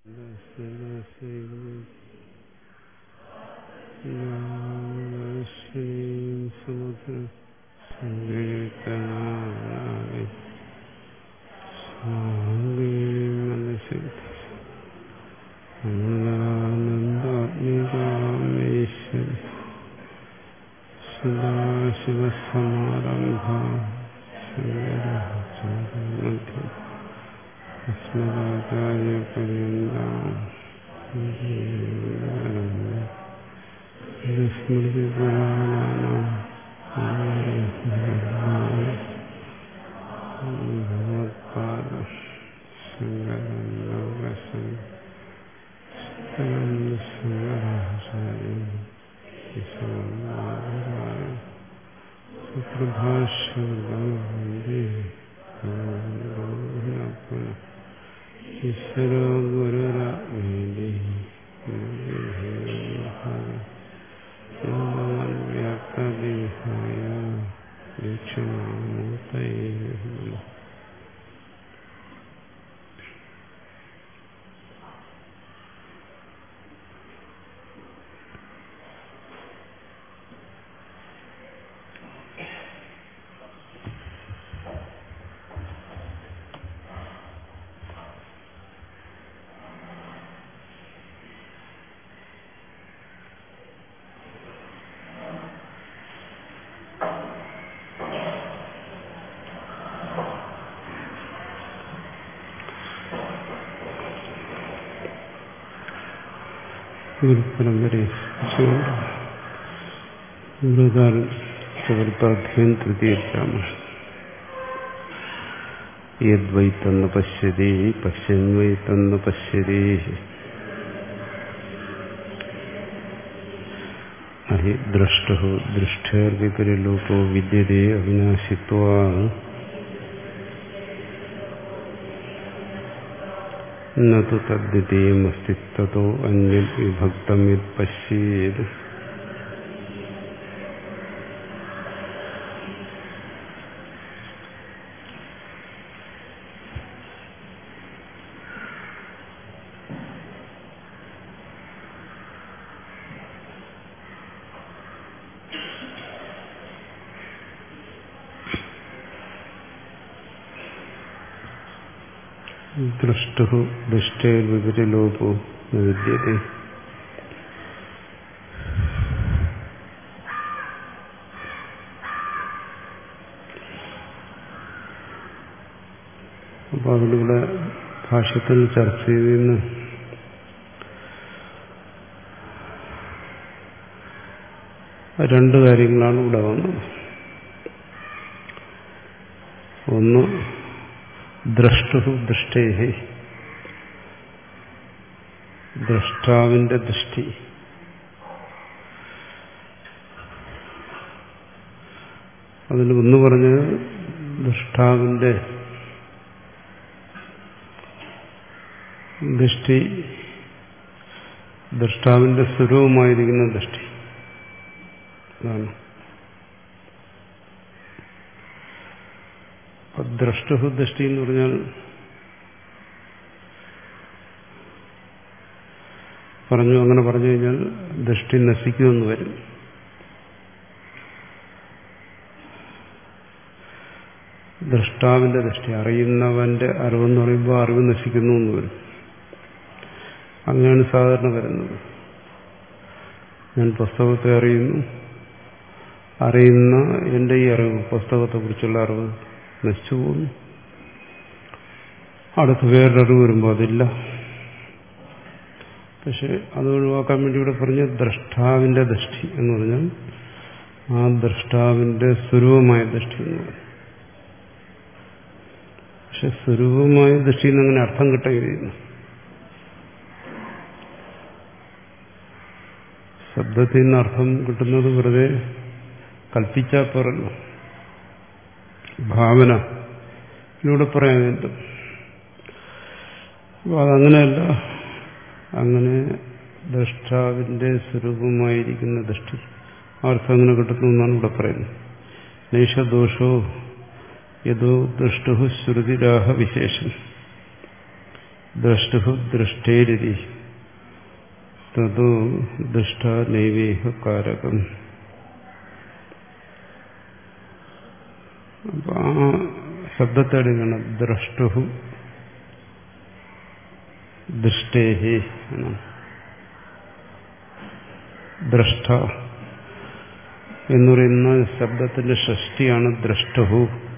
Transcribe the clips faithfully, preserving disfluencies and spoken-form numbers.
ശിവസമാരംഭ അസ്മദാചാര്യപര്യന്താം സ്മൃതിപുരാണാനാം ഭഗവത്പാദ ശങ്കരം ലോകശങ്കരാചാര്യം സുപ്രഭാഷ്യവന്ദേ ഈശ്വരോ ഗുരുരാത്മേതി വ്യാപ്തദേഹായ ദക്ഷിണാമൂർത്തയേ നമഃ. ഗുരുപരമ്പരയെ ചതുർത്ഥാധ്യായം തൃതീയമാണ്. യദ്വൈ തന്ന പശ്യതി പശ്യൻവൈ തന്ന പശ്യതി അഹി ദ്രഷ്ടു ദൃഷ്ടേർവിപരിലോകോ വിദ്യതേ അവിനാശിത്വാ നതു തദ്വിതീയമസ്തി തതോ അന്യത് വിഭക്തം യത് പശ്യേത്. ദ്രഷ്ടു ദൃഷ്ടേർവിപരിലോകോ ന വിദ്യതേ. അപ്പൊ അതിലൂടെ ഭാഷ്യത്തിൽ ചർച്ച ചെയ്യുന്ന രണ്ട് കാര്യങ്ങളാണ് ഇവിടെ വന്നത്. ഒന്ന് ദ്രഷ്ടു ദൃഷ്ടേഹി, ദ്രഷ്ടാവിന്റെ ദൃഷ്ടി. അതിൽ ഒന്ന് പറഞ്ഞത് ദൃഷ്ടാവിന്റെ ദൃഷ്ടി, ദൃഷ്ടാവിന്റെ സ്വരൂപമായിരിക്കുന്ന ദൃഷ്ടി. അതാണ് ദ്രഷ്ടു ദൃഷ്ടി എന്ന് പറഞ്ഞാൽ പറഞ്ഞു അങ്ങനെ പറഞ്ഞു കഴിഞ്ഞാൽ ദൃഷ്ടി നശിക്കുമെന്ന് വരും. ദ്രഷ്ടാവിന്റെ ദൃഷ്ടി, അറിയുന്നവന്റെ അറിവെന്ന് പറയുമ്പോൾ അറിവ് നശിക്കുന്നു എന്ന് വരും. അങ്ങനെയാണ് സാധാരണ വരുന്നത്. ഞാൻ പുസ്തകത്തെ അറിയുന്നു, അറിയുന്ന എന്റെ ഈ അറിവ്, പുസ്തകത്തെക്കുറിച്ചുള്ള അറിവ് നശിച്ചു പോകുന്നു. അടുത്ത് വേറൊരറിവ് വരുമ്പോൾ അതില്ല. പക്ഷെ അത് ഒഴിവാക്കാൻ വേണ്ടി ഇവിടെ പറഞ്ഞ ദ്രഷ്ടാവിന്റെ ദൃഷ്ടി എന്ന് പറഞ്ഞാൽ ആ ദ്രഷ്ടാവിന്റെ സ്വരൂപമായ ദൃഷ്ടി എന്ന് പറയും. പക്ഷെ സ്വരൂപമായ ദൃഷ്ടിയിൽ നിന്ന് അങ്ങനെ അർത്ഥം കിട്ടുകയില്ല. ശബ്ദത്തിൽ നിന്ന് അർത്ഥം കിട്ടുന്നത് വെറുതെ കൽപ്പിച്ചാൽ പോരല്ലോ, ഭാവന ഇതിലൂടെ പറയാൻ പറ്റും. അപ്പോൾ അതങ്ങനെയല്ല. അങ്ങനെ ദ്രഷ്ടാവിന്റെ സ്വരൂപമായിരിക്കുന്ന ദൃഷ്ടി അർത്ഥം അങ്ങനെ കിട്ടുന്നു എന്നാണ് ഇവിടെ പറയുന്നത്. നൈഷദോഷോ യദോ ദൃഷ്ടു ശ്രുതിരാഹ വിശേഷം. ദ്രഷ്ടു ദൃഷ്ടേരി തതോ ദൃഷ്ട നൈവേഹ കാരകം. അപ്പൊ ആ ശബ്ദത്തെ എടുക്കണം. ദ്രഷ്ടു ദൃഷ്ടേഹി എന്നാണ്. ദ്രഷ്ട എന്ന് പറയുന്ന ശബ്ദത്തിന്റെ ഷഷ്ടിയാണ് ദ്രഷ്ടു.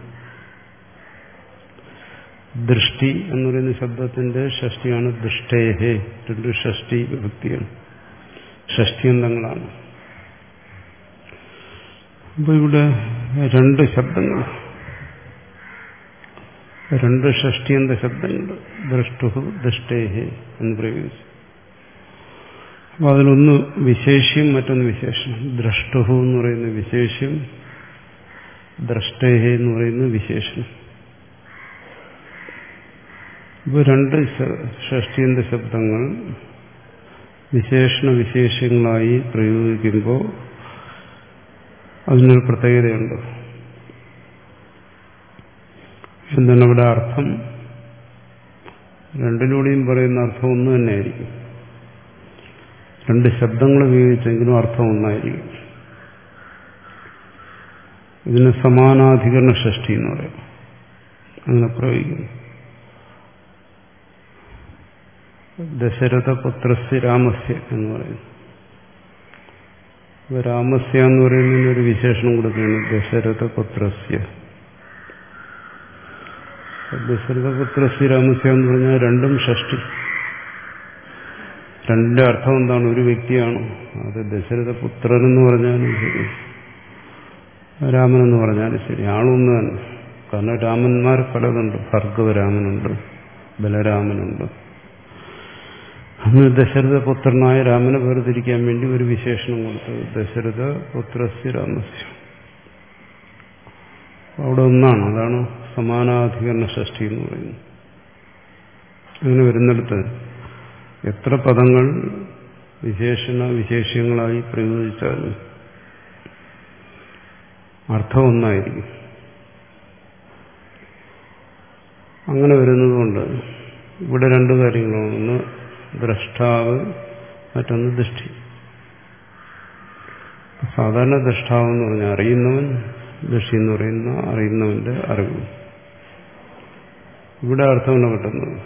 ദൃഷ്ടി എന്ന് പറയുന്ന ശബ്ദത്തിന്റെ ഷഷ്ടിയാണ് ദൃഷ്ടേഹേ. രണ്ട് ഷഷ്ടി വിഭക്തിയാണ്, ഷഷ്ടിയന്തങ്ങളാണ്. അപ്പൊ ഇവിടെ രണ്ട് ശബ്ദങ്ങൾ, രണ്ട് ഷഷ്ടിയന്ത ശബ്ദങ്ങൾ, ദ്രഷ്ടു ദൃഷ്ടേഹേ എന്ന് പ്രയോഗിച്ചു. അപ്പൊ അതിലൊന്ന് വിശേഷ്യം, മറ്റൊന്ന് വിശേഷണം. ദ്രഷ്ടു എന്ന് പറയുന്ന വിശേഷ്യം, ദ്രഷ്ടേഹേ എന്ന് പറയുന്ന വിശേഷണം. ഇപ്പോൾ രണ്ട് ഷഷ്ടിയന്ത ശബ്ദങ്ങൾ വിശേഷണ വിശേഷ്യങ്ങളായി പ്രയോഗിക്കുമ്പോൾ അതിനൊരു പ്രത്യേകതയുണ്ട്. എന്താണ് അവിടെ അർത്ഥം? രണ്ടിലൂടെയും പറയുന്ന അർത്ഥം ഒന്ന് തന്നെയായിരിക്കും. രണ്ട് ശബ്ദങ്ങൾ ഉപയോഗിച്ചെങ്കിലും അർത്ഥം ഒന്നായിരിക്കും. ഇതിന് സമാനാധികരണ ഷഷ്ടി എന്ന് പറയും. അങ്ങനെ പ്രയോഗിക്കുന്നു. ദശരഥപുത്രസ്യ രാമസ്യ എന്ന് പറയുന്നു. രാമസ്യ എന്ന് പറയുന്നതിന് ഒരു വിശേഷണം കൊടുക്കുകയാണ്, ദശരഥപുത്രസ്യ. ദശരഥപുത്രസ്യ രാമസ്യ എന്ന് പറഞ്ഞാൽ രണ്ടും ഷഷ്ടി. രണ്ടിന്റെ അർത്ഥം എന്താണ്? ഒരു വ്യക്തിയാണ്. അത് ദശരഥപുത്രൻ എന്ന് പറഞ്ഞാലും ശരി, രാമൻ എന്ന് പറഞ്ഞാലും ശരി, ആളൊന്നു തന്നെ. കാരണം രാമന്മാർ പലതുണ്ട്. ഭാർഗവരാമനുണ്ട്, ബലരാമനുണ്ട്. അന്ന് ദശരഥപുത്രനായ രാമനെ വേർതിരിക്കാൻ വേണ്ടി ഒരു വിശേഷണം കൊടുത്തത് ദശരഥപുത്രസ്യ രാമസ്യ. അവിടെ ഒന്നാണ്. അതാണ് സമാനാധികരണ ഷഷ്ടി എന്ന് പറയുന്നത്. അങ്ങനെ വരുന്നിടത്ത് എത്ര പദങ്ങൾ വിശേഷണ വിശേഷ്യങ്ങളായി പ്രയോഗിച്ചാലും അർത്ഥം ഒന്നായിരിക്കും. അങ്ങനെ വരുന്നതുകൊണ്ട് ഇവിടെ രണ്ടു കാര്യങ്ങളാണ്. ഒന്ന് ദ്രഷ്ടാവ്, മറ്റൊന്ന് ദൃഷ്ടി. സാധാരണ ദ്രഷ്ടാവ് എന്ന് പറഞ്ഞാൽ അറിയുന്നവൻ, ദൃഷ്ടി എന്ന് പറയുന്ന അറിയുന്നവന്റെ അറിവ്. ഇവിടെ അർത്ഥമാണ് കിട്ടുന്നത്.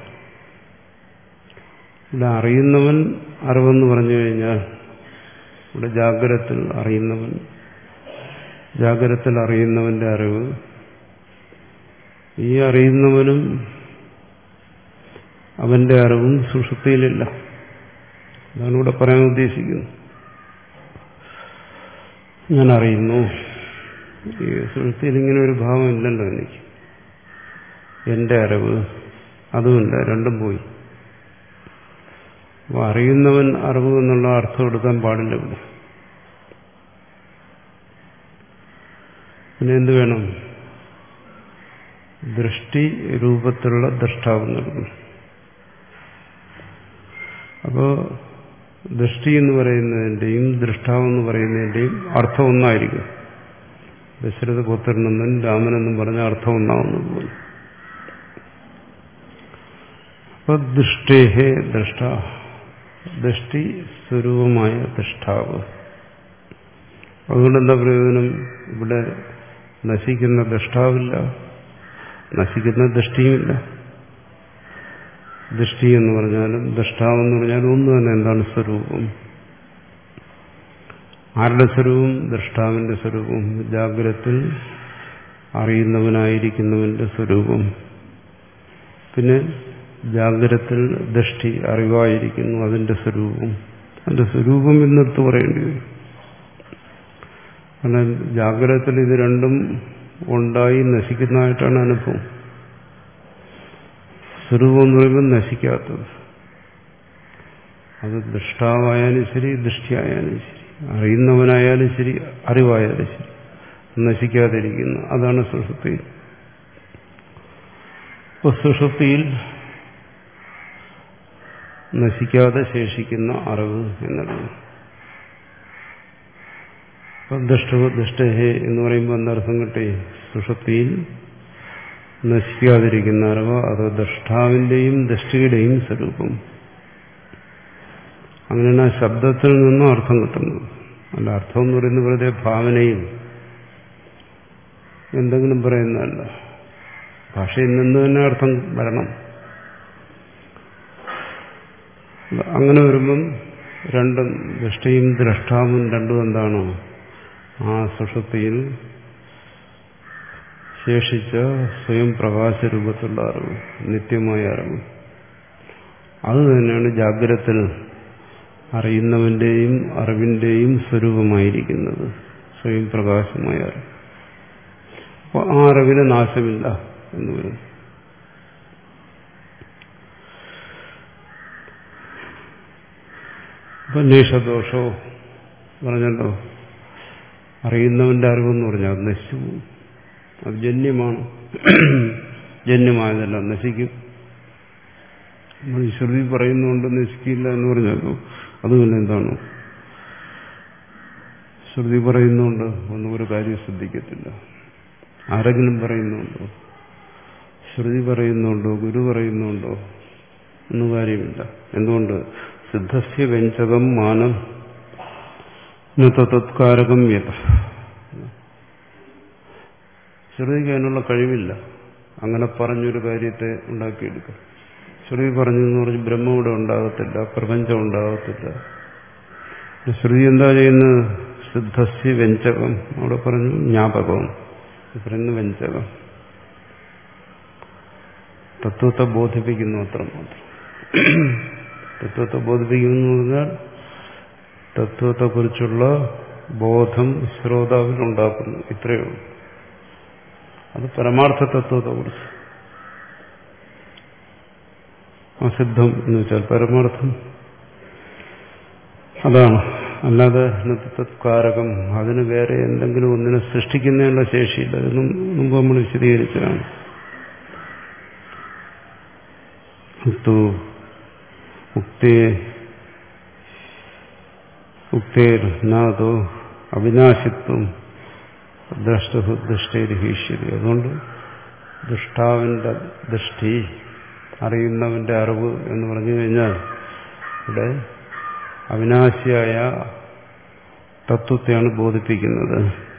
ഇവിടെ അറിയുന്നവൻ അറിവെന്ന് പറഞ്ഞു കഴിഞ്ഞാൽ ഇവിടെ ജാഗ്രതത്തിൽ അറിയുന്നവൻ, ജാഗ്രതത്തിൽ അറിയുന്നവന്റെ അറിവ്. ഈ അറിയുന്നവനും അവന്റെ അറിവും സുഷുപ്തിയിലില്ല. അതാണ് ഇവിടെ പറയാൻ ഉദ്ദേശിക്കുന്നത്. ഞാൻ അറിയുന്നു. ഈ സുഷുപ്തിയിൽ ഇങ്ങനെ ഒരു ഭാവം ഇല്ലല്ലോ എനിക്ക്. എന്റെ അറിവ് അതുമില്ല, രണ്ടും പോയി. അപ്പോൾ അറിയുന്നവൻ അറിവ് എന്നുള്ള അർത്ഥം എടുക്കാൻ പാടില്ല ഇവിടെ. പിന്നെ എന്ത് വേണം? ദൃഷ്ടി രൂപത്തിലുള്ള ദ്രഷ്ടാവ് നൽകുന്നു. അപ്പോ ദൃഷ്ടി എന്ന് പറയുന്നതിന്റെയും ദൃഷ്ടാവെന്ന് പറയുന്നതിന്റെയും അർത്ഥം ഒന്നായിരിക്കും. ദശരഥപുത്രനെന്നും രാമനെന്നും പറഞ്ഞ അർത്ഥം ഒന്നാവുന്നതുപോലെ. അപ്പൊ ദൃഷ്ടേഹേ ദ്രഷ്ട, ദൃഷ്ടി സ്വരൂപമായ ദൃഷ്ടാവ്. അതുകൊണ്ട് എന്താ പ്രയോജനം? ഇവിടെ നശിക്കുന്ന ദൃഷ്ടാവില്ല, നശിക്കുന്ന ദൃഷ്ടിയുമില്ല. ദൃഷ്ടി എന്ന് പറഞ്ഞാലും ദൃഷ്ടാവെന്ന് പറഞ്ഞാലും ഒന്ന് തന്നെ. എന്താണ് സ്വരൂപം? ആരുടെ സ്വരൂപം? ദൃഷ്ടാവിന്റെ സ്വരൂപം. ജാഗ്രതത്തിൽ അറിയുന്നവനായിരിക്കുന്നവന്റെ സ്വരൂപം. പിന്നെ ജാഗ്രതത്തിൽ ദൃഷ്ടി അറിവായിരിക്കുന്നു, അതിന്റെ സ്വരൂപം. അതിന്റെ സ്വരൂപം എന്നെടുത്ത് പറയേണ്ടി വരും. കാരണം ജാഗ്രതത്തിൽ ഇത് രണ്ടും ഉണ്ടായി നശിക്കുന്നതായിട്ടാണ് അനുഭവം. സ്വരൂപം എന്ന് പറയുമ്പോൾ നശിക്കാത്തത്. അത് ദൃഷ്ടാവായാലും ശരി, ദൃഷ്ടിയായാലും ശരി, അറിയുന്നവനായാലും ശരി, അറിവായാലും ശരി, നശിക്കാതിരിക്കുന്ന അതാണ് സുഷുപ്തി. ഇപ്പോൾ സുഷുപ്തിയിൽ നശിക്കാതെ ശേഷിക്കുന്ന അറിവ് എന്നുള്ളത്. അപ്പം ദൃഷ്ട ദൃഷ്ടഹേ എന്ന് പറയുമ്പോൾ എന്തർത്ഥം കിട്ടി? സുഷുപ്തിയിൽ നശിക്കാതിരിക്കുന്ന അറിവ് അതോ ദ്രഷ്ടാവിന്റെയും ദൃഷ്ടിയുടെയും സ്വരൂപം. അങ്ങനെയാണ് ആ ശബ്ദത്തിൽ നിന്നും അർത്ഥം കിട്ടുന്നത്. അല്ല, അർത്ഥം എന്ന് പറയുന്നത് വെറുതെ ഭാവനയും എന്തെങ്കിലും പറയുന്നതല്ല. ഭാഷയിൽ നിന്ന് തന്നെ അർത്ഥം വരണം. അങ്ങനെ വരുമ്പം രണ്ടും ദൃഷ്ടിയും ദ്രഷ്ടാവും രണ്ടും എന്താണോ ആ സുഷുപ്തിയിൽ ശേഷിച്ച സ്വയം പ്രകാശരൂപത്തിലുള്ള അറിവ്, നിത്യമായ അറിവ്. അത് തന്നെയാണ് ജാഗ്രതത്തിൽ അറിയുന്നവന്റെയും അറിവിന്റെയും സ്വരൂപമായിരിക്കുന്നത്, സ്വയം പ്രകാശമായ അറിവ്. അപ്പോൾ ആ അറിവിന് നാശമില്ല എന്ന് വരുന്നു. ഇപ്പൊ നിഷദോഷോ പറഞ്ഞല്ലോ, അറിയുന്നവന്റെ അറിവെന്ന് പറഞ്ഞാൽ അത് നശിച്ചു പോകും. അത് ജന്യമാണ്, ജന്യമായതല്ല, നശിക്കും. നമ്മൾ ശ്രുതി പറയുന്നുകൊണ്ട് നശിക്കില്ല എന്ന് പറഞ്ഞല്ലോ, അതുപോലെ എന്താണ് ശ്രുതി പറയുന്നുകൊണ്ട് ഒന്നും ഒരു കാര്യം ശ്രദ്ധിക്കത്തില്ല. ആരെങ്കിലും പറയുന്നുണ്ടോ, ശ്രുതി പറയുന്നുണ്ടോ, ഗുരു പറയുന്നുണ്ടോ, ഒന്നും കാര്യമില്ല. എന്തുകൊണ്ട്? സിദ്ധസ്യ വ്യഞ്ചകം മാനം തത്കാരകം യഥ. ശ്രുതിക്ക് അതിനുള്ള കഴിവില്ല അങ്ങനെ പറഞ്ഞൊരു കാര്യത്തെ ഉണ്ടാക്കിയെടുക്കുക. ശ്രുതി പറഞ്ഞു എന്ന് പറഞ്ഞ് ബ്രഹ്മം ഇവിടെ ഉണ്ടാകത്തില്ല, പ്രപഞ്ചം ഉണ്ടാകത്തില്ല. ശ്രുതി എന്താ ചെയ്യുന്നത്? സിദ്ധസ്യ വ്യഞ്ചകം, അവിടെ പറഞ്ഞു ജ്ഞാപകം, പറയുന്ന വ്യഞ്ചകം, തത്വത്തെ ബോധിപ്പിക്കുന്നു, അത്ര മാത്രം. തത്വത്തെ ബോധിപ്പിക്കുന്നു എന്ന് പറഞ്ഞാൽ തത്വത്തെക്കുറിച്ചുള്ള ബോധം ശ്രോതാവിനുണ്ടാക്കുന്നു, ഇത്രയേ ഉള്ളൂ. അത് പരമാർത്ഥ തത്വത്തെക്കുറിച്ച്. അസിദ്ധം എന്ന് വെച്ചാൽ പരമാർത്ഥം, അതാണ്. അല്ലാതെ തത്കാരകം, അതിന് വേറെ എന്തെങ്കിലും ഒന്നിനെ സൃഷ്ടിക്കുന്നതിനുള്ള ശേഷിയില്ല. അതിനും മുമ്പ് നമ്മൾ വിശദീകരിച്ചതാണ്. ഉക്തേ ഉക്തേർനാഥോ അവിനാശിത്വം ദ്രഷ്ടു ദൃഷ്ടേരിഹീശ്വരി. അതുകൊണ്ട് ദൃഷ്ടാവിന്റെ ദൃഷ്ടി, അറിയുന്നവന്റെ അറിവ് എന്ന് പറഞ്ഞു കഴിഞ്ഞാൽ ഇവിടെ അവിനാശിയായ തത്വത്തെയാണ് ബോധിപ്പിക്കുന്നത്.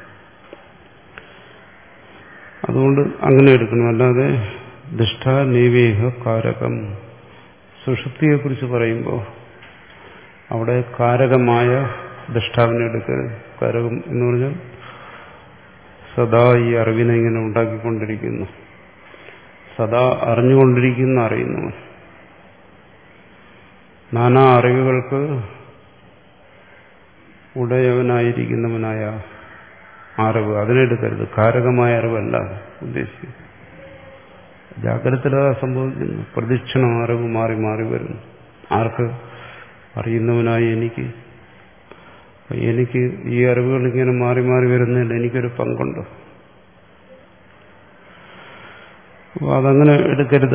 അതുകൊണ്ട് അങ്ങനെ എടുക്കണം. അല്ലാതെ ദൃഷ്ട നൈവേഹ കാരകം. സുഷുപ്തിയെക്കുറിച്ച് പറയുമ്പോൾ അവിടെ കാരകമായ ദൃഷ്ടാവിനെ എടുക്കരുത്. കാരകം എന്ന് പറഞ്ഞാൽ സദാ ഈ അറിവിനെ ഇങ്ങനെ ഉണ്ടാക്കിക്കൊണ്ടിരിക്കുന്നു, സദാ അറിഞ്ഞുകൊണ്ടിരിക്കുന്ന അറിയുന്നവൻ, നാനാ അറിവുകൾക്ക് ഉടയവനായിരിക്കുന്നവനായ അറിവ്, അതിനെടുക്കരുത്. കാരകമായ അറിവല്ല ഉദ്ദേശിക്കുന്നത്. ജാഗ്രതയിലതാ സംഭവിക്കുന്നു. പ്രദക്ഷിണം അറിവ് മാറി മാറി വരുന്നു. ആർക്ക്? അറിയുന്നവനായി എനിക്ക്. എനിക്ക് ഈ അറിവുകൾ ഇങ്ങനെ മാറി മാറി വരുന്നതിൽ എനിക്കൊരു പങ്കുണ്ട്. അപ്പോൾ അതങ്ങനെ എടുക്കരുത്.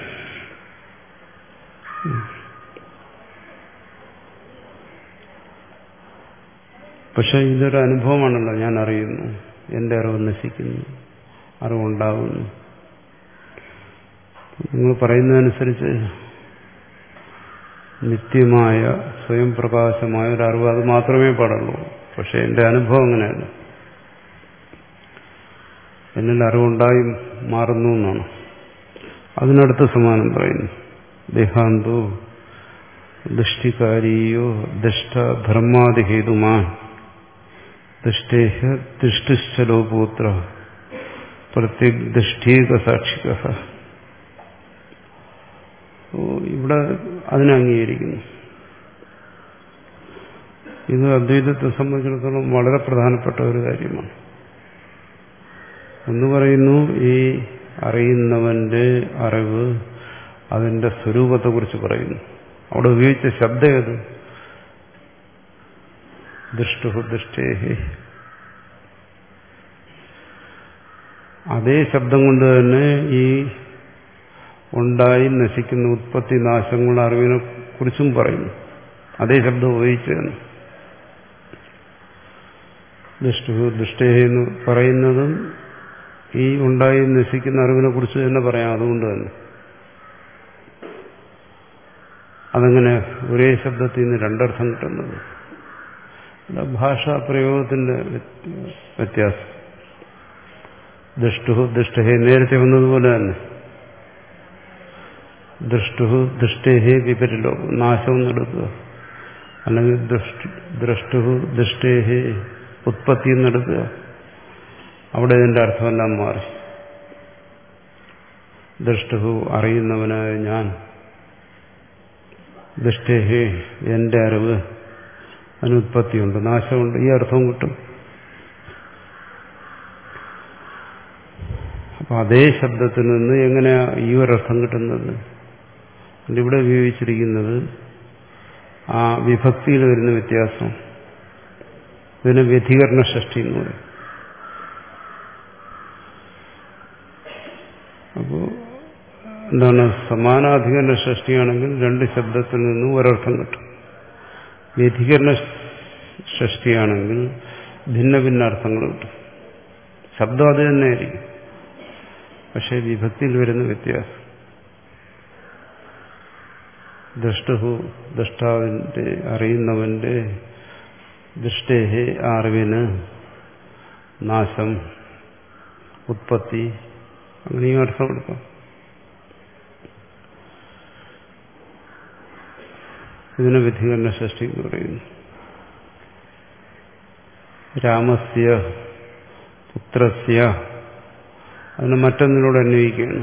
പക്ഷെ ഇതൊരു അനുഭവമാണല്ലോ. ഞാൻ അറിയുന്നു, എന്റെ അറിവ് നശിക്കുന്നു, അറിവുണ്ടാകുന്നു. നിങ്ങൾ പറയുന്നതനുസരിച്ച് നിത്യമായ സ്വയം പ്രകാശമായ ഒരു അറിവ്, അത് മാത്രമേ പാടുള്ളൂ. പക്ഷെ എന്റെ അനുഭവം അങ്ങനെയല്ല. എന്നിൽ അറിവുണ്ടായി മാറുന്നു എന്നാണ്. അതിനടുത്ത് സമാനം പറയുന്നു. ദേഹാന്തോ ദൃഷ്ടികാരിയോ ദൃഷ്ട ധർമാദിഹേതുമാൻ ദൃഷ്ടേഹ ദൃഷ്ടിശ്ചലോപൂത്ര പ്രത്യേക ദൃഷ്ടീക സാക്ഷിക. ഇവിടെ അതിനെ അംഗീകരിക്കുന്നു. ഇത് അദ്വൈതത്തെ സംബന്ധിച്ചിടത്തോളം വളരെ പ്രധാനപ്പെട്ട ഒരു കാര്യമാണ്. എന്ന് പറയുന്നു, ഈ അറിയുന്നവന്റെ അറിവ്, അതിന്റെ സ്വരൂപത്തെക്കുറിച്ച് പറയുന്നു. അവിടെ ഉപയോഗിച്ച ശബ്ദം ഏത്? ദൃഷ്ടു ദൃഷ്ടേഹി. അതേ ശബ്ദം കൊണ്ട് തന്നെ ഈ ഉണ്ടായി നശിക്കുന്ന ഉത്പത്തി നാശങ്ങളുടെ അറിവിനെ കുറിച്ചും പറയുന്നു. അതേ ശബ്ദം ഉപയോഗിച്ചാണ്. ദൃഷ്ടു ദൃഷ്ടേഹി എന്ന് പറയുന്നതും ഈ ഉണ്ടായി നശിക്കുന്ന അറിവിനെ കുറിച്ച് തന്നെ പറയാം. അതുകൊണ്ട് തന്നെ അതങ്ങനെ ഒരേ ശബ്ദത്തിൽ നിന്ന് രണ്ടർത്ഥം കിട്ടുന്നത് ഭാഷാ പ്രയോഗത്തിന്റെ വ്യത്യാസം. ദൃഷ്ടു ദൃഷ്ടഹേ നേരത്തെ വന്നതുപോലെ തന്നെ ദൃഷ്ടു ദൃഷ്ടേഹേ വിപരിലോ നാശം നടക്കുക, അല്ലെങ്കിൽ ദൃഷ്ടു ദൃഷ്ടേഹേ ഉത്പത്തി നടക്കുക. അവിടെ ഇതിന്റെ അർത്ഥമെല്ലാം മാറി. ദൃഷ്ടു അറിയുന്നവനായ ഞാൻ, ദൃഷ്ടേഹേ എന്റെ അറിവ്, അതിനുത്പത്തിയുണ്ട്, നാശമുണ്ട്, ഈ അർത്ഥവും കിട്ടും. അപ്പൊ അതേ ശബ്ദത്തിൽ നിന്ന് എങ്ങനെയാ ഈ ഒരർത്ഥം കിട്ടുന്നത്? ഇവിടെ ഉപയോഗിച്ചിരിക്കുന്നത് ആ വിഭക്തിയിൽ വരുന്ന വ്യത്യാസം. ഇതിന് വ്യതികരണ ഷഷ്ടി എന്ന് പറയും. അപ്പോ എന്താണ്, സമാനാധികരണ ഷഷ്ടിയാണെങ്കിൽ രണ്ട് ശബ്ദത്തിൽ നിന്നും ഒരർത്ഥം കിട്ടും. വ്യതികരണ ഷഷ്ടിയാണെങ്കിൽ ഭിന്ന ഭിന്ന അർത്ഥങ്ങൾ കിട്ടും. ശബ്ദം അത് തന്നെയായിരിക്കും, പക്ഷെ വിഭക്തിയിൽ വരുന്ന വ്യത്യാസം. ദൃഷ്ടഹു ദൃഷ്ടാവിന്റെ അറിയുന്നവന്റെ, ദൃഷ്ടേഹേ അറിവിന്, നാശം, ഉത്പത്തി, അങ്ങനെയും അർത്ഥം കൊടുക്കാം. ഇതിനെ വ്യതികരണ ഷഷ്ടി എന്ന് പറയുന്നു. രാമസ്യ പുത്രസ്യ, അതിനെ മറ്റൊന്നിനോട് അന്വയിക്കുകയാണ്.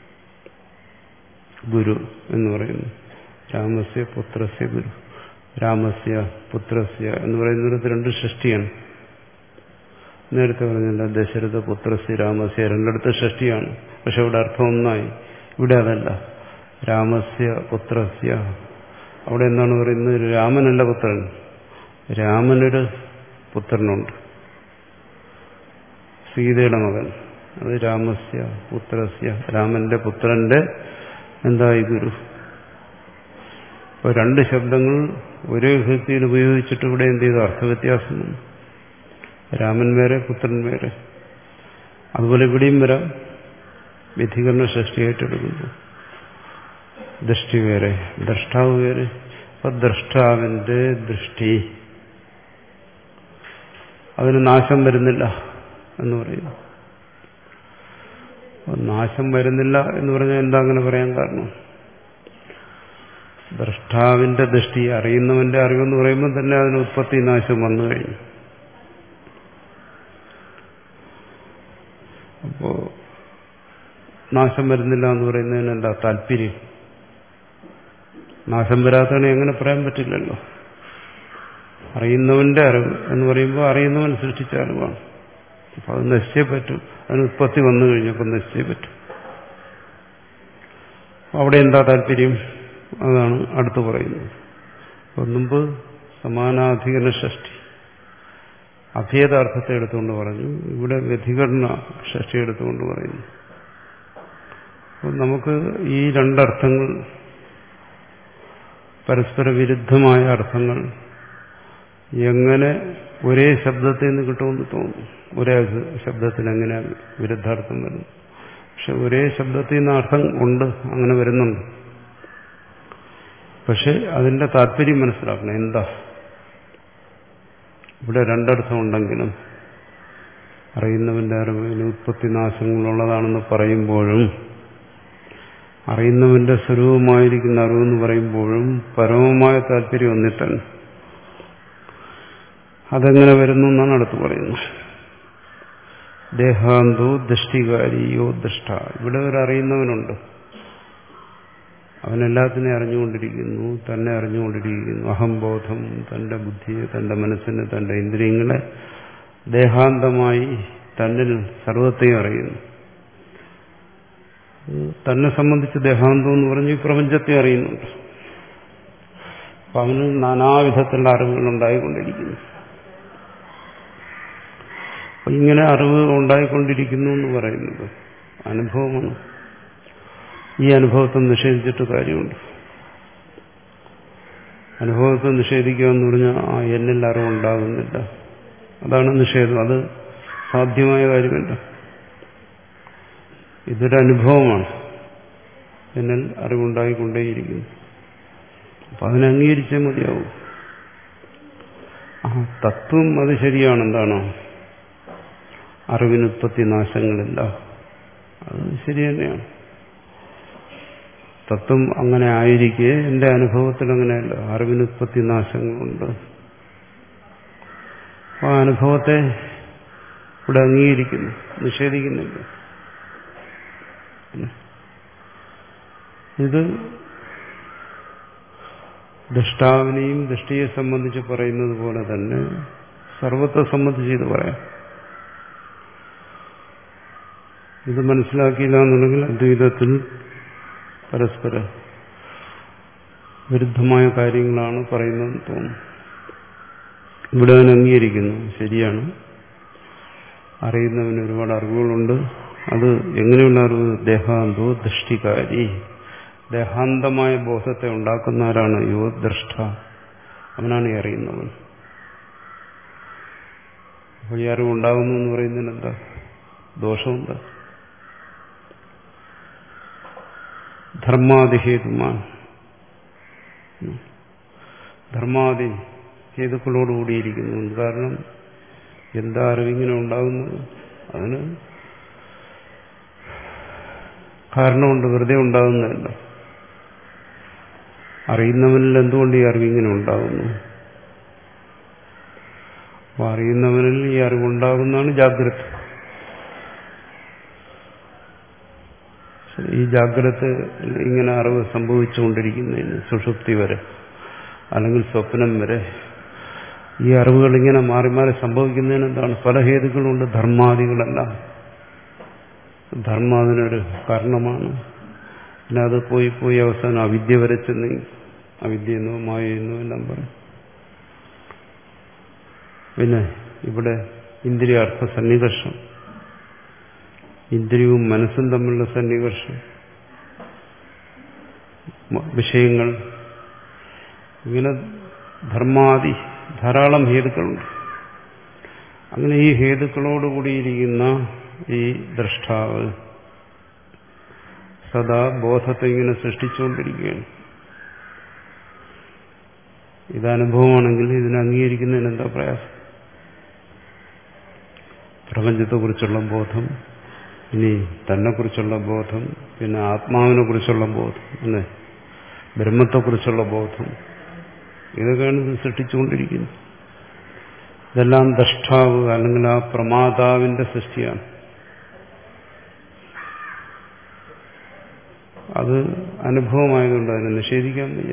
ഗുരു എന്ന് പറയുന്നു. രാമസ്യ പുത്രസ്യ ഗുരു, രാമസ്യ പുത്രസ്യ എന്ന് പറയുന്നത് രണ്ട് ഷഷ്ടിയാണ്. നേരത്തെ പറഞ്ഞില്ല, ദശരഥ പുത്രസ്യ രാമസ്യ രണ്ടിടത്ത് ഷഷ്ടിയാണ്, പക്ഷെ ഇവിടെ അർത്ഥം ഒന്നായി. ഇവിടെ അതല്ല. രാമസ്യ പുത്രസ്യ, അവിടെ എന്താണ് പറയുന്നത്? രാമനല്ല പുത്രൻ, രാമനൊരു പുത്രനുണ്ട്, സീതയുടെ മകൻ. അത് രാമസ്യ പുത്രസ്യ, രാമന്റെ പുത്രന്റെ എന്തായി ഗുരു. അപ്പോൾ രണ്ട് ശബ്ദങ്ങൾ ഒരേ വിഭക്തിയിൽ ഉപയോഗിച്ചിട്ട് ഇവിടെ എന്ത് ചെയ്തു? അർത്ഥവ്യത്യാസം. രാമൻ വേറെ, പുത്രൻ വേറെ. അതുപോലെ ഇവിടെയും വരാം. വ്യതികരണ ഷഷ്ടിയായിട്ടെടുക്കുന്നു. ദൃഷ്ടി വേറെ, ദ്രഷ്ടാവ് വേറെ. അപ്പൊ ദ്രഷ്ടാവിന്റെ ദൃഷ്ടി, അതിന് നാശം വരുന്നില്ല എന്ന് പറയുന്നു. നാശം വരുന്നില്ല എന്ന് പറഞ്ഞാൽ എന്താ അങ്ങനെ പറയാൻ കാരണം? ദ്രഷ്ടാവിന്റെ ദൃഷ്ടി, അറിയുന്നവന്റെ അറിവെന്ന് പറയുമ്പോൾ തന്നെ അതിന് ഉത്പത്തി നാശം വന്നു കഴിഞ്ഞു. അപ്പോ നാശം വരുന്നില്ല എന്ന് പറയുന്നതിന് എന്താ താല്പര്യം? നാശം വരാത്തവനെ എങ്ങനെ പറയാൻ പറ്റില്ലല്ലോ. അറിയുന്നവന്റെ അറിവ് എന്ന് പറയുമ്പോൾ അറിയുന്നവൻ സൃഷ്ടിച്ച അറിവാണ്. അപ്പൊ അത് നശിച്ചേ പറ്റും. അതിന് ഉത്പത്തി വന്നു കഴിഞ്ഞപ്പോൾ നശിച്ചേ പറ്റും. അവിടെ എന്താ താല്പര്യം? അതാണ് അടുത്ത് പറയുന്നത്. അപ്പൊ മുമ്പ് സമാനാധികരണ ഷഷ്ടി അഭേദാർത്ഥത്തെ എടുത്തുകൊണ്ട് പറഞ്ഞു, ഇവിടെ വ്യതികരണ ഷഷ്ടി എടുത്തുകൊണ്ട് പറയുന്നു. അപ്പോൾ നമുക്ക് ഈ രണ്ടർത്ഥങ്ങൾ, പരസ്പര വിരുദ്ധമായ അർത്ഥങ്ങൾ എങ്ങനെ ഒരേ ശബ്ദത്തിൽ നിന്ന് കിട്ടുമെന്ന് തോന്നുന്നു. ഒരേ ശബ്ദത്തിന് എങ്ങനെ വിരുദ്ധാർത്ഥം വരുന്നു? പക്ഷെ ഒരേ ശബ്ദത്തിൽ നിന്ന് അർത്ഥം ഉണ്ട്, അങ്ങനെ വരുന്നുണ്ട്. പക്ഷെ അതിന്റെ താല്പര്യം മനസ്സിലാക്കണം. എന്താ ഇവിടെ രണ്ടർത്ഥം ഉണ്ടെങ്കിലും അറിയുന്നവന്റെ അറിവിന് ഉത്പത്തിനാശങ്ങളുള്ളതാണെന്ന് പറയുമ്പോഴും അറിയുന്നവന്റെ സ്വരൂപമായിരിക്കുന്ന അറിവെന്ന് പറയുമ്പോഴും പരമമായ താല്പര്യം ഒന്നിട്ടൻ. അതെങ്ങനെ വരുന്നു എന്നാണ് അടുത്ത് പറയുന്നത്. ദേഹാന്തോ ദൃഷ്ടികാരിയോ ദൃഷ്ട. ഇവിടെ ഒരു അറിയുന്നവനുണ്ട്, അവനെല്ലാത്തിനെ അറിഞ്ഞുകൊണ്ടിരിക്കുന്നു, തന്നെ അറിഞ്ഞുകൊണ്ടിരിക്കുന്നു. അഹംബോധം, തന്റെ ബുദ്ധിയെ, തന്റെ മനസ്സിനെ, തന്റെ ഇന്ദ്രിയങ്ങളെ ദേഹാന്തമായി തന്നിൽ സർവത്തെയും അറിയുന്നു. തന്നെ സംബന്ധിച്ച് ദേഹാന്തം എന്ന് പറഞ്ഞ് ഈ പ്രപഞ്ചത്തെ അറിയുന്നുണ്ട്. അപ്പൊ അവന് നാനാവിധത്തിലുള്ള അറിവുകൾ ഉണ്ടായിക്കൊണ്ടിരിക്കുന്നു. അപ്പൊ ഇങ്ങനെ അറിവ് ഉണ്ടായിക്കൊണ്ടിരിക്കുന്നു എന്ന് പറയുന്നത് അനുഭവമാണ്. ഈ അനുഭവത്തെ നിഷേധിച്ചിട്ട് കാര്യമുണ്ട്. അനുഭവത്തെ നിഷേധിക്കുക എന്ന് പറഞ്ഞാൽ ആ എന്നിൽ അറിവുണ്ടാകുന്നില്ല, അതാണ് നിഷേധം. അത് സാധ്യമായ കാര്യമല്ല. ഇതൊരനുഭവമാണ്. എന്നിൽ അറിവുണ്ടായിക്കൊണ്ടേയിരിക്കുന്നു. അപ്പം അതിനെ അംഗീകരിച്ചേ മതിയാവും. ആ തത്വം അത് ശരിയാണ്. എന്താണോ അറിവിനുത്പത്തി നാശങ്ങളില്ല, അത് ശരി തന്നെയാണ്. തത്വം അങ്ങനെ ആയിരിക്കെ എന്റെ അനുഭവത്തിൽ അങ്ങനെയല്ല, അറിവിനുത്പത്തി നാശങ്ങളുണ്ട്. ആ അനുഭവത്തെ ഇവിടെ അംഗീകരിക്കുന്നു, നിഷേധിക്കുന്നില്ല. ഇത് ദൃഷ്ടാവിനെയും ദൃഷ്ടിയെ സംബന്ധിച്ച് പറയുന്നത് പോലെ തന്നെ സർവത്തെ സംബന്ധിച്ച് ഇത് പറയാം. ഇത് മനസ്സിലാക്കിയില്ല എന്നുണ്ടെങ്കിൽ അദ്വൈതത്തിൽ പരസ്പര വിരുദ്ധമായ കാര്യങ്ങളാണ് പറയുന്നതെന്ന് തോന്നുന്നു. ഇവിടെ അവൻ അംഗീകരിക്കുന്നു, ശരിയാണ്, അറിയുന്നവന് ഒരുപാട് അറിവുകളുണ്ട്. അത് എങ്ങനെയുള്ള അറിവ്? ദേഹാന്തോ ദൃഷ്ടികാരി, ദേഹാന്തമായ ബോധത്തെ ഉണ്ടാക്കുന്നവരാണ് യോ ദ്രഷ്ട, അവനാണ് ഈ അറിയുന്നവൻ. അപ്പോൾ ഈ അറിവുണ്ടാകുന്നു എന്ന് പറയുന്നതിന് എന്താ ദോഷമുണ്ട്? ധർമാദിഹേതുമാൻ, ധർമാദി ഹേതുക്കളോടുകൂടിയിരിക്കുന്നു. കാരണം എന്താ അറിവിങ്ങനെ ഉണ്ടാകുന്നത്? അതിന് കാരണമുണ്ട്, വെറുതെ ഉണ്ടാകുന്നതല്ല. അറിയുന്നവനിൽ എന്തുകൊണ്ട് ഈ അറിവിങ്ങനെ ഉണ്ടാകുന്നു? അപ്പോൾ അറിയുന്നവനിൽ ഈ അറിവുണ്ടാകുന്നതാണ് ജാഗ്രത. ഈ ജാഗ്രത ഇങ്ങനെ അറിവ് സംഭവിച്ചുകൊണ്ടിരിക്കുന്നതിന് സുഷുപ്തി വരെ അല്ലെങ്കിൽ സ്വപ്നം വരെ ഈ അറിവുകൾ ഇങ്ങനെ മാറി മാറി സംഭവിക്കുന്നതിന് എന്താണ്? പല ഹേതുക്കളുണ്ട്. ധർമാദികളെല്ലാം ധർമ്മ അതിനൊരു കാരണമാണ്. പിന്നെ അത് പോയി പോയി അവസാനം അവിദ്യ വരെ ചെന്ന് അവിദ്യയെന്നോ മായെന്നോ എല്ലാം പറയും. പിന്നെ ഇവിടെ ഇന്ദ്രിയാർത്ഥ സന്നികർഷം, ഇന്ദ്രിയവും മനസ്സും തമ്മിലുള്ള സന്നികർഷം, വിഷയങ്ങൾ, ഇങ്ങനെ ധർമാദി ധാരാളം ഹേതുക്കളുണ്ട്. അങ്ങനെ ഈ ഹേതുക്കളോടുകൂടിയിരിക്കുന്ന ഈ ദ്രഷ്ടാവ് സദാ ബോധത്തെ ഇങ്ങനെ സൃഷ്ടിച്ചുകൊണ്ടിരിക്കുകയാണ്. ഇതനുഭവമാണെങ്കിൽ ഇതിനെ അംഗീകരിക്കുന്നതിന് എന്താ പ്രയാസം? പ്രപഞ്ചത്തെക്കുറിച്ചുള്ള ബോധം, ഇനി തന്നെക്കുറിച്ചുള്ള ബോധം, പിന്നെ ആത്മാവിനെ കുറിച്ചുള്ള ബോധം, അല്ലേ, ബ്രഹ്മത്തെക്കുറിച്ചുള്ള ബോധം, ഇതൊക്കെയാണ് ഇത് സൃഷ്ടിച്ചുകൊണ്ടിരിക്കുന്നത്. ഇതെല്ലാം ദ്രഷ്ടാവ് അല്ലെങ്കിൽ ആ പ്രമാതാവിന്റെ സൃഷ്ടിയാണ്. അത് അനുഭവമായതുകൊണ്ട് അതിനെ നിഷേധിക്കാൻ വയ്യ.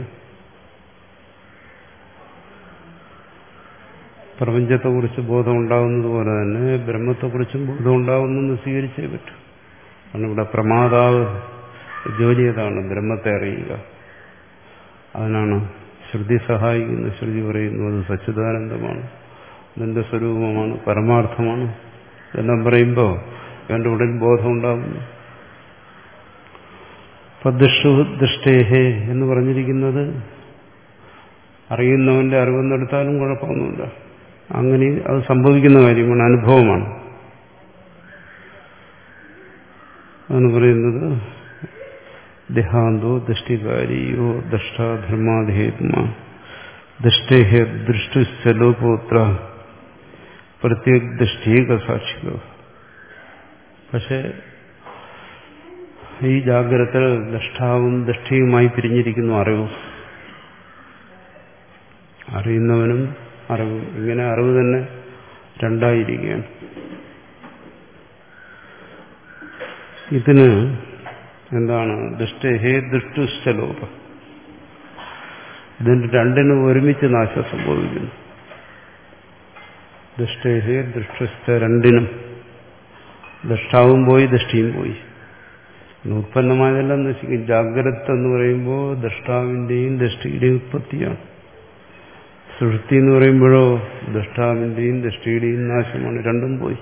പ്രപഞ്ചത്തെക്കുറിച്ച് ബോധം ഉണ്ടാകുന്നത് പോലെ തന്നെ ബ്രഹ്മത്തെക്കുറിച്ചും ബോധം ഉണ്ടാകുന്നെന്ന് സ്വീകരിച്ചേ പറ്റും. കാരണം ഇവിടെ പ്രമാതാവ് ജോലി ഏതാണ്? ബ്രഹ്മത്തെ അറിയുക. അതിനാണ് ശ്രുതി സഹായിക്കുന്നത്. ശ്രുതി പറയുന്നു അത് സച്ചിദാനന്ദമാണ്, നിന്റെ സ്വരൂപമാണ്, പരമാർത്ഥമാണ്. ഇതെല്ലാം പറയുമ്പോൾ എന്റെ ഉള്ളിൽ ബോധം ഉണ്ടാകുന്നു. പദൃഷു ദൃഷ്ടേഹേ എന്ന് പറഞ്ഞിരിക്കുന്നത് അറിയുന്നവന്റെ അറിവെന്നെടുത്താലും കുഴപ്പമൊന്നുമില്ല. അങ്ങനെ അത് സംഭവിക്കുന്ന കാര്യമാണ്, അനുഭവമാണ്. അതാണ് പറയുന്നത് ദേഹാന്തോ ദൃഷ്ടികാരിയോ ദൃഷ്ടാധർമാധേത്മാ ദൃഷ്ടേഹേ ദൃഷ്ടുശ്ചലോപുത്ര പ്രത്യേക ദൃഷ്ടീക സാക്ഷികോ. പക്ഷെ ഈ ജാഗ്രത ദൃഷ്ടാവും ദൃഷ്ടിയുമായി പിരിഞ്ഞിരിക്കുന്നു അറിവും. അറിയുന്നവനും അറിവും, ഇങ്ങനെ അറിവ് തന്നെ രണ്ടായിരിക്കുകയാണ്. ഇതിന് എന്താണ്? ദൃഷ്ടേഹേ ദൃഷ്ടുശ്ചലോപ, ഇതിന് രണ്ടിനും ഒരുമിച്ച് നാശം സംഭവിക്കുന്നു. ദൃഷ്ടേഹേ ദൃഷ്ടുശ്ച, രണ്ടിനും, ദൃഷ്ടാവും പോയി ദൃഷ്ടിയും പോയി. ഉത്പന്നമായതെല്ലാം നശിക്കും. ജാഗ്രത എന്ന് പറയുമ്പോൾ ദൃഷ്ടാവിന്റെയും ദൃഷ്ടിയുടെയും ഉത്പത്തിയാണ്. സുഷുപ്തി എന്ന് പറയുമ്പോഴോ ദൃഷ്ടാവിന്റെയും ദൃഷ്ടിയുടെയും നാശമാണ്. രണ്ടും പോയി.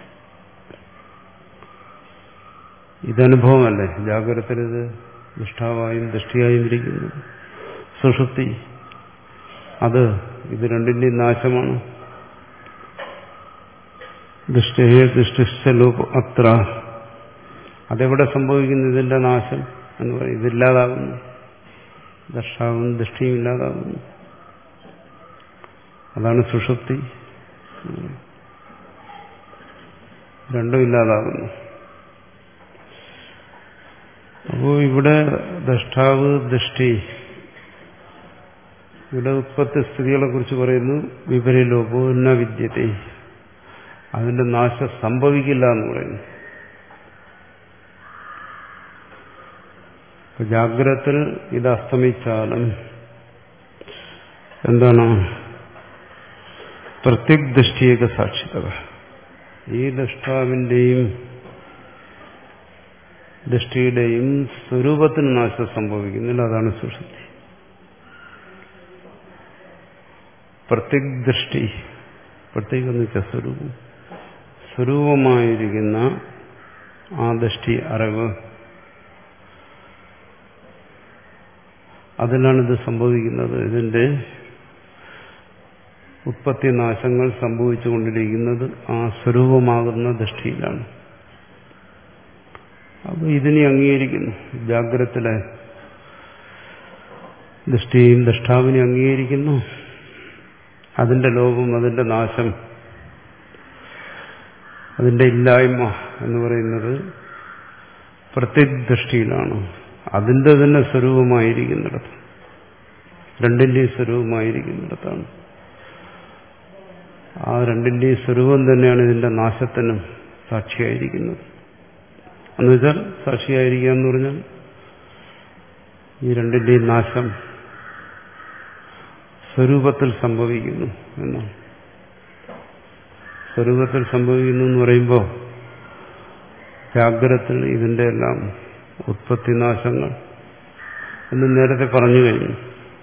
ഇതനുഭവമല്ലേ? ജാഗ്രത ഇത് ദൃഷ്ടാവായും ദൃഷ്ടിയായും ഇരിക്കുന്നു. സുഷുപ്തി അത് ഇത് രണ്ടിന്റെയും നാശമാണ്. ദൃഷ്ടേ ദൃഷ്ടിശ്ചലോപ അത്ര, അതെവിടെ സംഭവിക്കുന്നു? ഇതിന്റെ നാശം എന്ന് പറയും. ഇതില്ലാതാകുന്നു. ദർശാവും ദൃഷ്ടിയും ഇല്ലാതാകുന്നു. അതാണ് സുഷുപ്തി. രണ്ടും ഇല്ലാതാകുന്നു. അപ്പോൾ ഇവിടെ ദഷ്ടാവ് ദൃഷ്ടി, ഇവിടെ ഉത്പത്തി സ്ഥിതികളെ കുറിച്ച് പറയുന്നു. വിപരീലോപോ ന വിദ്യത്തെ, അതിന്റെ നാശം സംഭവിക്കില്ല എന്ന് പറയുന്നു. ജാഗ്രത്തിൽ ഇത് അസ്തമിച്ചാലും എന്താണ്? പ്രത്യക് ദൃഷ്ടിയേക സാക്ഷിതവ, ഈ ദഷ്ടാവിന്റെയും ദൃഷ്ടിയുടെയും സ്വരൂപത്തിന് നാശം സംഭവിക്കുന്നില്ല. അതാണ് സുഷുപ്തി. പ്രത്യക് ദൃഷ്ടി, പ്രത്യേക എന്ന് വെച്ചാൽ സ്വരൂപം, സ്വരൂപമായിരിക്കുന്ന ആ ദൃഷ്ടി, അറിവ്, അതിലാണ് ഇത് സംഭവിക്കുന്നത്. ഇതിന്റെ ഉത്പത്തി നാശങ്ങൾ സംഭവിച്ചുകൊണ്ടിരിക്കുന്നത് ആ സ്വരൂപമാകുന്ന ദൃഷ്ടിയിലാണ്. അപ്പോൾ ഇതിനെ അംഗീകരിക്കുന്നു. ജാഗ്രതത്തിലെ ദൃഷ്ടിയും ദഷ്ടാവിനെ അംഗീകരിക്കുന്നു. അതിന്റെ ലോപം, അതിന്റെ നാശം, അതിന്റെ ഇല്ലായ്മ എന്ന് പറയുന്നത് പ്രത്യക് ദൃഷ്ടിയിലാണ്. അതിന്റെ തന്നെ സ്വരൂപമായിരിക്കുന്നിടത്ത്, രണ്ടിന്റെയും സ്വരൂപമായിരിക്കുന്നിടത്താണ്. ആ രണ്ടിന്റെയും സ്വരൂപം തന്നെയാണ് ഇതിന്റെ നാശത്തിനും സാക്ഷിയായിരിക്കുന്നത്. എന്നുവെച്ചാൽ സാക്ഷിയായിരിക്കുക എന്ന് പറഞ്ഞാൽ ഈ രണ്ടിന്റെയും നാശം സ്വരൂപത്തിൽ സംഭവിക്കുന്നു എന്നാണ്. സ്വരൂപത്തിൽ സംഭവിക്കുന്നു എന്ന് പറയുമ്പോൾ ജാഗ്രതത്തിൽ ഇതിന്റെ എല്ലാം ഉത്പത്തിനാശങ്ങൾ എന്ന് നേരത്തെ പറഞ്ഞു കഴിഞ്ഞു.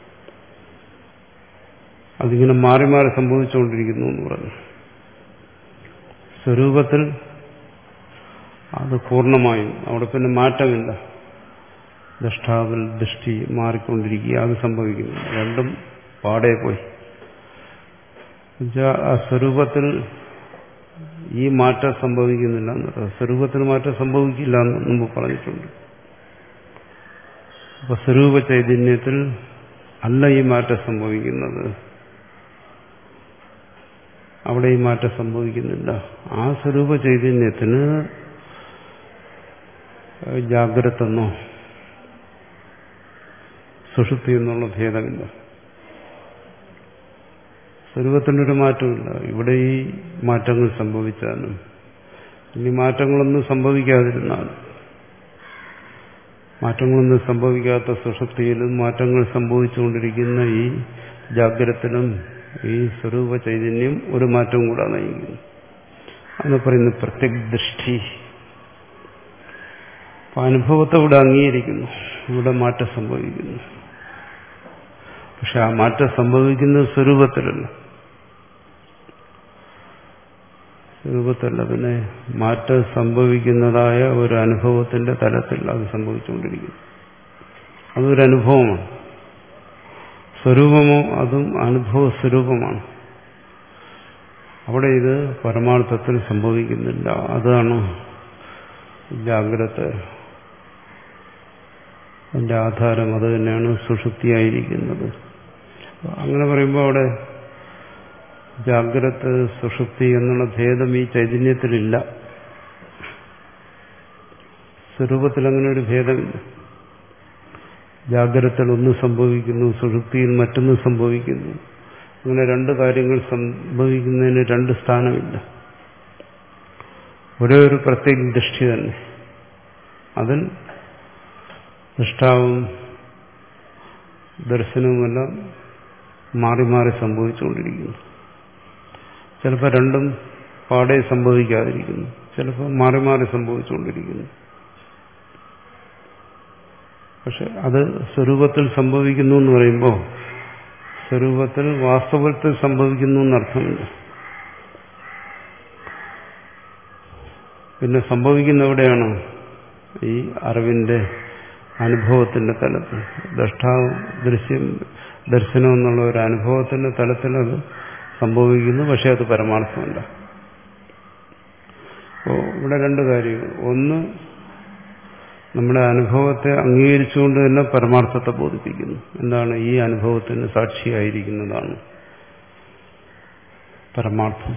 അതിങ്ങനെ മാറി മാറി സംഭവിച്ചുകൊണ്ടിരിക്കുന്നു എന്ന് പറഞ്ഞു. സ്വരൂപത്തിൽ അത് പൂർണ്ണമായും അവിടെ പിന്നെ മാറ്റമില്ല. ദഷ്ടാവിൽ ദൃഷ്ടി മാറിക്കൊണ്ടിരിക്കുക, അത് സംഭവിക്കുന്നു. രണ്ടും പാടെ പോയി. ആ സ്വരൂപത്തിൽ ഈ മാറ്റം സംഭവിക്കുന്നില്ല എന്നർത്ഥം. സ്വരൂപത്തിന് മാറ്റം സംഭവിക്കില്ല എന്ന് മുമ്പ് പറഞ്ഞിട്ടുണ്ട്. അപ്പൊ സ്വരൂപ ചൈതന്യത്തിൽ അല്ല ഈ മാറ്റം സംഭവിക്കുന്നത്, അവിടെ ഈ മാറ്റം സംഭവിക്കുന്നില്ല. ആ സ്വരൂപ ചൈതന്യത്തിന് ജാഗ്രതെന്നോ സുഷുപ്തി എന്നുള്ള ഭേദമില്ല. സ്വരൂപത്തിനൊരു മാറ്റമില്ല. ഇവിടെ ഈ മാറ്റങ്ങൾ സംഭവിച്ചാലും ഇനി മാറ്റങ്ങളൊന്നും സംഭവിക്കാതിരുന്നാലും, മാറ്റങ്ങളൊന്നും സംഭവിക്കാത്ത സുഷുപ്തിയിലും മാറ്റങ്ങൾ സംഭവിച്ചുകൊണ്ടിരിക്കുന്ന ഈ ജാഗ്രതത്തിലും ഈ സ്വരൂപ ചൈതന്യം ഒരു മാറ്റവും കൂടെ നയിക്കുന്നു. അന്ന് പറയുന്നത് പ്രത്യക് ദൃഷ്ടി. അപ്പൊ അനുഭവത്തെ ഇവിടെ അംഗീകരിക്കുന്നു. ഇവിടെ മാറ്റം സംഭവിക്കുന്നു. പക്ഷെ ആ മാറ്റം സംഭവിക്കുന്നത് സ്വരൂപത്തിലല്ല. സ്വരൂപത്തല്ല, പിന്നെ മാറ്റം സംഭവിക്കുന്നതായ ഒരു അനുഭവത്തിന്റെ തലത്തിൽ അത് സംഭവിച്ചുകൊണ്ടിരിക്കുന്നു. അതൊരു അനുഭവമാണ്. സ്വരൂപമോ അതും അനുഭവ സ്വരൂപമാണ്. അവിടെ ഇത് പരമാർത്ഥത്തിൽ സംഭവിക്കുന്നില്ല. അതാണ് ജാഗ്രത. അതിന്റെ ആധാരം അത് തന്നെയാണ് സുഷുപ്തിയായിരിക്കുന്നത്. അങ്ങനെ പറയുമ്പോൾ അവിടെ ജാഗ്രത സുഷുപ്തി എന്നുള്ള ഭേദം ഈ ചൈതന്യത്തിലില്ല. സ്വരൂപത്തിൽ അങ്ങനെ ഒരു ഭേദമില്ല. ജാഗ്രതയിൽ ഒന്ന് സംഭവിക്കുന്നു, സുഷുപ്തിയിൽ മറ്റൊന്ന് സംഭവിക്കുന്നു. അങ്ങനെ രണ്ട് കാര്യങ്ങൾ സംഭവിക്കുന്നതിന് രണ്ട് സ്ഥാനമില്ല. ഒരേ ഒരു പ്രത്യേക ദൃഷ്ടി തന്നെ. അതിൽ ദൃഷ്ടാവും ദർശനവുമെല്ലാം മാറി മാറി സംഭവിച്ചുകൊണ്ടിരിക്കുന്നു. ചിലപ്പോൾ രണ്ടും പാടെ സംഭവിക്കാതിരിക്കുന്നു, ചിലപ്പോൾ മാറി മാറി സംഭവിച്ചുകൊണ്ടിരിക്കുന്നു. പക്ഷെ അത് സ്വരൂപത്തിൽ സംഭവിക്കുന്നു എന്ന് പറയുമ്പോൾ സ്വരൂപത്തിൽ വാസ്തവത്തിൽ സംഭവിക്കുന്നു എന്നർത്ഥമില്ല. പിന്നെ സംഭവിക്കുന്ന എവിടെയാണ്? ഈ അറിവിന്റെ അനുഭവത്തിന്റെ തലത്തിൽ. ദഷ്ടാവ് ദൃശ്യം ദർശനം എന്നുള്ള ഒരു അനുഭവത്തിന്റെ തലത്തിൽ അത് സംഭവിക്കുന്നു. പക്ഷെ അത് പരമാർത്ഥമല്ല. അപ്പോൾ ഇവിടെ രണ്ട് കാര്യങ്ങൾ. ഒന്ന്, നമ്മുടെ അനുഭവത്തെ അംഗീകരിച്ചുകൊണ്ട് തന്നെ പരമാർത്ഥത്തെ ബോധിപ്പിക്കുന്നു. എന്താണ്? ഈ അനുഭവത്തിന് സാക്ഷിയായിരിക്കുന്നതാണ് പരമാർത്ഥം.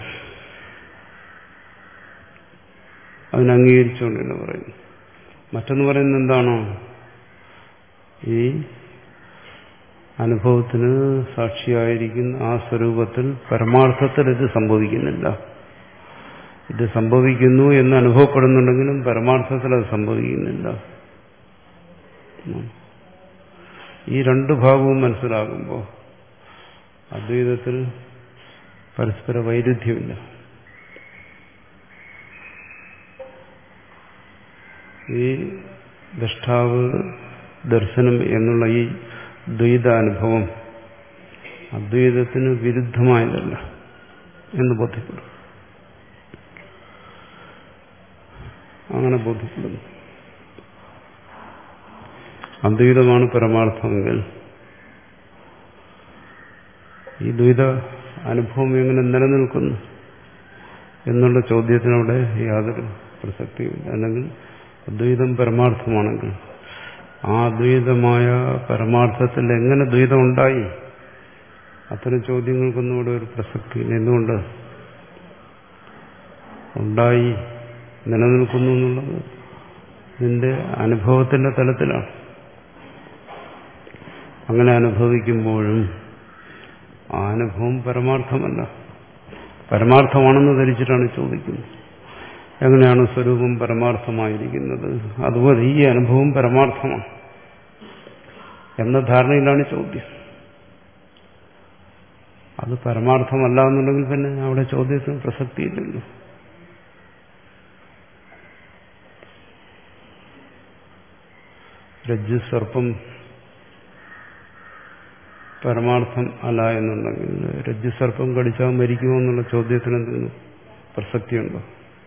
അതിനംഗീകരിച്ചുകൊണ്ട് തന്നെ പറയുന്നു. മറ്റൊന്ന് പറയുന്നത് എന്താണോ? ഈ അനുഭവത്തിന് സാക്ഷിയായിരിക്കുന്ന ആ സ്വരൂപത്തിൽ പരമാർത്ഥത്തിൽ ഇത് സംഭവിക്കുന്നില്ല. ഇത് സംഭവിക്കുന്നു എന്ന് അനുഭവപ്പെടുന്നുണ്ടെങ്കിലും പരമാർത്ഥത്തിൽ അത് സംഭവിക്കുന്നില്ല. ഈ രണ്ട് ഭാഗവും മനസ്സിലാകുമ്പോൾ അദ്വൈതത്തിൽ പരസ്പര വൈരുദ്ധ്യമില്ല. ഈ ദൃഷ്ടാവ് ദർശനം എന്നുള്ള ഈ ദ്വൈതാനുഭവം അദ്വൈതത്തിന് വിരുദ്ധമായതല്ല എന്ന് ബോധ്യപ്പെടും. അങ്ങനെ ബോധ്യപ്പെടുന്നു. അദ്വൈതമാണ് പരമാർത്ഥമെങ്കിൽ ഈ ദ്വൈത അനുഭവം എങ്ങനെ നിലനിൽക്കുന്നു എന്നുള്ള ചോദ്യത്തിനവിടെ യാതൊരു പ്രസക്തിയുമില്ല. അല്ലെങ്കിൽ അദ്വൈതം പരമാർത്ഥമാണെങ്കിൽ ആ അദ്വൈതമായ പരമാർത്ഥത്തിൽ എങ്ങനെ ദ്വൈതം ഉണ്ടായി? അത്തരം ചോദ്യങ്ങൾക്കൊന്നും ഇവിടെ ഒരു പ്രസക്തിയില്ല. എന്തുകൊണ്ട്? ഉണ്ടായി നിലനിൽക്കുന്നു എന്നുള്ളത് ഇതിന്റെ അനുഭവത്തിന്റെ തലത്തിലാണ്. അങ്ങനെ അനുഭവിക്കുമ്പോഴും ആ അനുഭവം പരമാർത്ഥമല്ല, പരമാർത്ഥമാണെന്ന് ധരിച്ചിട്ടാണ് ചോദിക്കുന്നത്. എങ്ങനെയാണ് സ്വരൂപം പരമാർത്ഥമായിരിക്കുന്നത്? അതുപോലെ ഈ അനുഭവം പരമാർത്ഥമാണ് എന്ന ധാരണയിലാണ് ചോദ്യം. അത് പരമാർത്ഥമല്ല എന്നുണ്ടെങ്കിൽ പിന്നെ അവിടെ ചോദ്യത്തിന് പ്രസക്തിയില്ലല്ലോ. രജ്ജു സർപ്പം പരമാർത്ഥം അല്ല എന്നുണ്ടെങ്കിൽ രജ്ജു സർപ്പം കടിച്ചാൽ മരിക്കുമോ എന്നുള്ള ചോദ്യത്തിന് എന്തെങ്കിലും പ്രസക്തിയുണ്ടോ?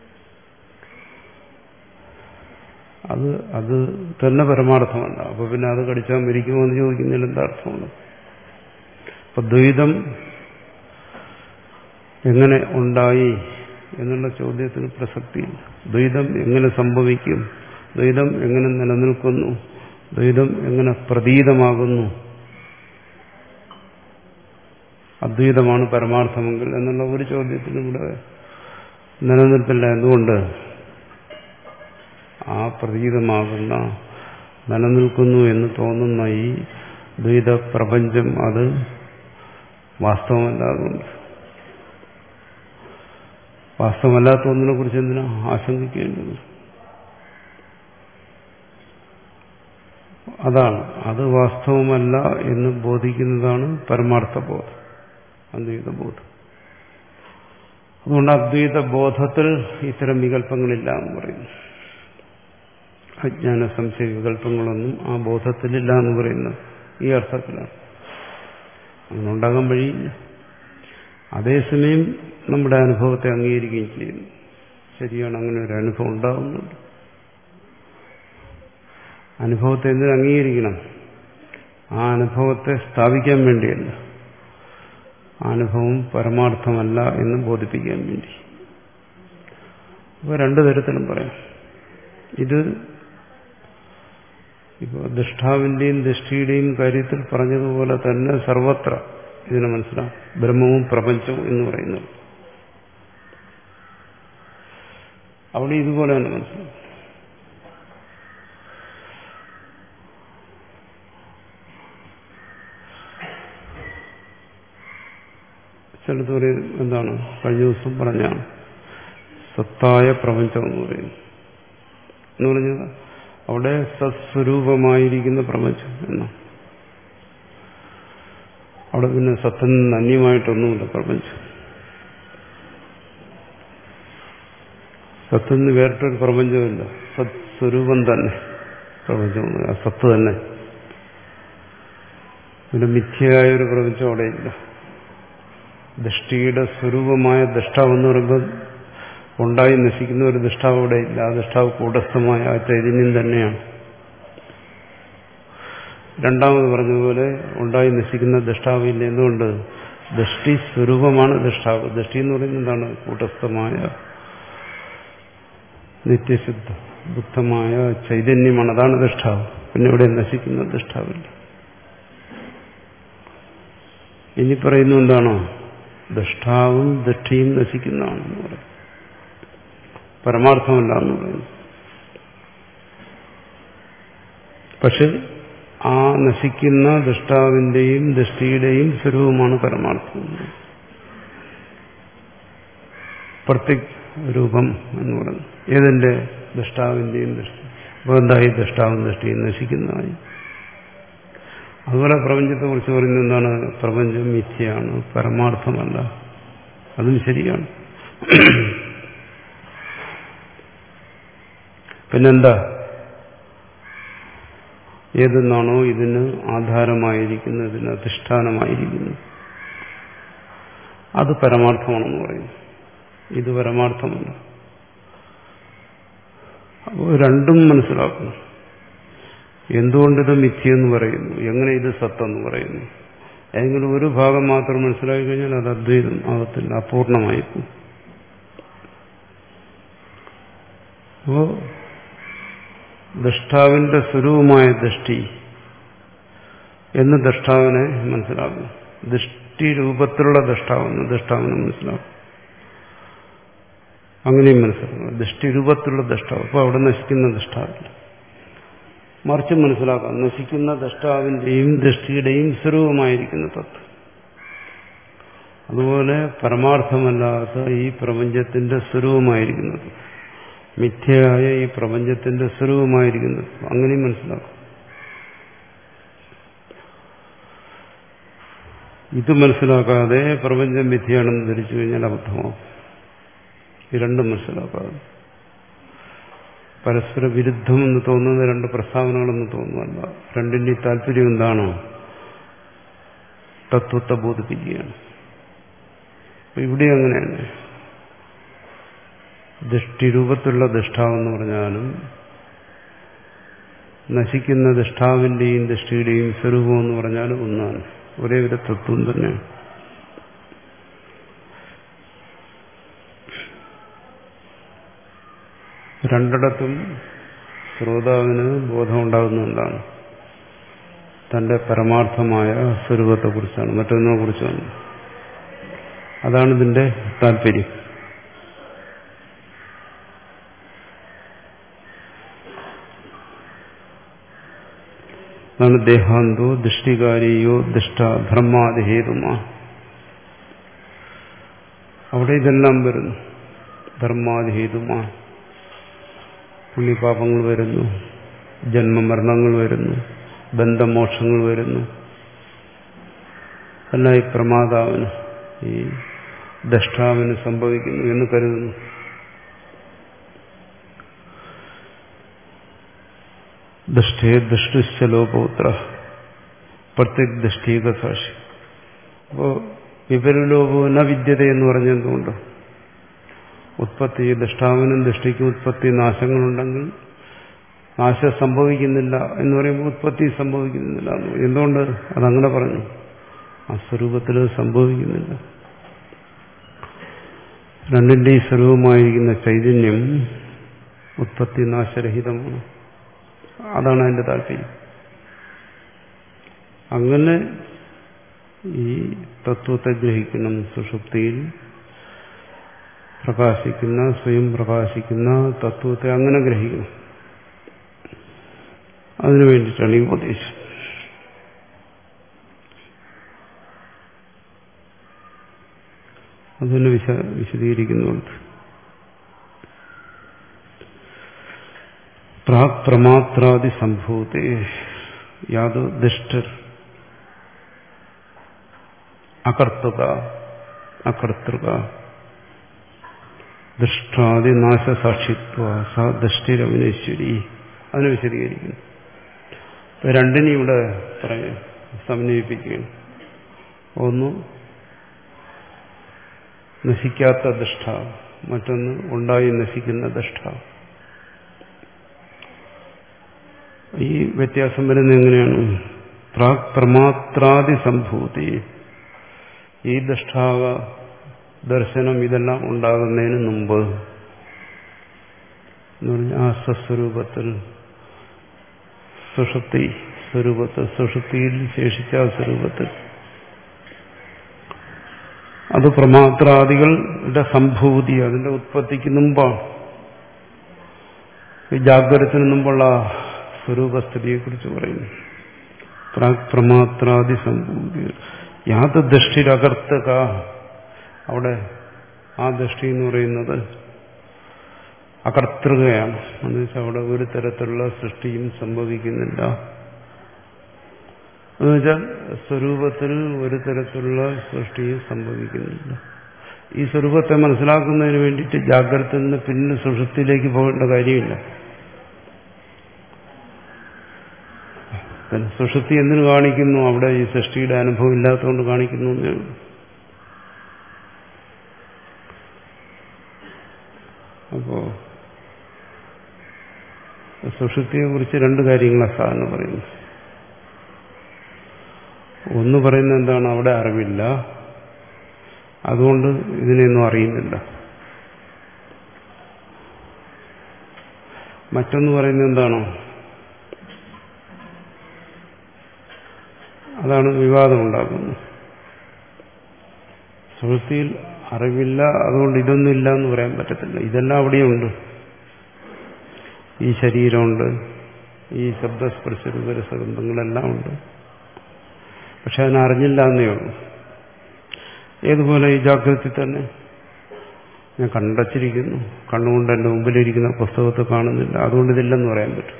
അത് അത് തന്നെ പരമാർത്ഥമല്ല. അപ്പൊ പിന്നെ അത് കടിച്ചാൽ മരിക്കുമോ എന്ന് ചോദിക്കുന്നതിൽ എന്താ അർത്ഥമുണ്ട്? അപ്പൊ ദ്വൈതം എങ്ങനെ ഉണ്ടായി എന്നുള്ള ചോദ്യത്തിന് പ്രസക്തിയില്ല. ദ്വൈതം എങ്ങനെ സംഭവിക്കും? ദ്വൈതം എങ്ങനെ നിലനിൽക്കുന്നു? ദ്വൈതം എങ്ങനെ പ്രതീതമാകുന്നു? അദ്വൈതമാണ് പരമാർത്ഥമെങ്കിൽ എന്നുള്ള ഒരു ചോദ്യത്തിനും ഇവിടെ നിലനിൽപ്പില്ല. എന്തുകൊണ്ട്? ആ പ്രതീതമാകുന്ന നിലനിൽക്കുന്നു എന്ന് തോന്നുന്ന ഈ ദ്വൈത പ്രപഞ്ചം അത് വാസ്തവമല്ലാതുകൊണ്ട്. വാസ്തവമല്ലാത്ത ഒന്നിനെ കുറിച്ച് എന്തിനാ ആശങ്കിക്കേണ്ടത്? അതാണ്, അത് വാസ്തവമല്ല എന്ന് ബോധിക്കുന്നതാണ് പരമാർത്ഥ ബോധം, അദ്വൈത ബോധം. അതുകൊണ്ട് അദ്വൈത ബോധത്തിൽ ഇത്തരം വികല്പങ്ങളില്ല എന്ന് പറയുന്നു. അജ്ഞാന സംശയ വികല്പങ്ങളൊന്നും ആ ബോധത്തിലില്ല എന്ന് പറയുന്നത് ഈ അർത്ഥത്തിലാണ്. അങ്ങനെ ഉണ്ടാകാൻ വഴിയില്ല. അതേസമയം നമ്മുടെ അനുഭവത്തെ അംഗീകരിക്കുകയും ചെയ്യുന്നു. ശരിയാണ്, അങ്ങനെ ഒരു അനുഭവം ഉണ്ടാകുന്നുണ്ട്. അനുഭവത്തെ എന്തിനു അംഗീകരിക്കണം? ആ അനുഭവത്തെ സ്ഥാപിക്കാൻ വേണ്ടിയല്ല, അനുഭവം പരമാർത്ഥമല്ല എന്ന് ബോധിപ്പിക്കാൻ വേണ്ടി. അപ്പോൾ രണ്ടു തരത്തിലും പറയാം. ഇത് ഇപ്പോൾ ദൃഷ്ടാവിന്റെയും ദൃഷ്ടിയുടെയും കാര്യത്തിൽ പറഞ്ഞതുപോലെ തന്നെ സർവത്ര ഇതിനെ മനസ്സിലാവും. ബ്രഹ്മവും പ്രപഞ്ചവും എന്ന് പറയുന്നത് അവിടെ ഇതുപോലെ തന്നെ മനസ്സിലാവും. ചിലത് പറയും എന്താണ്, കഴിഞ്ഞ ദിവസം പറഞ്ഞാണ് സത്തായ പ്രപഞ്ചം എന്ന് പറയുന്നത്. എന്ന് പറഞ്ഞാൽ അവിടെ സത്സ്വരൂപമായിരിക്കുന്ന പ്രപഞ്ചം എന്നാ. അവിടെ പിന്നെ സത്തിൽ നിന്ന് അന്യമായിട്ടൊന്നുമില്ല പ്രപഞ്ചം. സത്തിൽ നിന്ന് വേറിട്ടൊരു പ്രപഞ്ചമില്ല, സത്സ്വരൂപം തന്നെ പ്രപഞ്ചം, സത്ത് തന്നെ. പിന്നെ മിഥ്യയായ ഒരു പ്രപഞ്ചം അവിടെയില്ല. ദൃഷ്ടിയുടെ സ്വരൂപമായ ദൃഷ്ടാവെന്ന് പറയുമ്പോൾ ഉണ്ടായി നശിക്കുന്ന ഒരു ദൃഷ്ടാവ് അവിടെ ഇല്ല. ആ ദൃഷ്ടാവ് കൂടസ്ഥമായ ആ ചൈതന്യം തന്നെയാണ്. രണ്ടാമത് പറഞ്ഞതുപോലെ ഉണ്ടായി നശിക്കുന്ന ദൃഷ്ടാവില്ല. എന്തുകൊണ്ട്? ദൃഷ്ടി സ്വരൂപമാണ് ദൃഷ്ടാവ്. ദൃഷ്ടി എന്ന് പറയുന്നത് എന്താണ്? കൂടസ്ഥമായ നിത്യശുദ്ധ ബുദ്ധമായ ചൈതന്യമാണ്, അതാണ് ദൃഷ്ടാവ്. പിന്നെ ഇവിടെ നശിക്കുന്ന ദൃഷ്ടാവില്ല. ഇനി പറയുന്നു എന്താണോ, ദൃഷ്ടാവും ദൃഷ്ടിയും നശിക്കുന്നതാണെന്ന് പറയും. പരമാർത്ഥമല്ല എന്ന് പറയുന്നു. പക്ഷെ ആ നശിക്കുന്ന ദൃഷ്ടാവിന്റെയും ദൃഷ്ടിയുടെയും സ്വരൂപമാണ് പരമാർത്ഥം. പ്രത്യക് രൂപം എന്ന് പറയുന്നു. ഏതിന്റെ? ദൃഷ്ടാവിന്റെയും ദൃഷ്ടി. അപ്പോൾ എന്തായി? ദൃഷ്ടാവും ദൃഷ്ടിയും നശിക്കുന്നതായി. അതുപോലെ പ്രപഞ്ചത്തെ കുറിച്ച് പറയുന്നത് എന്താണ്? പ്രപഞ്ചം മിഥ്യയാണ്, പരമാർത്ഥമല്ല. അതും ശരിയാണ്. പിന്നെന്താ? ഏതെന്നാണോ ഇതിന് ആധാരമായിരിക്കുന്നത്, ഇതിന് അധിഷ്ഠാനമായിരിക്കുന്നത്, അത് പരമാർത്ഥമാണെന്ന് പറയുന്നു. ഇത് പരമാർത്ഥമല്ല. അപ്പോൾ രണ്ടും മനസ്സിലാക്കണം. എന്തുകൊണ്ടിത് മിഥ്യയെന്ന് പറയുന്നു, എങ്ങനെ ഇത് സത്തെന്ന് പറയുന്നു. ഏതെങ്കിലും ഒരു ഭാഗം മാത്രം മനസ്സിലാക്കി കഴിഞ്ഞാൽ അത് അദ്വൈതം ആകത്തില്ല, അപൂർണമായിരിക്കും. അപ്പോൾ ദൃഷ്ടാവിന്റെ സ്വരൂപമായ ദൃഷ്ടി എന്ന് ദൃഷ്ടാവിനെ മനസ്സിലാക്കും. ദൃഷ്ടി രൂപത്തിലുള്ള ദൃഷ്ടാവെന്ന് ദൃഷ്ടാവിനെ മനസ്സിലാക്കും. അങ്ങനെയും മനസ്സിലാക്കണം. ദൃഷ്ടി രൂപത്തിലുള്ള ദൃഷ്ടാവ്. അപ്പോൾ അവിടെ നശിക്കുന്ന ദൃഷ്ടാവില്ല. മറിച്ച് മനസ്സിലാക്കാം, നശിക്കുന്ന ദൃഷ്ടാവിന്റെയും ദൃഷ്ടിയുടെയും സ്വരൂപമായിരിക്കുന്ന തത്വം. അതുപോലെ പരമാർത്ഥമല്ലാത്ത ഈ പ്രപഞ്ചത്തിന്റെ സ്വരൂപമായിരിക്കുന്നത്, മിഥ്യയായ ഈ പ്രപഞ്ചത്തിന്റെ സ്വരൂപമായിരിക്കുന്നത്, അങ്ങനെയും മനസ്സിലാക്കും. ഇത് മനസ്സിലാക്കാതെ പ്രപഞ്ചം മിഥ്യയാണെന്ന് ധരിച്ചു കഴിഞ്ഞാൽ അബദ്ധമാകും. ഈ രണ്ടും മനസ്സിലാക്കാതെ പരസ്പര വിരുദ്ധമെന്ന് തോന്നുന്ന രണ്ട് പ്രസ്താവനകളെന്ന് തോന്നുന്നതല്ല. രണ്ടിന്റെ താല്പര്യം എന്താണോ? തത്വത്തെ ബോധിപ്പിക്കുകയാണ്. ഇവിടെ അങ്ങനെയാണ്. ദൃഷ്ടിരൂപത്തിലുള്ള ദൃഷ്ടാവെന്ന് പറഞ്ഞാലും നശിക്കുന്ന ദൃഷ്ടാവിന്റെയും ദൃഷ്ടിയുടെയും സ്വരൂപം എന്ന് പറഞ്ഞാലും ഒന്നാണ്. ഒരേ ഒരു തത്വം തന്നെയാണ്. രണ്ടിടത്തും ശ്രോതാവിന് ബോധമുണ്ടാകുന്നതാണ് തന്റെ പരമാർത്ഥമായ സ്വരൂപത്തെക്കുറിച്ചാണ്, മറ്റൊന്നിനെ കുറിച്ചാണ്. അതാണ് ഇതിന്റെ താല്പര്യം. അതാണ് ദേഹാന്തോ ദൃഷ്ടികാരിയോ ദൃഷ്ട ധർമാദിഹേതുമാ. അവിടെ ഇതെല്ലാം വരുന്നു. ധർമാദിഹേതുമാ. പുണ്യപാപങ്ങൾ വരുന്നു, ജന്മമരണങ്ങൾ വരുന്നു, ബന്ധമോക്ഷങ്ങൾ വരുന്നു. എല്ലാം ഈ പ്രമാതാവിന്, ഈ ദഷ്ടാവിന് സംഭവിക്കുന്നു എന്ന് കരുതുന്നു. ദൃഷ്ടേ ദൃഷ്ടിശ്ചലോപൗത്ര പ്രത്യക് ദൃഷ്ടീക സാക്ഷി. അപ്പോ വിപരലോകവും ന വിദ്യത എന്ന് പറഞ്ഞെന്തുകൊണ്ട്? ഉത്പത്തി, ദൃഷ്ടാവിനും ദൃഷ്ടിക്കും ഉത്പത്തി നാശങ്ങളുണ്ടെങ്കിൽ നാശം സംഭവിക്കുന്നില്ല എന്ന് പറയുമ്പോൾ ഉത്പത്തി സംഭവിക്കുന്നില്ല. എന്തുകൊണ്ട് അതങ്ങനെ പറഞ്ഞു? ആ സ്വരൂപത്തിൽ സംഭവിക്കുന്നില്ല. രണ്ടിന്റെ ഈ സ്വരൂപമായിരിക്കുന്ന ചൈതന്യം ഉത്പത്തി നാശരഹിതമാണ്. അതാണ് അതിന്റെ താല്പര്യം. അങ്ങനെ ഈ തത്വത്തെ ഗ്രഹിക്കണം. സുഷുപ്തിയിൽ പ്രകാശിക്കുന്ന, സ്വയം പ്രകാശിക്കുന്ന തത്വത്തെ അങ്ങനെ ഗ്രഹിക്കണം. അതിനു വേണ്ടിയിട്ടാണ് ഈ ഉപദേശം. അതിനെ വിശ വിശദീകരിക്കുന്നുണ്ട്. പ്രാക് പ്രമാത്രാദി സംഭൂതേ യാതോ ദുഷ്ടർ അകർത്തുക അകർത്തൃക ദൃഷ്ടാദി നാശസാക്ഷിത്വ സ ദൃഷ്ടിരവിനേശ്വരി. അതിനെ വിശദീകരിക്കുന്നു. രണ്ടിനെ ഇവിടെ പറയാം, സമന്വയിപ്പിക്കുകയാണ്. ഒന്ന് നശിക്കാത്ത ദൃഷ്ട, മറ്റൊന്ന് ഉണ്ടായി നശിക്കുന്ന ദൃഷ്ട. ഈ വ്യത്യാസം വരുന്നത് എങ്ങനെയാണ്? പ്രാക് പ്രമാത്രാദി സംഭൂതി. ഈ ദൃഷ്ടാവ ദർശനം ഇതെല്ലാം ഉണ്ടാകുന്നതിന് മുമ്പ് എന്ന് പറഞ്ഞാൽ ആ സ്വസ്വരൂപത്തിൽ സുഷുപ്തി സ്വരൂപത്തിൽ സുഷുപ്തിയിൽ ശേഷിച്ച ആ സ്വരൂപത്തിൽ അത് പ്രമാത്രാദികളുടെ സംഭൂതി, അതിന്റെ ഉത്പത്തിക്ക് മുമ്പാണ്. ഈ ജാഗ്രതത്തിന് മുമ്പുള്ള സ്വരൂപസ്ഥിതിയെക്കുറിച്ച് പറയുന്നു. പ്രമാത്രാദി സംഭൂതി യാത് ദൃഷ്ടിരകർത്തക, അവിടെ ആ ദൃഷ്ടി എന്ന് പറയുന്നത് അകർത്തൃകയാണ്. എന്ന് വെച്ചാൽ അവിടെ ഒരു തരത്തിലുള്ള സൃഷ്ടിയും സംഭവിക്കുന്നില്ല. എന്നുവെച്ചാൽ സ്വരൂപത്തിൽ ഒരു തരത്തിലുള്ള സൃഷ്ടിയും സംഭവിക്കുന്നില്ല. ഈ സ്വരൂപത്തെ മനസ്സിലാക്കുന്നതിന് വേണ്ടിയിട്ട് ജാഗ്രതയിൽ നിന്ന് പിന്നെ സുഷുപ്തിയിലേക്ക് പോകേണ്ട കാര്യമില്ല. സുഷുപ്തി എന്തിനു കാണിക്കുന്നു? അവിടെ ഈ സൃഷ്ടിയുടെ അനുഭവം ഇല്ലാത്തതുകൊണ്ട് കാണിക്കുന്നു എന്നേ ഉള്ളൂ. അപ്പോ സുഷുപ്തിയെ കുറിച്ച് രണ്ട് കാര്യങ്ങളാണ് സാധാരണ പറയുന്നത്. ഒന്ന് പറയുന്നത് എന്താണ്? അവിടെ അറിവില്ല, അതുകൊണ്ട് ഇതിനെയൊന്നും അറിയുന്നില്ല. മറ്റൊന്ന് പറയുന്നത് എന്താണോ? അതാണ് വിവാദമുണ്ടാക്കുന്നത്. സുഷുപ്തിയിൽ അറിവില്ല, അതുകൊണ്ട് ഇതൊന്നും ഇല്ല എന്ന് പറയാൻ പറ്റത്തില്ല. ഇതെല്ലാം അവിടെയുണ്ട്. ഈ ശരീരമുണ്ട്, ഈ ശബ്ദസ്പർശ രൂപരസഗന്ധങ്ങളെല്ലാം ഉണ്ട്. പക്ഷെ അതിനറിഞ്ഞില്ല എന്നേ ഉള്ളൂ. ഏതുപോലെ ഈ ജാഗ്രതയിൽ തന്നെ ഞാൻ കണ്ടച്ചിരിക്കുന്നു, കണ്ണുകൊണ്ട് എൻ്റെ മുമ്പിലിരിക്കുന്ന പുസ്തകത്തെ കാണുന്നില്ല, അതുകൊണ്ട് ഇതില്ലെന്ന് പറയാൻ പറ്റും.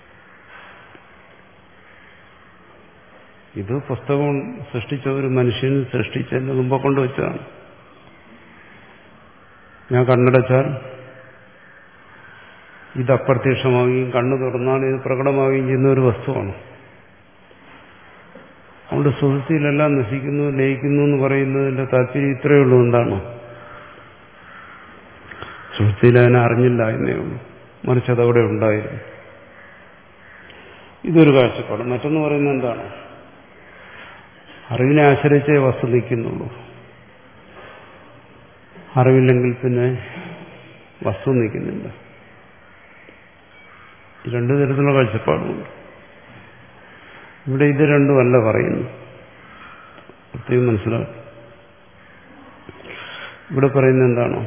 ഇത് പുസ്തകം സൃഷ്ടിച്ച ഒരു മനുഷ്യൻ സൃഷ്ടിച്ചതിന് മുമ്പ് കൊണ്ടുവച്ചതാണ്. ഞാൻ കണ്ണടച്ചാൽ ഇത് അപ്രത്യക്ഷമാവുകയും കണ്ണു തുറന്നാൽ ഇത് പ്രകടമാവുകയും ചെയ്യുന്ന ഒരു വസ്തുവാണ്. അതുകൊണ്ട് സുഹൃത്തിയിലെല്ലാം നശിക്കുന്നു, ലയിക്കുന്നു എന്ന് പറയുന്നതിന്റെ താല്പര്യം ഇത്രയേ ഉള്ളൂ. എന്താണ്? സുഹൃത്തിയിൽ അതിനെ അറിഞ്ഞില്ല എന്നേ ഉള്ളൂ, മറിച്ച് അതവിടെ ഉണ്ടായിരുന്നു. ഇതൊരു കാഴ്ചപ്പാട്. മറ്റൊന്ന് പറയുന്നത് എന്താണ്? അറിവിനെ ആശ്രയിച്ചേ വസ്തു നിൽക്കുന്നുള്ളൂ. അറിവില്ലെങ്കിൽ പിന്നെ വസ്തു നിൽക്കുന്നില്ല. രണ്ടു തരത്തിലുള്ള കാഴ്ചപ്പാടുമുണ്ട്. ഇവിടെ ഇത് രണ്ടുമല്ല പറയുന്നു, പ്രത്യേകം മനസ്സിലാക്കും. ഇവിടെ പറയുന്നത് എന്താണോ?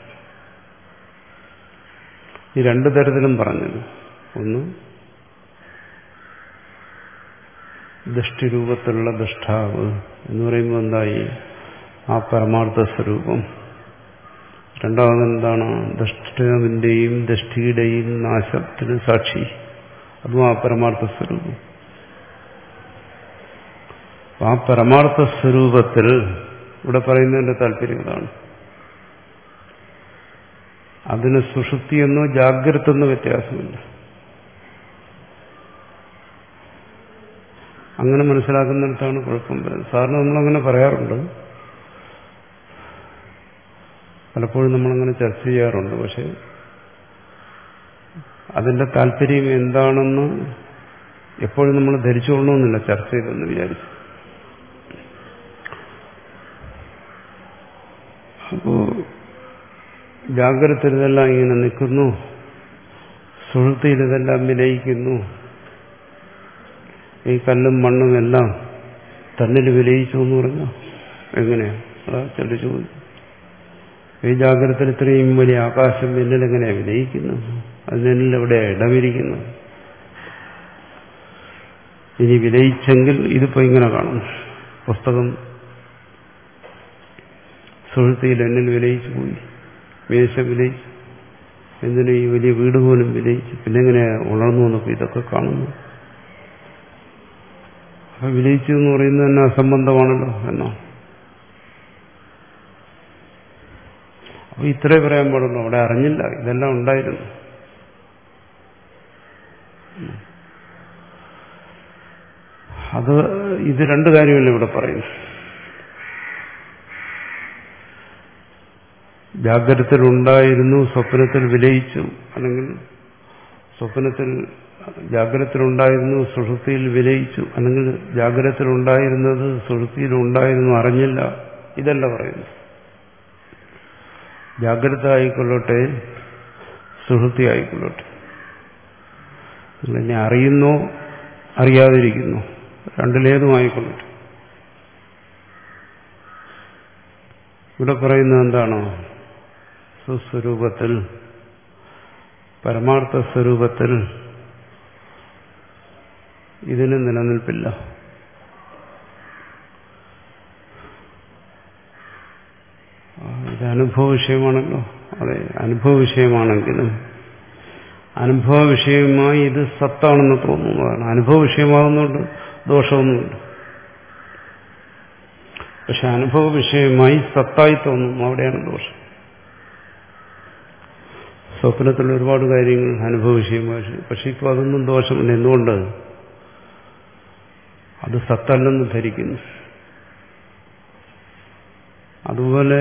ഈ രണ്ടു തരത്തിലും പറഞ്ഞത് ഒന്ന് ദൃഷ്ടിരൂപത്തിലുള്ള ദൃഷ്ടാവ് എന്ന് പറയുമ്പോൾ എന്തായി? ആ പരമാർത്ഥ സ്വരൂപം. രണ്ടാമതെന്താണ്? ദൃഷ്ടാവിന്റെയും ദൃഷ്ടിയുടെയും നാശത്തിന് സാക്ഷി, അതും ആ പരമാർത്ഥ സ്വരൂപം. ആ പരമാർത്ഥ സ്വരൂപത്തിൽ ഇവിടെ പറയുന്നതിന്റെ താല്പര്യം ഇതാണ്. അതിന് സുഷുപ്തി എന്നോ ജാഗ്രത എന്നോ വ്യത്യാസമില്ല. അങ്ങനെ മനസ്സിലാക്കുന്നിടത്താണ് കുഴപ്പം വരുന്നത്. സാറിന് നമ്മളങ്ങനെ പറയാറുണ്ട്, പലപ്പോഴും നമ്മളങ്ങനെ ചർച്ച ചെയ്യാറുണ്ട്. പക്ഷെ അതിന്റെ താല്പര്യം എന്താണെന്ന് എപ്പോഴും നമ്മൾ ധരിച്ചുകൊള്ളണമെന്നില്ല ചർച്ച ചെയ്തെന്ന് വിചാരിച്ചു. അപ്പോ ജാഗ്രതയിൽ ഇതെല്ലാം ഇങ്ങനെ നിൽക്കുന്നു, സുഹൃത്തിയിൽ ഇതെല്ലാം വിലയിക്കുന്നു, ഈ കല്ലും മണ്ണും എല്ലാം തന്നിൽ വിലയിച്ചു എന്ന് പറഞ്ഞാൽ എങ്ങനെയാ? അതാ ചില ചോദിച്ചു. ഈ ജാഗ്രതയിൽ ഇത്രയും വലിയ ആകാശം എന്നിൽ എങ്ങനെയാ വിലയിക്കുന്നു? അതിനെല്ലാം എവിടെ ഇടമിരിക്കുന്നു? ഇനി വിലയിച്ചെങ്കിൽ ഇതിപ്പോ ഇങ്ങനെ കാണും. പുസ്തകം സുഹൃത്തിയിൽ എന്നിൽ വിലയിച്ചു പോയി, മേശ വിലയിച്ചു, എന്തിനും ഈ വലിയ വീട് പോലും വിലയിച്ചു, പിന്നെ എങ്ങനെ ഉണർന്നു വന്നപ്പോൾ ഇതൊക്കെ കാണുന്നു? അപ്പൊ വിലയിച്ചു എന്ന് പറയുന്നത് തന്നെ അസംബന്ധമാണല്ലോ എന്നാണ്. അപ്പൊ ഇത്രേ പറയാൻ പാടുള്ളൂ. അവിടെ അറിഞ്ഞില്ല, ഇതെല്ലാം ഉണ്ടായിരുന്നു. അത് ഇത് രണ്ട് കാര്യമല്ല ഇവിടെ പറയുന്നു. ജാഗ്രതത്തിലുണ്ടായിരുന്നു, സ്വപ്നത്തിൽ വിലയിച്ചു, അല്ലെങ്കിൽ സ്വപ്നത്തിൽ ജാഗ്രതത്തിലുണ്ടായിരുന്നു, സുഷുപ്തിയിൽ വിലയിച്ചു, അല്ലെങ്കിൽ ജാഗ്രതത്തിലുണ്ടായിരുന്നത് സുഷുപ്തിയിൽ ഉണ്ടായിരുന്നു, അറിഞ്ഞില്ല. ഇതല്ല പറയുന്നു. ജാഗ്രത ആയിക്കൊള്ളട്ടെ, സുഷുപ്തി ആയിക്കൊള്ളട്ടെ. നിങ്ങളെന്നെ അറിയുന്നോ അറിയാതിരിക്കുന്നു, രണ്ടിലേതുമായിക്കൊള്ളട്ടെ. ഇവിടെ പറയുന്നത് എന്താണോ? സുസ്വരൂപത്തിൽ, പരമാർത്ഥ സ്വരൂപത്തിൽ ഇതിന് നിലനിൽപ്പില്ല. ഇത് അനുഭവ വിഷയമാണല്ലോ. അതെ, അനുഭവ വിഷയമാണെങ്കിലും അനുഭവ വിഷയമായി ഇത് സത്താണെന്ന് തോന്നുന്നതാണ്. അനുഭവ വിഷയമാകുന്നുണ്ട് ദോഷമൊന്നുമില്ല. പക്ഷെ അനുഭവ വിഷയമായി സത്തായി തോന്നുന്നു, അവിടെയാണ് ദോഷം. സ്വപ്നത്തിൽ ഒരുപാട് കാര്യങ്ങൾ അനുഭവ വിഷയമായി, പക്ഷെ ഇപ്പോൾ അതൊന്നും ദോഷമില്ല. എന്തുകൊണ്ട്? അത് സത്തല്ലെന്ന് ധരിക്കുന്നു. അതുപോലെ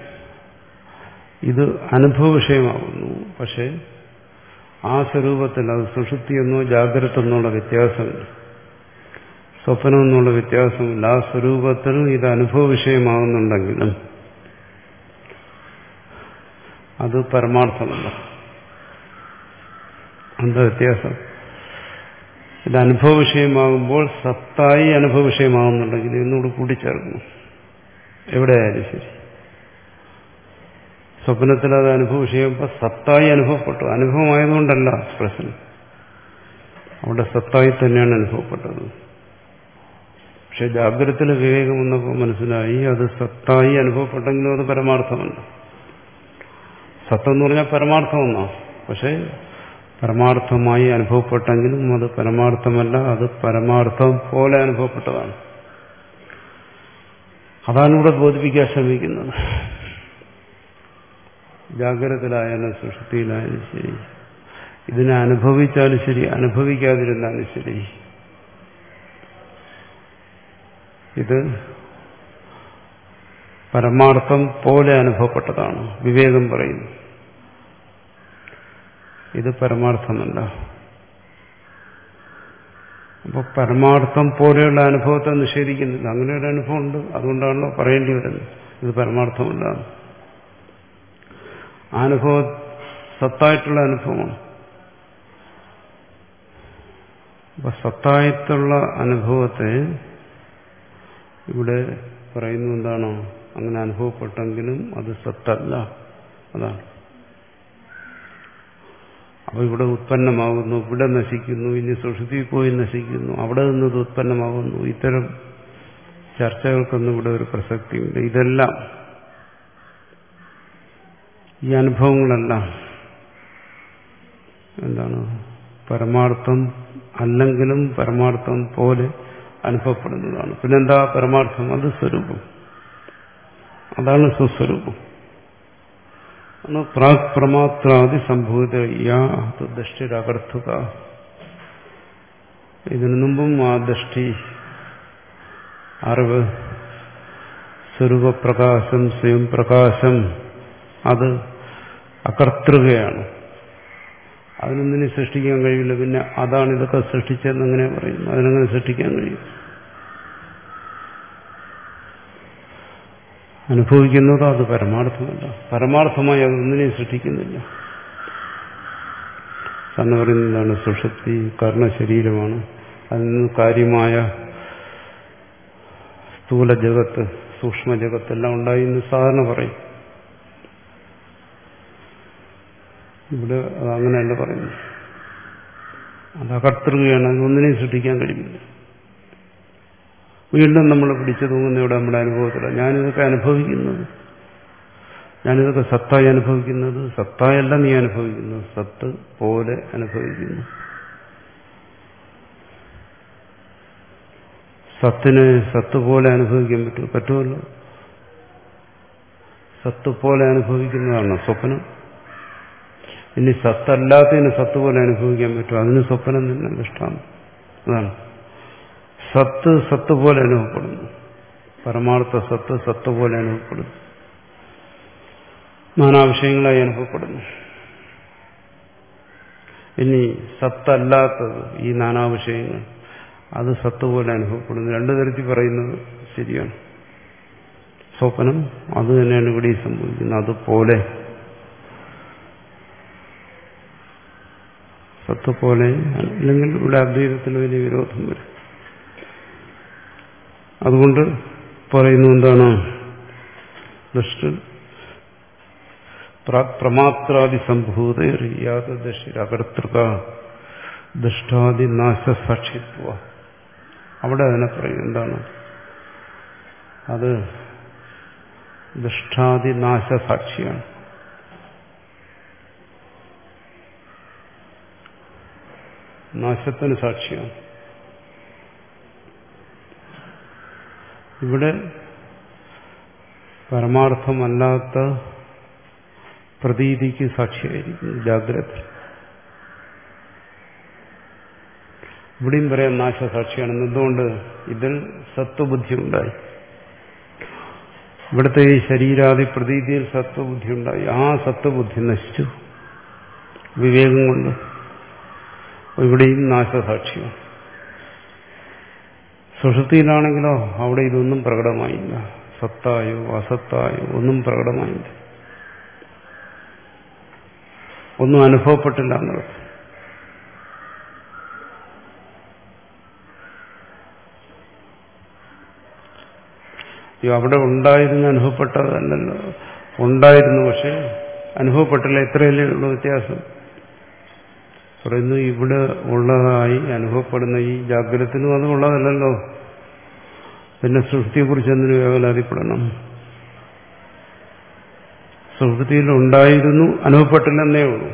ഇത് അനുഭവ വിഷയമാകുന്നു, പക്ഷെ ആ സ്വരൂപത്തിൽ അത് സുഷുപ്തി എന്നോ ജാഗ്രത എന്നുള്ള വ്യത്യാസമില്ല, സ്വപ്നം എന്നുള്ള വ്യത്യാസമില്ല. ആ സ്വരൂപത്തിൽ ഇത് അനുഭവ വിഷയമാകുന്നുണ്ടെങ്കിലും അത് പരമാർത്ഥമല്ല. എന്താ വ്യത്യാസം? ഇത് അനുഭവ വിഷയമാകുമ്പോൾ സത്തായി അനുഭവ വിഷയമാകുന്നുണ്ടെങ്കിൽ എന്നോട് കൂട്ടിച്ചേർക്കുന്നു. എവിടെയായാലും ശരി, സ്വപ്നത്തിൽ അത് അനുഭവ വിഷയം സത്തായി അനുഭവപ്പെട്ടു. അനുഭവമായതുകൊണ്ടല്ല പ്രശ്നം, അവിടെ സത്തായി തന്നെയാണ് അനുഭവപ്പെട്ടത്. പക്ഷെ ജാഗ്രതത്തിൽ വിവേകം വന്നപ്പോൾ മനസ്സിലായി അത് സത്തായി അനുഭവപ്പെട്ടെങ്കിലും അത് പരമാർത്ഥമല്ല. സത്തെന്ന് പറഞ്ഞാൽ പരമാർത്ഥമെന്നാ, പക്ഷെ പരമാർത്ഥമായി അനുഭവപ്പെട്ടെങ്കിലും അത് പരമാർത്ഥമല്ല, അത് പരമാർത്ഥം പോലെ അനുഭവപ്പെട്ടതാണ്. അതാണ് ഇവിടെ ബോധിപ്പിക്കാൻ ശ്രമിക്കുന്നത്. ജാഗ്രതയിലായാലും സുഷുപ്തിയിലായാലും ശരി, ഇതിനെ അനുഭവിച്ചാലും ശരി, അനുഭവിക്കാതിരുന്നാലും ശരി, ഇത് പരമാർത്ഥം പോലെ അനുഭവപ്പെട്ടതാണ്. വിവേകം പറയുന്നു ഇത് പരമാർത്ഥമല്ല. അപ്പോൾ പരമാർത്ഥം പോലെയുള്ള അനുഭവത്തെ നിഷേധിക്കുന്നില്ല. അങ്ങനെ ഒരു അനുഭവം ഉണ്ട്, അതുകൊണ്ടാണല്ലോ പറയേണ്ടി വരുന്നത് ഇത് പരമാർത്ഥമല്ല. ആ അനുഭവം സത്തായിട്ടുള്ള അനുഭവമാണ്. അപ്പൊ സത്തായിട്ടുള്ള അനുഭവത്തെ ഇവിടെ പറയുന്നു എന്താണോ, അങ്ങനെ അനുഭവപ്പെട്ടെങ്കിലും അത് സത്തല്ല. അതാണ്. അപ്പൊ ഇവിടെ ഉത്പന്നമാകുന്നു, ഇവിടെ നശിക്കുന്നു, ഇനി സുഷുപ്തിയിൽ പോയി നശിക്കുന്നു, അവിടെ നിന്നത് ഉത്പന്നമാകുന്നു. ഇത്തരം ചർച്ചകൾക്കൊന്നും ഇവിടെ ഒരു പ്രസക്തിയുണ്ട്. ഇതെല്ലാം ഈ അനുഭവങ്ങളെല്ലാം എന്താണ്, പരമാർത്ഥം അല്ലെങ്കിലും പരമാർത്ഥം പോലെ അനുഭവപ്പെടുന്നതാണ്. പിന്നെന്താ പരമാർത്ഥം? അത് സ്വരൂപം, അതാണ് സ്വസ്വരൂപം. പ്രാക് പ്രമാത്രാദി സംഭൂത ദൃഷ്ടിരകർത്തുക. ഇതിനു മുമ്പും ആ ദൃഷ്ടി, അറിവ്, സ്വരൂപപ്രകാശം, സ്വയം പ്രകാശം, അത് അകർത്തൃകയാണ്. അതിനൊന്നിനെ സൃഷ്ടിക്കാൻ കഴിയില്ല. പിന്നെ അതാണ് ഇതൊക്കെ സൃഷ്ടിച്ചതെന്ന് എങ്ങനെ പറയുന്നു? അതിനെങ്ങനെ സൃഷ്ടിക്കാൻ കഴിയും? അനുഭവിക്കുന്നത് അത് പരമാർത്ഥമല്ല. പരമാർത്ഥമായി അതൊന്നിനെയും സൃഷ്ടിക്കുന്നില്ല. എന്ന് പറയുന്നതാണ് സുഷുപ്തി കർണശരീരമാണ്. അതിൽ നിന്ന് കാര്യമായ സ്ഥൂല ജഗത്ത്, സൂക്ഷ്മ ജഗത്തെല്ലാം ഉണ്ടായി എന്ന് സാധാരണ പറയും. ഇവിടെ അത് അങ്ങനെയല്ല പറയുന്നു. അത് അകർത്തൃകയാണ്, അതൊന്നിനെയും സൃഷ്ടിക്കാൻ കഴിയില്ല. വീണ്ടും നമ്മൾ പിടിച്ചു തൂങ്ങുന്ന ഇവിടെ നമ്മുടെ അനുഭവത്തിലാണ്. ഞാനിതൊക്കെ അനുഭവിക്കുന്നത്, ഞാനിതൊക്കെ സത്തായി അനുഭവിക്കുന്നത്, സത്തായല്ല നീ അനുഭവിക്കുന്നത്, സത്ത് പോലെ അനുഭവിക്കുന്നു. സത്തിനെ സത്ത് പോലെ അനുഭവിക്കാൻ പറ്റും പറ്റുമല്ലോ. സത്ത് പോലെ അനുഭവിക്കുന്നതാണ് സ്വപ്നം. ഇനി സത്തല്ലാത്തതിന് സത്ത് പോലെ അനുഭവിക്കാൻ പറ്റും, അതിന് സ്വപ്നം തന്നെ ദൃഷ്ടാന്തം. അതാണ് സത്ത് സത്ത് പോലെ അനുഭവപ്പെടുന്നു. പരമാർത്ഥ സത്ത് സത്ത് പോലെ അനുഭവപ്പെടുന്നു, നാനാവിഷയങ്ങളായി അനുഭവപ്പെടുന്നു. ഇനി സത്തല്ലാത്തത് ഈ നാനാവിഷയങ്ങൾ, അത് സത്ത് പോലെ അനുഭവപ്പെടുന്നു. രണ്ടു തരത്തിൽ പറയുന്നത് ശരിയാണ്. സ്വപ്നം അത് തന്നെയാണ് ഇവിടെ സംഭവിക്കുന്നത്. അതുപോലെ സത്ത് പോലെ, അല്ലെങ്കിൽ ഇവിടെ അദ്വൈതത്തിൽ വലിയ വിരോധം വരും. അതുകൊണ്ട് പറയുന്നു എന്താണ്, ദൃഷ്ട പ്രമാത്രാദി സംഭൂതകർത്തൃക ദൃഷ്ടാദി നാശസാക്ഷിത്വ. അവിടെ അതിനെ പറയും എന്താണ്, അത് ദൃഷ്ടാദി നാശസാക്ഷിയാണ്. നാശത്തിന് സാക്ഷിയാണ്. ഇവിടെ പരമാർത്ഥമല്ലാത്ത പ്രതീതിക്ക് സാക്ഷിയായിരിക്കും ജാഗ്രത. ഇവിടെയും പറയാൻ നാശസാക്ഷിയാണെന്ന്. എന്തുകൊണ്ട്? ഇതിൽ സത്വബുദ്ധി ഉണ്ടായി. ഇവിടുത്തെ ഈ ശരീരാദി പ്രതീതിയിൽ സത്വബുദ്ധി ഉണ്ടായി. ആ സത്വബുദ്ധി നശിച്ചു വിവേകം കൊണ്ട്. ഇവിടെയും നാശസാക്ഷിയാണ്. സുഷുപ്തിയിലാണെങ്കിലോ അവിടെ ഇതൊന്നും പ്രകടമായില്ല. സത്തായോ അസത്തായോ ഒന്നും പ്രകടമായില്ല, ഒന്നും അനുഭവപ്പെട്ടില്ല എന്നുള്ളത്. അവിടെ ഉണ്ടായിരുന്നു അനുഭവപ്പെട്ടതല്ലല്ലോ, ഉണ്ടായിരുന്നു പക്ഷെ അനുഭവപ്പെട്ടില്ല. ഇത്രയല്ലേ ഉള്ള വ്യത്യാസം. പറയുന്നു ഇവിടെ ഉള്ളതായി അനുഭവപ്പെടുന്ന ഈ ജാഗ്രതത്തിനും അത് ഉള്ളതല്ലല്ലോ, പിന്നെ സുഷുപ്തിയെക്കുറിച്ച് എന്തിനു വേവലാതിപ്പെടണം? സുഷുപ്തിയിൽ ഉണ്ടായിരുന്നു, അനുഭവപ്പെട്ടില്ലെന്നേ ഉള്ളൂ.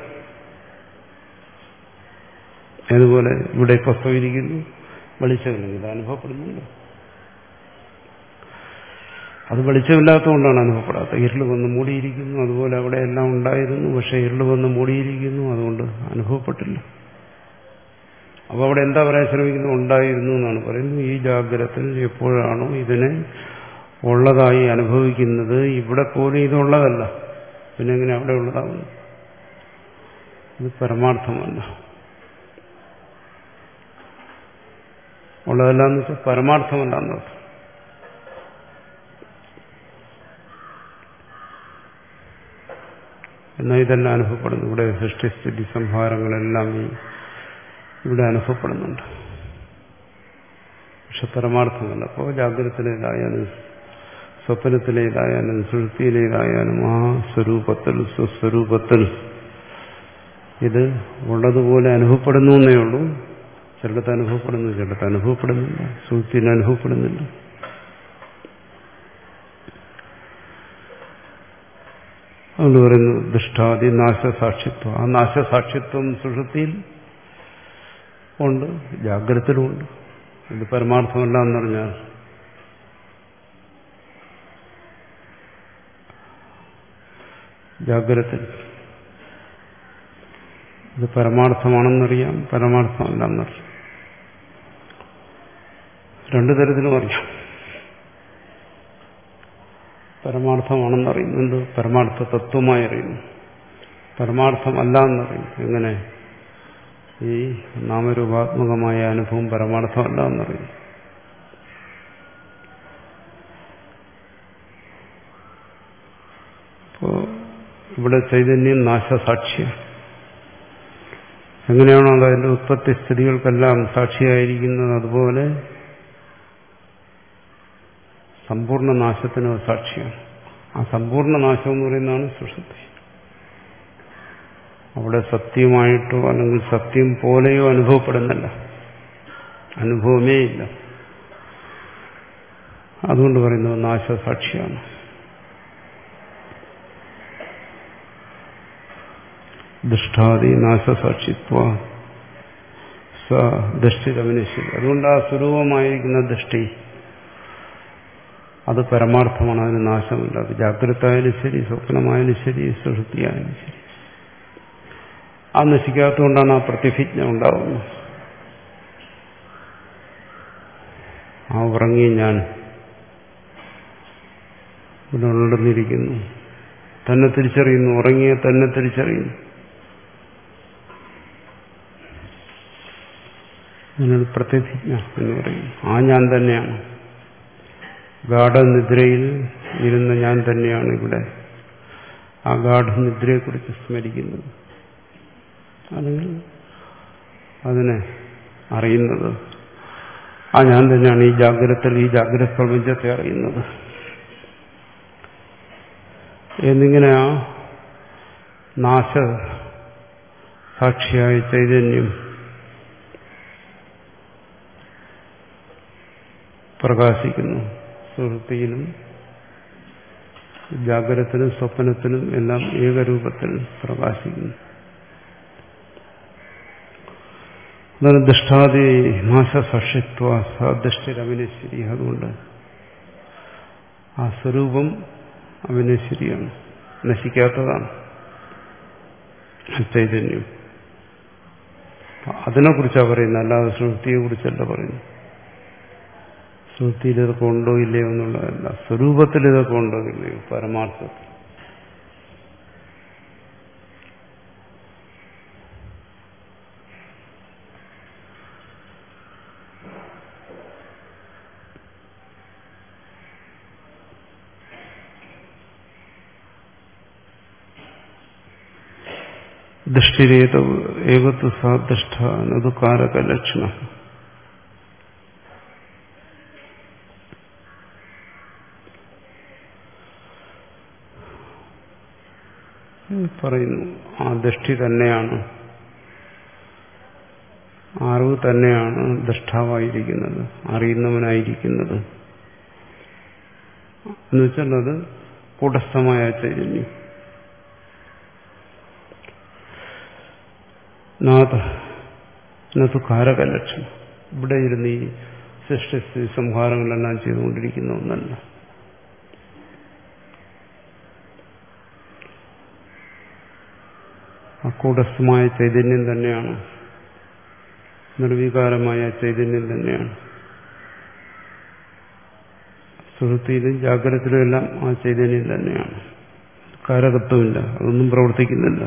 അതുപോലെ ഇവിടെ പുസ്തകം ഇരിക്കുന്നു, വെളിച്ചമില്ലെങ്കിൽ ഇത് അനുഭവപ്പെടുന്നുണ്ട്. അത് വെളിച്ചമില്ലാത്തതുകൊണ്ടാണ് അനുഭവപ്പെടാത്തത്. ഇരുള് വന്ന് മൂടിയിരിക്കുന്നു, അതുപോലെ അവിടെ എല്ലാം ഉണ്ടായിരുന്നു, പക്ഷെ ഇരുള് വന്ന് മൂടിയിരിക്കുന്നു, അതുകൊണ്ട് അനുഭവപ്പെട്ടില്ല. അപ്പോൾ അവിടെ എന്താ പറയാൻ ശ്രമിക്കുന്നത്? ഉണ്ടായിരുന്നു എന്നാണ് പറയുന്നത്. ഈ ജാഗ്രതത്തിൽ എപ്പോഴാണോ ഇതിനെ ഉള്ളതായി അനുഭവിക്കുന്നത്, ഇവിടെ പോലും ഇതുള്ളതല്ല, പിന്നെ എങ്ങനെ അവിടെ ഉള്ളതാകുന്നു? ഇത് പരമാർത്ഥമല്ല. ഉള്ളതല്ല എന്ന് വെച്ചാൽ പരമാർത്ഥമല്ല എന്നർത്ഥം. എന്നാൽ ഇതെല്ലാം അനുഭവപ്പെടുന്നു. ഇവിടെ സൃഷ്ടിസ്ഥിതി സംഹാരങ്ങളെല്ലാം ഈ ഇവിടെ അനുഭവപ്പെടുന്നുണ്ട്, പക്ഷെ പരമാർത്ഥമല്ല. അപ്പോൾ ജാഗ്രതത്തിലേതായാലും സ്വപ്നത്തിലേതായാലും സുഷുപ്തിയിലേതായാലും ആ സ്വരൂപത്തിൽ സ്വസ്വരൂപത്തിൽ ഇത് ഉള്ളതുപോലെ അനുഭവപ്പെടുന്നു എന്നേ ഉള്ളൂ. ചിലടത്ത് അനുഭവപ്പെടുന്നു, ചിലടത്ത് അനുഭവപ്പെടുന്നില്ല, സുഷുപ്തിയിൽ അനുഭവപ്പെടുന്നില്ല. അതുകൊണ്ട് പറയുന്നു ദൃഷ്ടാദി നാശസാക്ഷിത്വം. ആ നാശസാക്ഷിത്വം സുഷുപ്തിയിൽ ഉണ്ട്, ജാഗ്രതത്തിലുമുണ്ട്. ഇത് പരമാർത്ഥമല്ല എന്ന് പറഞ്ഞാൽ ജാഗ്രതത്തിൽ ഇത് പരമാർത്ഥമാണെന്നറിയാം, പരമാർത്ഥമല്ല എന്നറിയാം. രണ്ടു തരത്തിലും അറിയാം. പരമാർത്ഥമാണെന്നറിയുന്നു, എന്ത് പരമാർത്ഥ തത്വമായി അറിയുന്നു. പരമാർത്ഥമല്ല എന്നറിയുന്നു. എങ്ങനെ? ഈ നാമരൂപാത്മകമായ അനുഭവം പരമാർത്ഥമല്ല എന്നറിയുന്നു. അപ്പോ ഇവിടെ ചൈതന്യം നാശസാക്ഷിയാണ്. എങ്ങനെയാണോ അതിന്റെ ഉത്പത്തി സ്ഥിതികൾക്കെല്ലാം സാക്ഷിയായിരിക്കുന്നത്, അതുപോലെ സമ്പൂർണ്ണ നാശത്തിന് സാക്ഷിയാണ്. ആ സമ്പൂർണ്ണ നാശം എന്ന് പറയുന്നതാണ് സുഷുപ്തി. അവിടെ സത്യമായിട്ടോ അല്ലെങ്കിൽ സത്യം പോലെയോ അനുഭവപ്പെടുന്നില്ല, അനുഭവമേ ഇല്ല. അതുകൊണ്ട് പറയുന്നത് നാശസാക്ഷിയാണ്. ദൃഷ്ടാദി നാശസാക്ഷിത്വ സ ദൃഷ്ടിരമനിശ്ചിത. അതുകൊണ്ട് ആ സ്വരൂപമായിരിക്കുന്ന ദൃഷ്ടി അത് പരമാർത്ഥമാണ്, അതിന് നാശമില്ല. അത് ജാഗ്രത ആയാലും ശരി, സ്വപ്നമായാലും ശരി, സുഷുപ്തിയായാലും ശരി. ആ നശിക്കാത്തതുകൊണ്ടാണ് ആ പ്രതിഭിജ്ഞ ഉണ്ടാവുന്നത്. ആ ഉറങ്ങി ഞാൻ ഇവിടെ ഉണർന്നിരിക്കുന്നു, തന്നെ തിരിച്ചറിയുന്നു, ഉറങ്ങിയ തന്നെ തിരിച്ചറിയുന്നു. അതിനൊരു പ്രതിഭിജ്ഞ എന്ന് പറയുന്നു. ആ ഞാൻ തന്നെയാണ്, ഗാഠനിദ്രയിൽ ഇരുന്ന ഞാൻ തന്നെയാണ് ഇവിടെ ആ ഗാഠനിദ്രയെക്കുറിച്ച് സ്മരിക്കുന്നത്. അല്ലെങ്കിൽ അതിനെ അറിയുന്നത്. ആ ഞാൻ തന്നെയാണ് ഈ ജാഗ്രതത്തിൽ ഈ ജാഗ്രത പ്രപഞ്ചത്തെ അറിയുന്നത് എന്നിങ്ങനെ ആ നാശ സാക്ഷിയായ ചൈതന്യം പ്രകാശിക്കുന്നു. സുഹൃത്തിയിലും ജാഗ്രതത്തിനും സ്വപ്നത്തിനും എല്ലാം ഏകരൂപത്തിൽ പ്രകാശിക്കുന്നു. അതാണ് ദൃഷ്ടാദി നാശസാക്ഷിത്വ സദൃഷ്ടിരവിനശ്വരി. അതുകൊണ്ട് ആ സ്വരൂപം അവിനശ്വരിയാണ്, നശിക്കാത്തതാണ് ചൈതന്യം. അതിനെക്കുറിച്ചാണ് പറയുന്നത്, അല്ലാതെ ശ്രുതിയെ കുറിച്ചല്ല പറയുന്നത്. ശ്രുതിയിൽ ഇതൊക്കെ ഉണ്ടോ ഇല്ലയോ എന്നുള്ളതല്ല, സ്വരൂപത്തിൽ ഇതൊക്കെ ഉണ്ടോ ഇല്ലയോ, പരമാർത്ഥത്തിൽ. ദൃഷ്ടിരേത ഏകത്വ സാദൃഷ്ട നതു കാരകലക്ഷണ. പറയുന്നു ആ ദൃഷ്ടി തന്നെയാണ്, അറിവ് തന്നെയാണ് ദൃഷ്ടാവായിരിക്കുന്നത്, അറിയുന്നവനായിരിക്കുന്നത്. എന്നുവെച്ചാൽ അത് കൂടസ്ഥമായ ചൈതന്യം. നാഥ നതു കാരകലക്ഷണം. ഇവിടെ ഇരുന്ന് ഈ സൃഷ്ടി സംഹാരങ്ങളെല്ലാം ചെയ്തുകൊണ്ടിരിക്കുന്ന ഒന്നല്ല. അക്കൂടസ്ഥമായ ചൈതന്യം തന്നെയാണ്, നിർവികാരമായ ചൈതന്യം തന്നെയാണ്. സുഹൃത്തിയിലും ജാഗ്രതത്തിലും എല്ലാം ആ ചൈതന്യം തന്നെയാണ്. കാരകത്വമില്ല, അതൊന്നും പ്രവർത്തിക്കുന്നില്ല.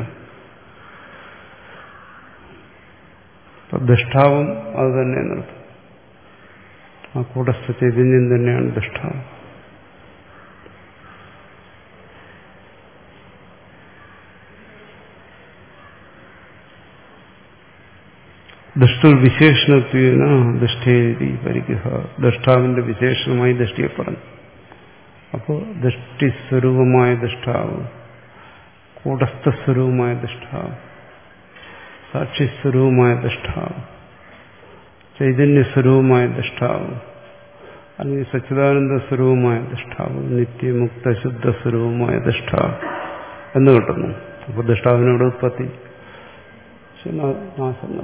ദൃഷ്ടാവും അത് തന്നെ എന്നർത്ഥം. ആ കൂടസ്ഥ ചൈതന്യം തന്നെയാണ് ദൃഷ്ടാവ്. ദൃഷ്ടു വിശേഷണത്വേന ദൃഷ്ടേരി പരിഗ്രഹ. ദൃഷ്ടാവിന്റെ വിശേഷണമായി ദൃഷ്ടിയെ പറഞ്ഞു. അപ്പോൾ ദൃഷ്ടിസ്വരൂപമായ ദൃഷ്ടാവ്, കൂടസ്ഥസ്വരൂപമായ ദൃഷ്ടാവ്, സാക്ഷിസ്വരൂപമായ ദൃഷ്ടാവ്, ചൈതന്യസ്വരൂപമായ ദൃഷ്ടാവ്, അല്ലെങ്കിൽ സച്ചിദാനന്ദ സ്വരൂപമായ ദൃഷ്ടാവ്, നിത്യമുക്ത ശുദ്ധ സ്വരൂപമായ ദൃഷ്ടാവ് എന്ന് കിട്ടുന്നു. അപ്പോൾ ദൃഷ്ടാവിനോട് ഉത്പത്തി നാശങ്ങൾ.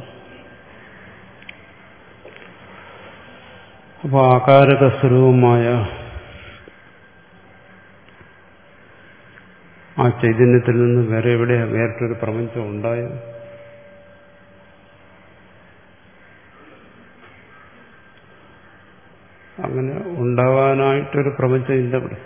അപ്പോൾ ആകാരക സ്വരൂപമായ ആ ചൈതന്യത്തിൽ നിന്ന് വേറെ എവിടെയാ വേറിട്ടൊരു പ്രപഞ്ചം ഉണ്ടായത്? അങ്ങനെ ഉണ്ടാവാനായിട്ടൊരു പ്രപഞ്ചം ഇല്ല ഇവിടെ.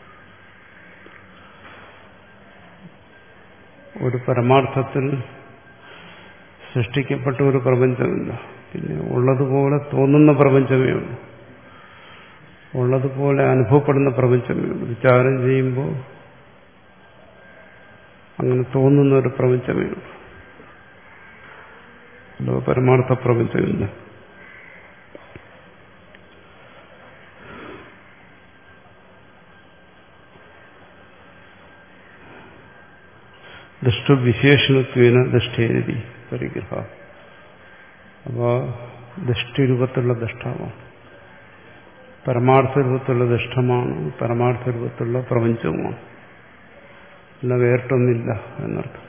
ഒരു പരമാർത്ഥത്തിൽ സൃഷ്ടിക്കപ്പെട്ട ഒരു പ്രപഞ്ചമില്ല. പിന്നെ ഉള്ളതുപോലെ തോന്നുന്ന പ്രപഞ്ചമേ ഉള്ളൂ, ഉള്ളതുപോലെ അനുഭവപ്പെടുന്ന പ്രപഞ്ചമേ ഉള്ളൂ. വിചാരം ചെയ്യുമ്പോൾ അങ്ങനെ തോന്നുന്ന ഒരു പ്രപഞ്ചമേ ഉള്ളൂ, പരമാർത്ഥ പ്രപഞ്ചമില്ല. ദൃഷ്ടവിശേഷണത്വേന ദൃഷ്ടേരി പരിഗ്രഹ. അപ്പോൾ ദൃഷ്ടിരൂപത്തിലുള്ള ദൃഷ്ടാവാണ്, പരമാർത്ഥ രൂപത്തിലുള്ള ദൃഷ്ടമാണ്, പരമാർത്ഥ രൂപത്തിലുള്ള പ്രപഞ്ചവുമാണ്. അല്ല വേറിട്ടൊന്നില്ല എന്നർത്ഥം.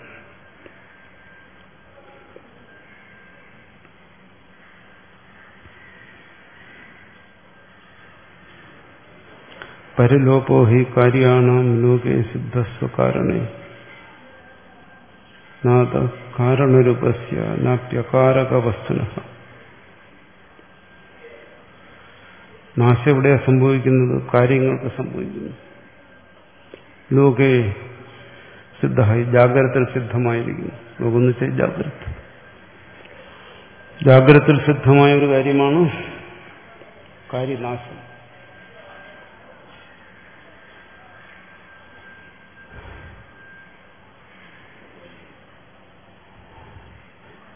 പരിലോപോ ഹി കാര്യാണാം ലോകേ സിദ്ധസ്വകാരണേ നാഥ കാരണരൂപസ്യ നാപ്യകാരക വസ്തുനഃ. നാശം എവിടെയാ സംഭവിക്കുന്നത്? കാര്യങ്ങൾക്ക് സംഭവിക്കുന്നു. ലോകേ സിദ്ധമായി, ജാഗ്രതത്തിൽ സിദ്ധമായിരിക്കുന്നു. ലോകം എന്ന് വെച്ചാൽ ജാഗ്രത, ജാഗ്രതത്തിൽ സിദ്ധമായ ഒരു കാര്യമാണ് കാര്യനാശം.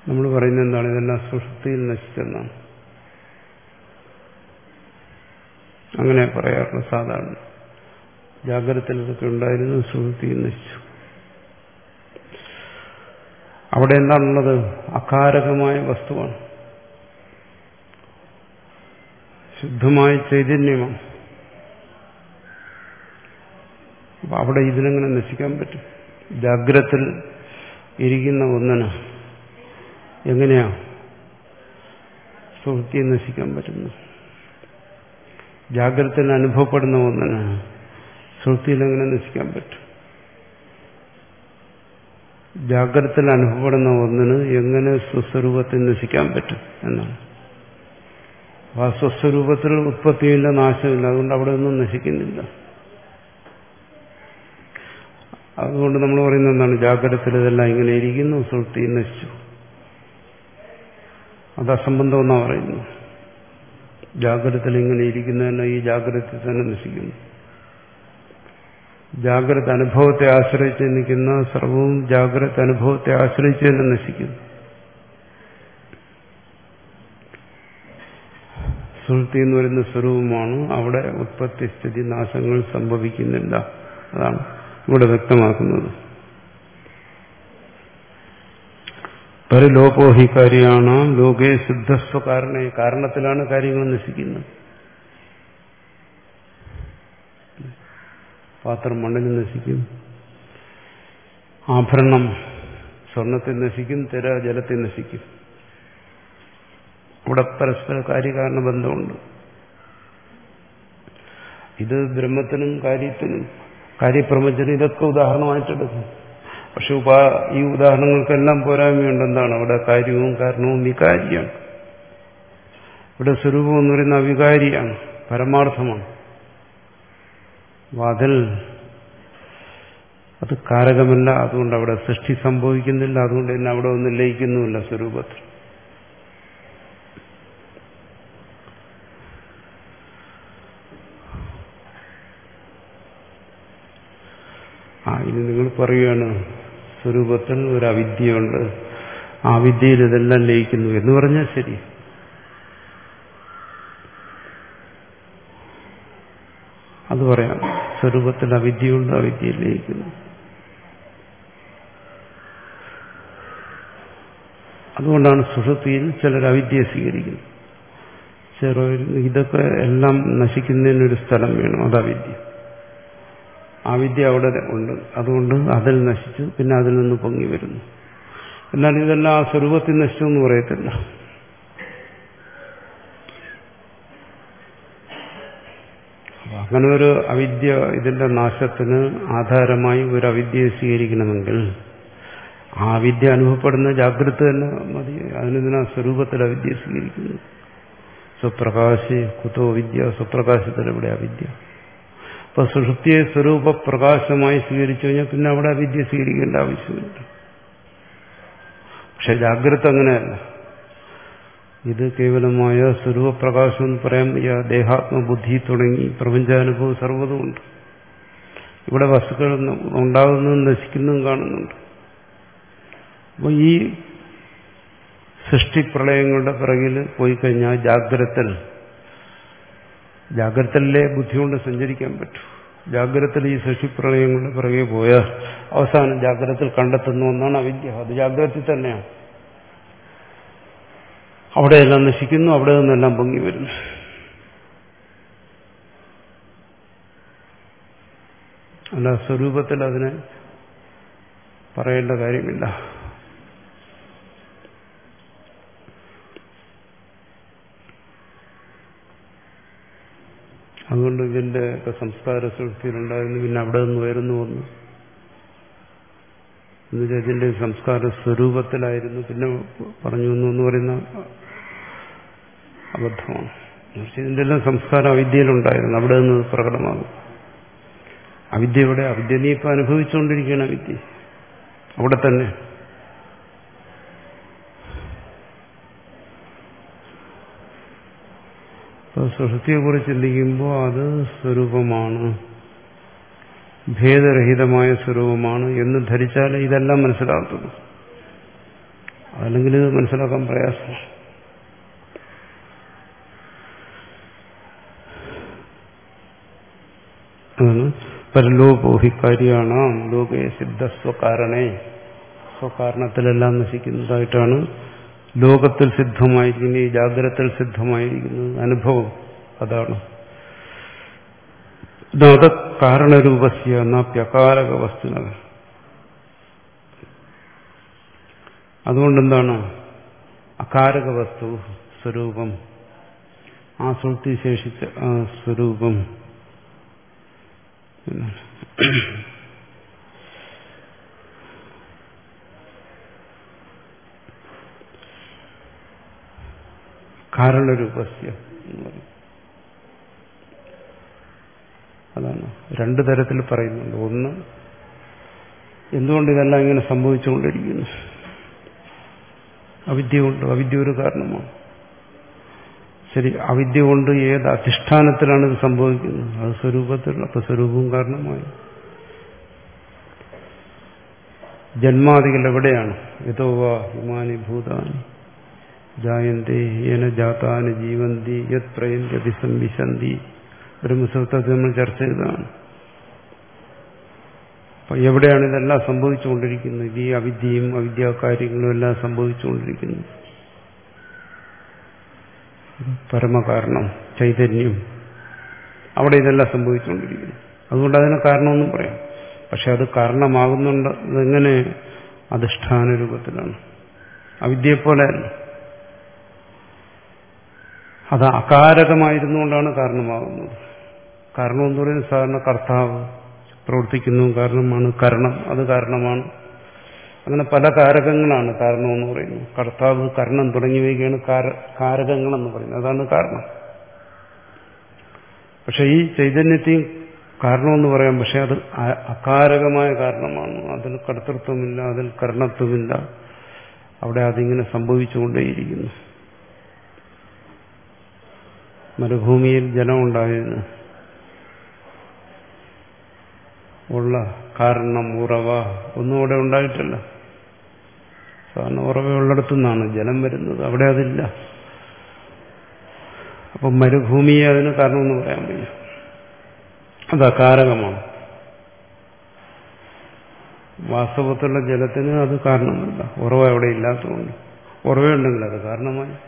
നമ്മൾ പറയുന്നത് എന്താണ്? ഇതെല്ലാം സുഷുപ്തിയിൽ നശിച്ചെന്നാണ്. അങ്ങനെ പറയാറുള്ള സാധാരണ. ജാഗ്രതത്തിൽ ഇതൊക്കെ ഉണ്ടായിരുന്നു, സുഷുപ്തിയിൽ നശിച്ചു. അവിടെ എന്താണുള്ളത്? അകാരകമായ വസ്തുവാണ്, ശുദ്ധമായ ചൈതന്യമാണ്. അപ്പൊ അവിടെ ഇതിനെങ്ങനെ നശിക്കാൻ പറ്റും? ജാഗ്രതത്തിൽ ഇരിക്കുന്ന ഒന്നിന് എങ്ങനെയാ സുഷുപ്തിയെ നശിക്കാൻ പറ്റുന്നു? ജാഗ്രതയിൽ അനുഭവപ്പെടുന്ന ഒന്നിന് സുഷുപ്തിയിൽ എങ്ങനെ നശിക്കാൻ പറ്റും? ജാഗ്രതയിൽ അനുഭവപ്പെടുന്ന ഒന്നിന് എങ്ങനെ സ്വസ്വരൂപത്തിൽ നശിക്കാൻ പറ്റും എന്നാണ്. ആ സ്വസ്വരൂപത്തിൽ ഉത്പത്തിയില്ല, നാശമില്ല. അതുകൊണ്ട് അവിടെ ഒന്നും നശിക്കുന്നില്ല. അതുകൊണ്ട് നമ്മൾ പറയുന്നത് എന്താണ്? ജാഗ്രതത്തിൽ ഇതെല്ലാം ഇങ്ങനെ ഇരിക്കുന്നു, സുഷുപ്തിയിൽ നശിച്ചു. അത് അസംബന്ധം എന്നാണ് പറയുന്നത്. ജാഗ്രതത്തിൽ ഇങ്ങനെ ഇരിക്കുന്നതന്നെ ഈ ജാഗ്രതത്തിൽ തന്നെ നശിക്കുന്നു. ജാഗ്രത അനുഭവത്തെ ആശ്രയിച്ച് നിൽക്കുന്ന സർവവും ജാഗ്രത അനുഭവത്തെ ആശ്രയിച്ച് തന്നെ നശിക്കുന്നു. സുഷുപ്തി എന്ന് പറയുന്ന സ്വരൂപമാണ്. അവിടെ ഉത്പത്തി സ്ഥിതി നാശങ്ങൾ സംഭവിക്കുന്നില്ല. അതാണ് ഇവിടെ വ്യക്തമാക്കുന്നത്. പരിലോപോഹിക്കാരിയാണ് ലോകേ സിദ്ധസ്വ കാരണ. കാരണത്തിലാണ് കാര്യങ്ങൾ നശിക്കുന്നത്. പാത്രം മണ്ണിൽ നശിക്കും, ആഭരണം സ്വർണത്തിൽ നശിക്കും, തിര ജലത്തിൽ നശിക്കും. ഇവിടെ പരസ്പര കാര്യകാരണ ബന്ധമുണ്ട്. ഇത് ബ്രഹ്മത്തിനും കാര്യത്തിനും കാര്യപ്രപഞ്ചനും ഇതൊക്കെ ഉദാഹരണമായിട്ടെടുക്കും. പക്ഷെ ഉപാ ഈ ഉദാഹരണങ്ങൾക്കെല്ലാം പോരായ്മയുണ്ട്. എന്താണ്? അവിടെ കാര്യവും കാരണവും വികാരിയാണ്. ഇവിടെ സ്വരൂപം എന്ന് പറയുന്ന അവികാരിയാണ്, പരമാർത്ഥമാണ്. അതിൽ അത് കാരകമല്ല. അതുകൊണ്ട് അവിടെ സൃഷ്ടി സംഭവിക്കുന്നില്ല. അതുകൊണ്ട് തന്നെ അവിടെ ഒന്നും ലയിക്കുന്നുമില്ല സ്വരൂപത്തിൽ. ആ ഇനി നിങ്ങൾ പറയുകയാണ് സ്വരൂപത്തിൽ ഒരു അവിദ്യയുണ്ട്, ആ വിദ്യയിൽ ഇതെല്ലാം ലയിക്കുന്നു എന്ന് പറഞ്ഞാൽ ശരി. അത് പറയാം. സ്വരൂപത്തിൽ അവിദ്യയുണ്ട്, അവിദ്യയിൽ ലയിക്കുന്നു. അതുകൊണ്ടാണ് സുഷുപ്തിയിൽ ചിലർ അവിദ്യയെ സ്വീകരിക്കുന്നത്. ചിലർ ഇതൊക്കെ എല്ലാം നശിക്കുന്നതിനൊരു സ്ഥലം വേണം, അത് അവിദ്യ. ആ വിദ്യ അവിടെ ഉണ്ട്, അതുകൊണ്ട് അതിൽ നശിച്ചു, പിന്നെ അതിൽ നിന്ന് പൊങ്ങി വരുന്നു. എന്നാൽ ഇതെല്ലാം ആ സ്വരൂപത്തിൽ നശിച്ചു എന്ന് പറയത്തില്ല. അങ്ങനെ ഒരു അവിദ്യ, ഇതിന്റെ നാശത്തിന് ആധാരമായി ഒരു അവിദ്യയെ സ്വീകരിക്കണമെങ്കിൽ ആ വിദ്യ അനുഭവപ്പെടുന്ന ജാഗ്രത തന്നെ മതി. അതിനെതിനാ സ്വരൂപത്തിൽ അവിദ്യ സ്വീകരിക്കുന്നു. സ്വപ്രകാശി കുതോ വിദ്യ, സ്വപ്രകാശത്തിൽ എവിടെ അവിദ്യ? അപ്പൊ സുഷുപ്തിയെ സ്വരൂപ പ്രകാശമായി സ്വീകരിച്ചു കഴിഞ്ഞാൽ പിന്നെ അവിടെ അവിദ്യ സ്വീകരിക്കേണ്ട ആവശ്യമില്ല. പക്ഷെ ജാഗ്രത അങ്ങനെയല്ല. ഇത് കേവലമായ സ്വരൂപപ്രകാശം എന്ന് പറയാൻ വയ്യ. ദേഹാത്മബുദ്ധി തുടങ്ങി പ്രപഞ്ചാനുഭവം സർവ്വതുമുണ്ട്. ഇവിടെ വസ്തുക്കൾ ഉണ്ടാകുന്നതും നശിക്കുന്നതും കാണുന്നുണ്ട്. അപ്പോൾ ഈ സൃഷ്ടിപ്രളയങ്ങളുടെ പിറകിൽ പോയി കഴിഞ്ഞാൽ ജാഗ്രതത്തിൽ ജാഗ്രതയിലെ ബുദ്ധി കൊണ്ട് സഞ്ചരിക്കാൻ പറ്റൂ. ജാഗ്രതയിൽ ഈ സൃഷ്ടിപ്രളയങ്ങളുടെ പിറകെ പോയാൽ അവസാനം ജാഗ്രതയിൽ കണ്ടെത്തുന്ന ഒന്നാണ് അവിദ്യ. അത് ജാഗ്രതയിൽ തന്നെയാണ്. അവിടെയെല്ലാം നശിക്കുന്നു, അവിടെ നിന്നെല്ലാം പൊങ്ങി വരുന്നു. അല്ല സ്വരൂപത്തിൽ അതിനെ പറയേണ്ട കാര്യമില്ല. അതുകൊണ്ട് ഇതിന്റെ ഒക്കെ സംസ്കാര സൃഷ്ടിയിലുണ്ടായിരുന്നു, പിന്നെ അവിടെ നിന്ന് ഉയർന്നു വന്നു. എന്നുവെച്ചാൽ ഇതിന്റെ സംസ്കാര സ്വരൂപത്തിലായിരുന്നു, പിന്നെ പറഞ്ഞു വന്നു എന്ന് പറയുന്ന അബദ്ധമാണ്. ഇതിന്റെ എല്ലാം സംസ്കാരം അവിദ്യയിലുണ്ടായിരുന്നു, അവിടെ നിന്ന് പ്രകടമാകും. അവിദ്യ ഇവിടെ അവിദ്യ നീ ഇപ്പം അനുഭവിച്ചുകൊണ്ടിരിക്കുകയാണ്. അവിദ്യ അവിടെ തന്നെ. സുഷുപ്തിയെക്കുറിച്ച് ചിന്തിക്കുമ്പോൾ അത് സ്വരൂപമാണ്, ഭേദരഹിതമായ സ്വരൂപമാണ് എന്ന് ധരിച്ചാലേ ഇതെല്ലാം മനസ്സിലാകത്തുള്ളൂ. അതല്ലെങ്കിൽ ഇത് മനസ്സിലാക്കാൻ പ്രയാസമാണ്. അതാണ് പരലോപോഹിക്കാരിയാണ് ലോകേ സിദ്ധ സ്വകാരണേ, സ്വകാരണത്തിലെല്ലാം നശിക്കുന്നതായിട്ടാണ് ലോകത്തിൽ സിദ്ധമായിരിക്കുന്നത്, ഈ ജാഗ്രതത്തിൽ സിദ്ധമായിരിക്കുന്നത് അനുഭവം. അതാണ് അത് കാരണരൂപസ്യ നാപ്യകാരക വസ്തുന. അതുകൊണ്ടെന്താണ് അകാരക വസ്തു സ്വരൂപം, ആ സുഷുപ്തി ശേഷിച്ച ആ സ്വരൂപം കാരണരൂപസ്യ എന്ന് പറയും. അതാണ് രണ്ടു തരത്തിൽ പറയുന്നുണ്ട്. ഒന്ന്, എന്തുകൊണ്ട് ഇതെല്ലാം ഇങ്ങനെ സംഭവിച്ചുകൊണ്ടിരിക്കുന്നു? അവിദ്യ കൊണ്ട്. അവിദ്യ ഒരു കാരണമാണ്. ശരി, അവിദ്യ കൊണ്ട് ഏത് അധിഷ്ഠാനത്തിലാണ് ഇത് സംഭവിക്കുന്നത്? അത് സ്വരൂപത്തിൽ. അപ്പൊ സ്വരൂപവും കാരണമായി. ജന്മാദികൾ എവിടെയാണ്? യതോ വാ ഹിമാനി ഭൂതാനി ജായന്തേ യേന ജാതാനി ജീവന്തി യത് പ്രയന്തി അഭിസംവിശന്തി. ബ്രഹ്മസൂത്രത്തിൽ നമ്മൾ ചർച്ച ചെയ്തതാണ്. അപ്പൊ എവിടെയാണ് ഇതെല്ലാം സംഭവിച്ചുകൊണ്ടിരിക്കുന്നത്? ഈ അവിദ്യയും അവിദ്യാകാര്യങ്ങളും എല്ലാം സംഭവിച്ചുകൊണ്ടിരിക്കുന്നു. പരമകാരണം ചൈതന്യം, അവിടെ ഇതെല്ലാം സംഭവിച്ചുകൊണ്ടിരിക്കുന്നു. അതുകൊണ്ട് അതിന് കാരണമെന്നും പറയാം. പക്ഷെ അത് കാരണമാകുന്നുണ്ട്. അതെങ്ങനെ? അധിഷ്ഠാന രൂപത്തിലാണ്. അവിദ്യയെപ്പോലെയല്ല. അത് അകാരകമായിരുന്നുകൊണ്ടാണ് കാരണമാകുന്നത്. കാരണം എന്ന് പറയുന്നത് സാധാരണ കർത്താവ് പ്രവർത്തിക്കുന്നു, കാരണമാണ്. കരണം, അത് കാരണമാണ്. അങ്ങനെ പല കാരകങ്ങളാണ് കാരണമെന്ന് പറയുന്നത്. കർത്താവ്, കരണം തുടങ്ങിയവയൊക്കെയാണ് കാരകങ്ങളെന്ന് പറയുന്നത്. അതാണ് കാരണം. പക്ഷെ ഈ ചൈതന്യത്തെയും കാരണമെന്ന് പറയാം. പക്ഷെ അത് അകാരകമായ കാരണമാണ്. അതിൽ കർത്തൃത്വമില്ല, അതിൽ കർണത്വമില്ല. അവിടെ അതിങ്ങനെ സംഭവിച്ചുകൊണ്ടേയിരിക്കുന്നു. മരുഭൂമിയിൽ ജലമുണ്ടായതിന് ഉള്ള കാരണം, ഉറവ ഒന്നും അവിടെ ഉണ്ടായിട്ടില്ല. സാധാരണ ഉറവയുള്ളിടത്തുനിന്നാണ് ജലം വരുന്നത്. അവിടെ അതില്ല. അപ്പം മരുഭൂമിയെ അതിന് കാരണമെന്ന് പറയാൻ വയ്യ. അത് അകാരകമാണ്. വാസ്തവത്തിലുള്ള ജലത്തിന് അത് കാരണമല്ല. ഉറവ അവിടെ ഇല്ലാത്തതുകൊണ്ട്. ഉറവയുണ്ടെങ്കിൽ അത് കാരണമായി.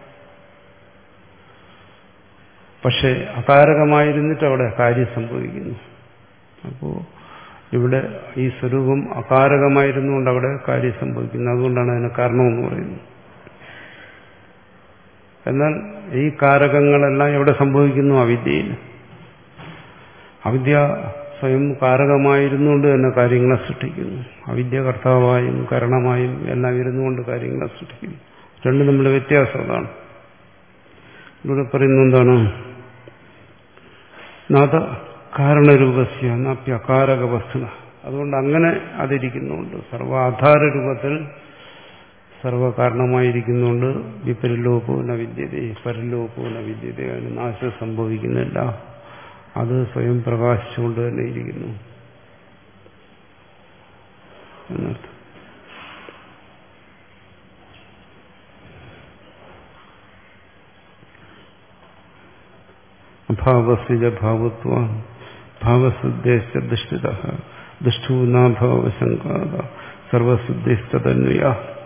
പക്ഷെ അകാരകമായിരുന്നിട്ട് അവിടെ കാര്യം സംഭവിക്കുന്നു. അപ്പോൾ ഇവിടെ ഈ സ്വരൂപം അകാരകമായിരുന്നുകൊണ്ട് അവിടെ കാര്യം സംഭവിക്കുന്നു. അതുകൊണ്ടാണ് അതിന് കാരണമെന്ന് പറയുന്നത്. എന്നാൽ ഈ കാരകങ്ങളെല്ലാം എവിടെ സംഭവിക്കുന്നു? അവിദ്യയിൽ. അവിദ്യ സ്വയം കാരകമായിരുന്നുകൊണ്ട് തന്നെ കാര്യങ്ങളെ സൃഷ്ടിക്കുന്നു. അവിദ്യ കർത്താവായും കരണമായും എല്ലാം ഇരുന്നുകൊണ്ട് കാര്യങ്ങളെ സൃഷ്ടിക്കുന്നു. രണ്ടും തമ്മിലുള്ള വ്യത്യാസം അതാണ്. ഇവിടെ പറയുന്നത് എന്താണ്? നാഥ കാരണരൂപസ്യ നാപ്യകാരക വസ്തുന. അതുകൊണ്ട് അങ്ങനെ അതിരിക്കുന്നുണ്ട്. സർവാധാര രൂപത്തിൽ സർവകാരണമായിരിക്കുന്നുണ്ട്. വിപരിലോപോ ന വിദ്യതേ പരലോപോ ന വിദ്യതേ. അതിന് നാശം സംഭവിക്കുന്നില്ല. അത് സ്വയം പ്രകാശിച്ചുകൊണ്ട് തന്നെ ഇരിക്കുന്നു എന്നർത്ഥം. അഭാവസ്യ ഭാവത്വ ഭാവസിദ്ധേശ്ച ദുഷ്ടിത ദുഷ്ടൂ നാഭാവശങ്കാത സർവസിദ്ധേശ്ചതന്വയ.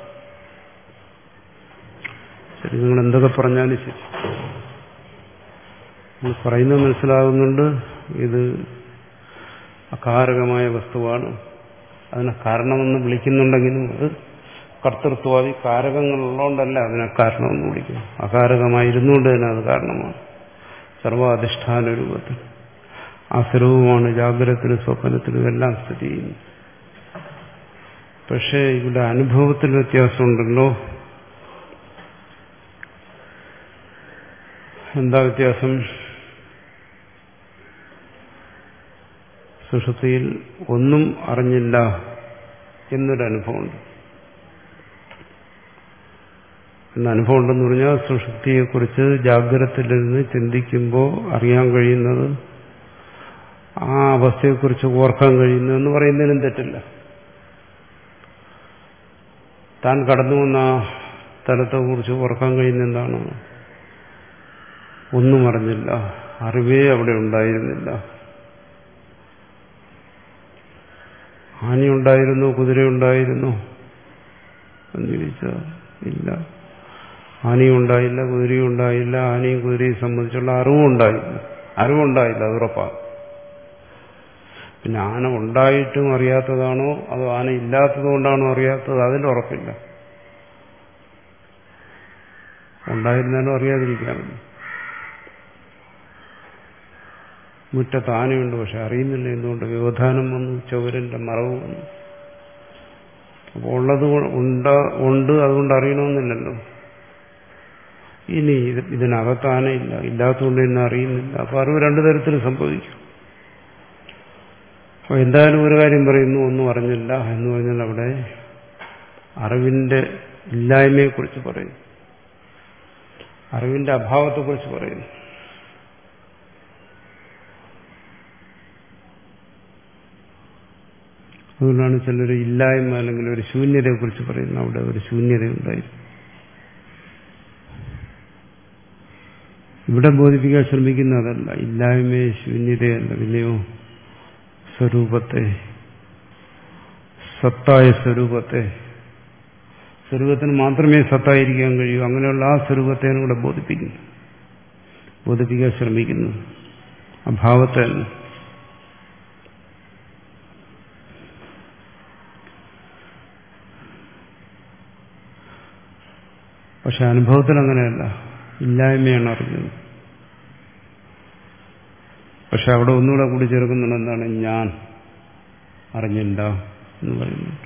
ശരി, നിങ്ങൾ എന്തൊക്കെ പറഞ്ഞാലും ശരി, നിങ്ങൾ പറയുന്നത് മനസ്സിലാകുന്നുണ്ട്. ഇത് അകാരകമായ വസ്തുവാണ്. അതിനെ കാരണമെന്ന് വിളിക്കുന്നുണ്ടെങ്കിലും അത് കർത്തൃത്വാദി കാരകങ്ങളുള്ളതുകൊണ്ടല്ല അതിനെ കാരണമെന്ന് വിളിക്കുന്നു. അകാരകമായിരുന്നുകൊണ്ട് തന്നെ അത് കാരണമാണ്. സർവാധിഷ്ഠാന രൂപത്തിൽ ആ സ്വരൂപമാണ് ജാഗ്രതത്തിലും സ്വപ്നത്തിലും എല്ലാം സ്ഥിതി ചെയ്യുന്നത്. പക്ഷേ ഇവിടെ അനുഭവത്തിൽ വ്യത്യാസമുണ്ടല്ലോ. എന്താ വ്യത്യാസം? സുഷുപ്തിയിൽ ഒന്നും അറിഞ്ഞില്ല എന്നൊരനുഭവമുണ്ട്. എന്ന അനുഭവം ഉണ്ടെന്ന് പറഞ്ഞാൽ സുഷുപ്തിയെക്കുറിച്ച് ജാഗ്രതത്തിലിരുന്ന് ചിന്തിക്കുമ്പോൾ അറിയാൻ കഴിയുന്നത്, ആ അവസ്ഥയെക്കുറിച്ച് ഓർക്കാൻ കഴിയുന്നതെന്ന് പറയുന്നതിനും തെറ്റില്ല. താൻ കടന്നു വന്ന സ്ഥലത്തെക്കുറിച്ച് ഓർക്കാൻ കഴിയുന്ന എന്താണ്? ഒന്നും അറിഞ്ഞില്ല, അറിവേ അവിടെ ഉണ്ടായിരുന്നില്ല. ആനയുണ്ടായിരുന്നു, കുതിരയുണ്ടായിരുന്നു എന്ന് ചോദിച്ചാൽ ഇല്ല. ആനയും ഉണ്ടായില്ല, കുതിരയും ഉണ്ടായില്ല. ആനയും കുതിരയും സംബന്ധിച്ചുള്ള അറിവും ഉണ്ടായില്ല. അറിവുണ്ടായില്ല, അത് ഉറപ്പാണ്. പിന്നെ ആന ഉണ്ടായിട്ടും അറിയാത്തതാണോ അതോ ആന ഇല്ലാത്തത് കൊണ്ടാണോ അറിയാത്തത്, അതിൽ ഉറപ്പില്ല. ഉണ്ടായിരുന്നാലും അറിയാതിരിക്കാമല്ലോ. മുറ്റത്ത് ആനയുണ്ട്, പക്ഷെ അറിയുന്നില്ല എന്തുകൊണ്ട്. വ്യവധാനം വന്നു, ചുവരിന്റെ മറവ് വന്നു. അപ്പോൾ ഉള്ളത് ഉണ്ട് ഉണ്ട് അതുകൊണ്ട് അറിയണമെന്നില്ലല്ലോ. ഇനി ഇത് ഇതിനകത്ത് ആനയില്ല, ഇല്ലാത്തതുകൊണ്ട് ഇന്ന് അറിയുന്നില്ല. അപ്പൊ അറിവ് രണ്ടു തരത്തിൽ സംഭവിക്കും. അപ്പൊ എന്തായാലും ഒരു കാര്യം പറയുന്നു, ഒന്നും അറിഞ്ഞില്ല എന്ന് പറഞ്ഞാൽ അവിടെ അറിവിന്റെ ഇല്ലായ്മയെക്കുറിച്ച് പറയുന്നു, അറിവിന്റെ അഭാവത്തെക്കുറിച്ച് പറയുന്നു. അതുകൊണ്ടാണ് ചിലർ ഇല്ലായ്മ അല്ലെങ്കിൽ ഒരു ശൂന്യതയെക്കുറിച്ച് പറയുന്നത്. അവിടെ ഒരു ശൂന്യതയുണ്ടായിരുന്നു. ഇവിടെ ബോധിപ്പിക്കാൻ ശ്രമിക്കുന്ന അതല്ല, ഇല്ലായ്മയെ ശൂന്യതയല്ല, പിന്നെയോ സ്വരൂപത്തെ, സത്തായ സ്വരൂപത്തെ. സ്വരൂപത്തിന് മാത്രമേ സത്തായിരിക്കാൻ കഴിയൂ. അങ്ങനെയുള്ള ആ സ്വരൂപത്തെയാണ് ഇവിടെ ബോധിപ്പിക്കുന്നു, ബോധിപ്പിക്കാൻ ശ്രമിക്കുന്നു, അഭാവത്തെ. പക്ഷെ അനുഭവത്തിൽ അങ്ങനെയല്ല, ഇല്ലായ്മയാണ് അറിഞ്ഞത്. പക്ഷെ അവിടെ ഒന്നുകൂടെ കൂടി ചേർക്കുന്നുണ്ട്, എന്താണ്? ഞാൻ അറിഞ്ഞില്ല എന്ന് പറയുന്നുണ്ട്.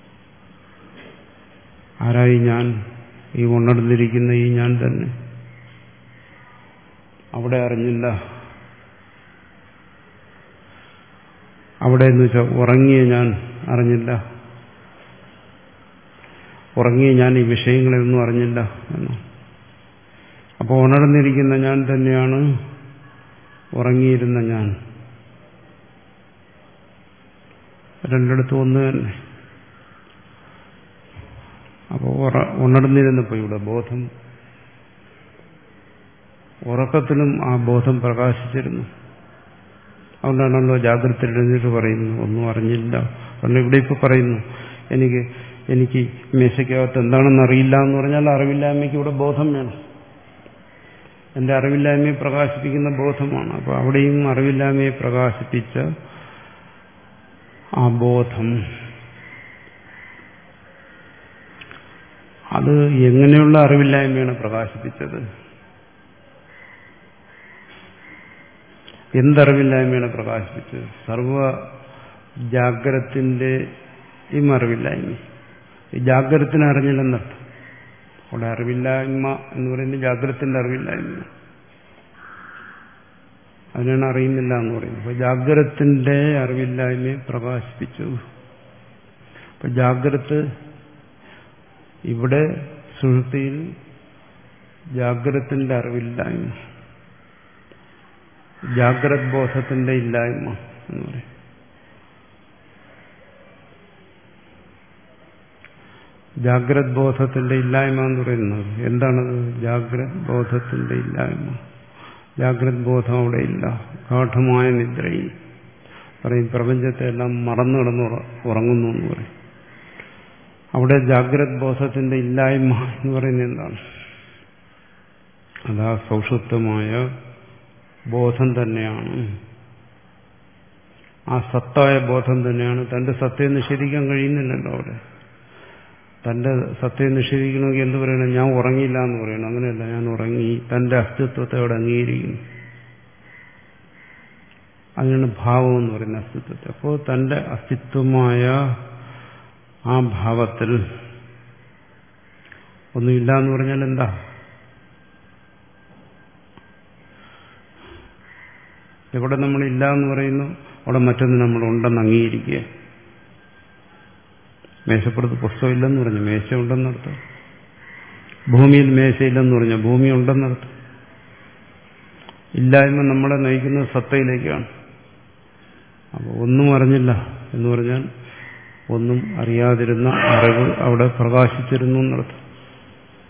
ആരായി ഞാൻ? ഈ ഉണർന്നിരിക്കുന്ന ഈ ഞാൻ തന്നെ. അവിടെ അറിഞ്ഞില്ല. അവിടെ എന്ന് വെച്ചാൽ ഉറങ്ങിയ ഞാൻ അറിഞ്ഞില്ല. ഉറങ്ങിയ ഞാൻ ഈ വിഷയങ്ങളെയൊന്നും അറിഞ്ഞില്ല എന്ന്. അപ്പോൾ ഉണർന്നിരിക്കുന്ന ഞാൻ തന്നെയാണ് ഉറങ്ങിയിരുന്ന ഞാൻ. രണ്ടിടത്തും ഒന്ന് തന്നെ. അപ്പോൾ ഉണർന്നിരുന്നപ്പോൾ ഇവിടെ ബോധം, ഉറക്കത്തിലും ആ ബോധം പ്രകാശിച്ചിരുന്നു. അതുകൊണ്ടാണല്ലോ ജാഗ്രത എഴുന്നിട്ട് പറയുന്നു ഒന്നും അറിഞ്ഞില്ല. കാരണം ഇവിടെ ഇപ്പോൾ പറയുന്നു എനിക്ക് എനിക്ക് മേശയ്ക്കകത്ത് എന്താണെന്ന് അറിയില്ല എന്ന് പറഞ്ഞാൽ അറിവില്ലായ്മയ്ക്ക് ഇവിടെ ബോധം വേണം. എന്റെ അറിവില്ലായ്മയെ പ്രകാശിപ്പിക്കുന്ന ബോധമാണ്. അപ്പോൾ അവിടെയും അറിവില്ലായ്മയെ പ്രകാശിപ്പിച്ച ആ ബോധം, അത് എങ്ങനെയുള്ള അറിവില്ലായ്മയാണ് പ്രകാശിപ്പിച്ചത്? എന്തറിവില്ലായ്മയാണ് പ്രകാശിപ്പിച്ചത്? സർവ ജാഗ്രത്തിന്റെയും അറിവില്ലായ്മ. ഈ ജാഗ്രതത്തിന് അറിഞ്ഞില്ലെന്നർത്ഥം. അവിടെ അറിവില്ലായ്മ എന്ന് പറയുന്നത് ജാഗ്രതത്തിന്റെ അറിവില്ലായ്മ, അതിനാണ് അറിയുന്നില്ല എന്ന് പറയുന്നത്. അപ്പൊ ജാഗ്രതത്തിന്റെ അറിവില്ലായ്മയെ പ്രകാശിപ്പിച്ചു. അപ്പൊ ജാഗ്രത ഇവിടെ സുഷുപ്തിയിൽ ജാഗ്രതത്തിന്റെ അറിവില്ലായ്മ, ജാഗ്രത് ബോധത്തിന്റെ ഇല്ലായ്മ എന്ന് പറയും. ജാഗ്രത് ബോധത്തിന്റെ ഇല്ലായ്മ എന്ന് പറയുന്നത് എന്താണത്? ജാഗ്രത് ബോധത്തിന്റെ ഇല്ലായ്മ. ജാഗ്രത് ബോധം അവിടെ ഇല്ല. ഗാഠമായ നിദ്രയിൽ പറയും പ്രപഞ്ചത്തെ എല്ലാം മറന്നു കിടന്ന് ഉറങ്ങുന്നു എന്ന് പറയും. അവിടെ ജാഗ്രത് ബോധത്തിന്റെ ഇല്ലായ്മ എന്ന് പറയുന്നത് എന്താണ്? അതാ സൗഷുപ്തമായ ബോധം തന്നെയാണ്. ആ സത്തായ ബോധം തന്നെയാണ്. തന്റെ സത്തയെ നിഷേധിക്കാൻ കഴിയുന്നില്ലല്ലോ അവിടെ. തന്റെ സത്തയെ നിഷേധിക്കണമെങ്കിൽ എന്ത് പറയണം? ഞാൻ ഉറങ്ങിയില്ല എന്ന് പറയണം. അങ്ങനെയല്ല, ഞാൻ ഉറങ്ങി. തന്റെ അസ്തിത്വത്തെ അവിടെ അംഗീകരിക്കുന്നു. അതിനാണ് ഭാവം എന്ന് പറയുന്ന അസ്തിത്വത്തെ. അപ്പോൾ തന്റെ അസ്തിത്വമായ ആ ഭാവത്തിൽ ഒന്നുമില്ല എന്ന് പറഞ്ഞാൽ എന്താ? എവിടെ നമ്മളില്ല എന്ന് പറയുന്നു അവിടെ മറ്റൊന്ന് നമ്മളുണ്ടെന്ന് അംഗീകരിക്കുക. മേശപ്പുറത്ത് പുസ്തകം ഇല്ലെന്ന് പറഞ്ഞു, മേശ ഉണ്ടെന്നർത്ഥം. ഭൂമിയിൽ മേശയില്ലെന്ന് പറഞ്ഞു, ഭൂമി ഉണ്ടെന്നർത്ഥം. ഇല്ലായ്മ നമ്മളെ നയിക്കുന്നത് സത്തയിലേക്കാണ്. അപ്പോൾ ഒന്നും അറിഞ്ഞില്ല എന്ന് പറഞ്ഞാൽ ഒന്നും അറിയാതിരുന്ന അറിവ് അവിടെ പ്രകാശിച്ചിരുന്നു എന്നർത്ഥം.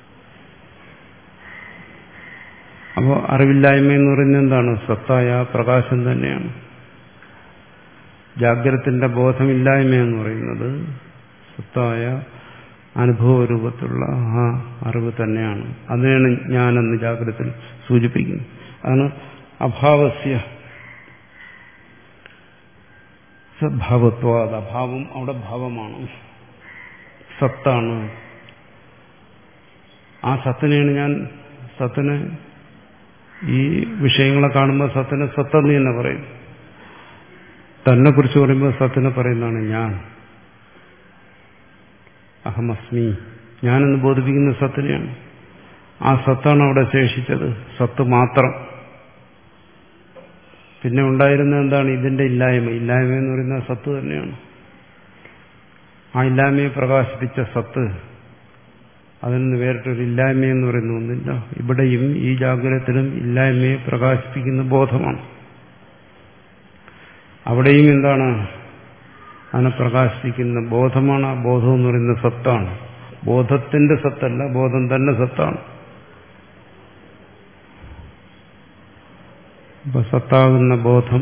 അപ്പോൾ അറിവില്ലായ്മ എന്ന് പറയുന്നത് എന്താണ്? സത്തായ പ്രകാശം തന്നെയാണ്. ജാഗ്രത്തിന്റെ ബോധമില്ലായ്മ എന്ന് പറയുന്നത് സത്തായ അനുഭവ രൂപത്തിലുള്ള ആ അറിവ് തന്നെയാണ്. അതിനാണ് ഞാനെന്ന് ജാഗ്രതയിൽ സൂചിപ്പിക്കുന്നത്. അതാണ് അഭാവസ്യ സദ്ഭാവത്വ. അഭാവം അവിടെ ഭാവമാണ്, സത്താണ്. ആ സത്തിനെയാണ് ഞാൻ സത്തിനെ ഈ വിഷയങ്ങളെ കാണുമ്പോൾ സത്തിനെ സത്തെന്ന് തന്നെ പറയും. തന്നെ കുറിച്ച് പറയുമ്പോൾ സത്തിനെ പറയുന്നതാണ് ഞാൻ, അഹമസ്മി, ഞാനെന്ന് ബോധിപ്പിക്കുന്ന സത്തിനെയാണ്. ആ സത്താണ് അവിടെ ശേഷിച്ചത്, സത്ത് മാത്രം. പിന്നെ ഉണ്ടായിരുന്ന എന്താണ്? ഇതിന്റെ ഇല്ലായ്മ. ഇല്ലായ്മ എന്ന് പറയുന്നത് സത്ത് തന്നെയാണ്. ആ ഇല്ലായ്മയെ പ്രകാശിപ്പിച്ച സത്ത്, അതിൽ നിന്ന് വേറിട്ടൊരു ഇല്ലായ്മ എന്ന് പറയുന്ന ഒന്നില്ല. ഇവിടെയും ഈ ജാഗ്രതത്തിലും ഇല്ലായ്മയെ പ്രകാശിപ്പിക്കുന്ന ബോധമാണ്. അവിടെയും എന്താണ്? അതിനെ പ്രകാശിപ്പിക്കുന്ന ബോധമാണ്. ആ ബോധം എന്ന് പറയുന്ന സത്താണ്. ബോധത്തിന്റെ സത്തല്ല, ബോധം തന്നെ സത്താണ്. ഇപ്പൊ സത്താകുന്ന ബോധം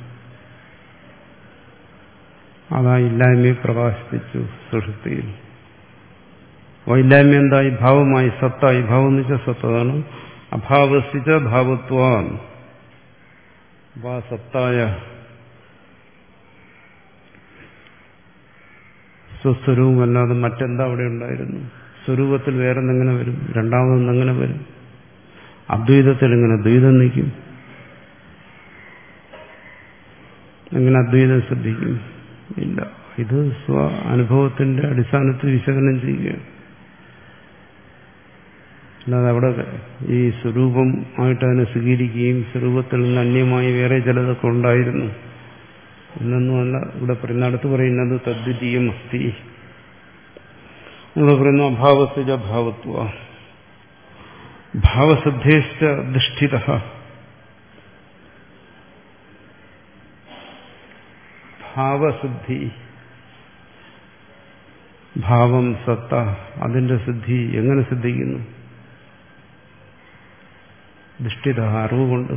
അതാ ഇല്ലായ്മയെ പ്രകാശിപ്പിച്ചു സുഷുപ്തിയിൽ. ഇല്ലായ്മ എന്തായി? ഭാവമായി, സത്തായി. ഭാവം എന്ന് വെച്ചാൽ സത്തതാണ്. അഭാവസിച്ച ഭാവത്വാൻ. അപ്പൊ ആ സത്തായ സ്വസ്വരൂപമല്ലാതെ മറ്റെന്താ അവിടെ ഉണ്ടായിരുന്നു? സ്വരൂപത്തിൽ വേറെ എന്തെങ്ങനെ വരും? രണ്ടാമതെന്നെങ്ങനെ വരും? അദ്വൈതത്തിൽ എങ്ങനെ ദ്വൈതം നിൽക്കും? എങ്ങനെ അദ്വൈതം ശ്രദ്ധിക്കും? ഇല്ല. ഇത് സ്വ അനുഭവത്തിന്റെ അടിസ്ഥാനത്തിൽ വിശകലനം ചെയ്യുകയാണ്. അല്ലാതെ അവിടെ ഈ സ്വരൂപമായിട്ട് അതിനെ സ്വീകരിക്കുകയും സ്വരൂപത്തിൽ നിന്ന് അന്യമായി വേറെ ചിലതൊക്കെ ഉണ്ടായിരുന്നു എന്നൊന്നുമല്ല ഇവിടെ പറയുന്ന. അടുത്ത് പറയുന്നത് തദ്വിതീയം അസ്തി. ഇവിടെ പറയുന്നു അഭാവസ്ഥ ഭാവത്വ ഭാവസിദ്ധേശ്ച അധിഷ്ഠിത. ഭാവസിദ്ധി, ഭാവം സത്ത, അതിന്റെ സിദ്ധി എങ്ങനെ സിദ്ധിക്കുന്നു? ദൃഷ്ടിത, അറിവുകൊണ്ട്.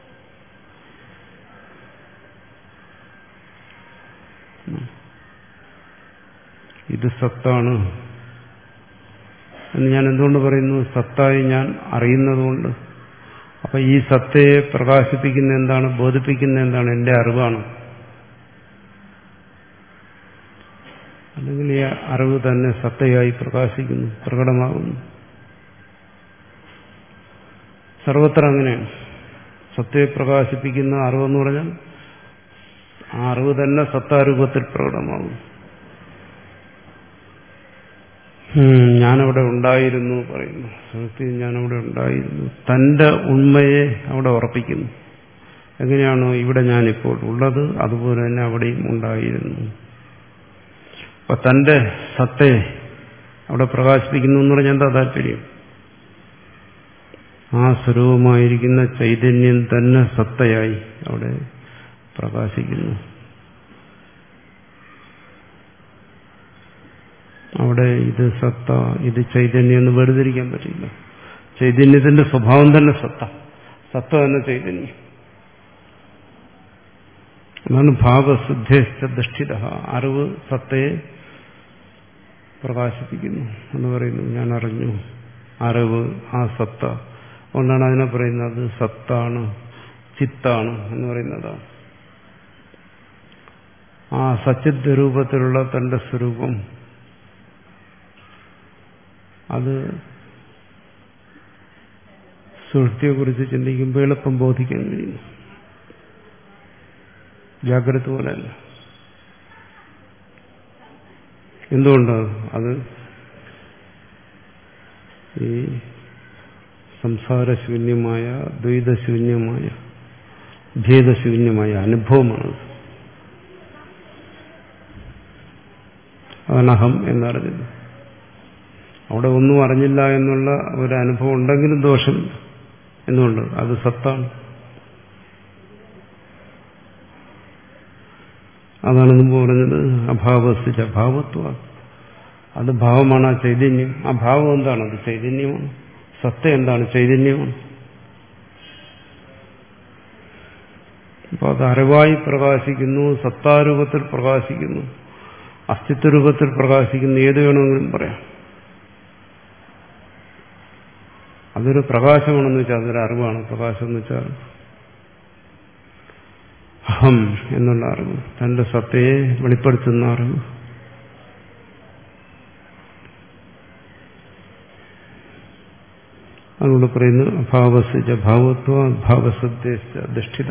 ഇത് സത്താണ് എന്ന് ഞാൻ എന്തുകൊണ്ട് പറയുന്നു? സത്തായി ഞാൻ അറിയുന്നതുകൊണ്ട്. അപ്പൊ ഈ സത്തയെ പ്രകാശിപ്പിക്കുന്ന എന്താണ്? ബോധിപ്പിക്കുന്ന എന്താണ്? എന്റെ അറിവാണ്. അല്ലെങ്കിൽ ഈ അറിവ് തന്നെ സത്തയായി പ്രകാശിക്കുന്നു, പ്രകടമാകുന്നു. സർവത്ര അങ്ങനെയാണ്. സത്തയെ പ്രകാശിപ്പിക്കുന്ന അറിവെന്ന് പറഞ്ഞാൽ ആ അറിവ് തന്നെ സത്താരൂപത്തിൽ പ്രകടമാകും. ഞാനവിടെ ഉണ്ടായിരുന്നു പറയുന്നു. സത്യം ഞാനവിടെ ഉണ്ടായിരുന്നു. തന്റെ ഉണ്മയെ അവിടെ ഉറപ്പിക്കുന്നു. എങ്ങനെയാണോ ഇവിടെ ഞാനിപ്പോൾ ഉള്ളത് അതുപോലെ തന്നെ അവിടെയും ഉണ്ടായിരുന്നു. അപ്പൊ തന്റെ സത്തയെ അവിടെ പ്രകാശിപ്പിക്കുന്നു എന്ന് പറഞ്ഞാൽ എന്താ താല്പര്യം? ആ സ്വരൂപമായിരിക്കുന്ന ചൈതന്യം തന്നെ സത്തയായി അവിടെ പ്രകാശിക്കുന്നു. അവിടെ ഇത് സത്ത, ഇത് ചൈതന്യം എന്ന് വേർതിരിക്കാൻ പറ്റില്ല. ചൈതന്യത്തിന്റെ സ്വഭാവം തന്നെ സത്ത, സത്ത തന്നെ ചൈതന്യം. അതാണ് ഭാവസിദ്ധേഷ്ഠിത. അറിവ് സത്തയെ പ്രകാശിപ്പിക്കുന്നു എന്ന് പറയുന്നു. ഞാൻ അറിഞ്ഞു, അറിവ് ആ സത്ത. അതുകൊണ്ടാണ് അതിനെ പറയുന്നത് സത്താണ്, ചിത്താണ് എന്ന് പറയുന്നതാണ്. ആ സച്ചിത് രൂപത്തിലുള്ള തന്റെ സ്വരൂപം അത് സുഷുപ്തിയെക്കുറിച്ച് ചിന്തിക്കുമ്പോൾ എളുപ്പം ബോധിക്കാൻ കഴിയുന്നു. ജാഗ്രത പോലെയല്ല. എന്തുകൊണ്ട്? അത് ഈ സംസാരശൂന്യമായ, ദ്വൈതശൂന്യമായ, ഭേദശൂന്യമായ അനുഭവമാണ്. അതാണ് അഹം എന്നറിഞ്ഞത്. അവിടെ ഒന്നും അറിഞ്ഞില്ല എന്നുള്ള ഒരു അനുഭവം ഉണ്ടെങ്കിലും ദോഷമില്ല. എന്തുകൊണ്ട്? അത് സത്താണ്. അതാണ് മുമ്പ് പറഞ്ഞത് അഭാവസ്ഥിച്ച ഭാവത്വ. അത് ഭാവമാണ്, ആ ചൈതന്യം. ആ ഭാവം എന്താണ്? അത് ചൈതന്യമാണ്. സത്ത എന്താണ്? ചൈതന്യമാണ്. അപ്പോൾ അത് അറിവായി പ്രകാശിക്കുന്നു, സത്താരൂപത്തിൽ പ്രകാശിക്കുന്നു, അസ്തിത്വരൂപത്തിൽ പ്രകാശിക്കുന്നു, ഏത് വേണമെങ്കിലും പറയാം. അതൊരു പ്രകാശമാണെന്ന് വെച്ചാൽ അതൊരു അറിവാണ്. പ്രകാശം എന്ന് വെച്ചാൽ അഹം എന്നുള്ള അറിവ്, തന്റെ സത്തയെ വെളിപ്പെടുത്തുന്ന അറിവ്. അതുകൊണ്ട് പറയുന്നു അഭാവസിച്ച ഭാവത്വ ഭാവസദ്ദേശ അധിഷ്ഠിത.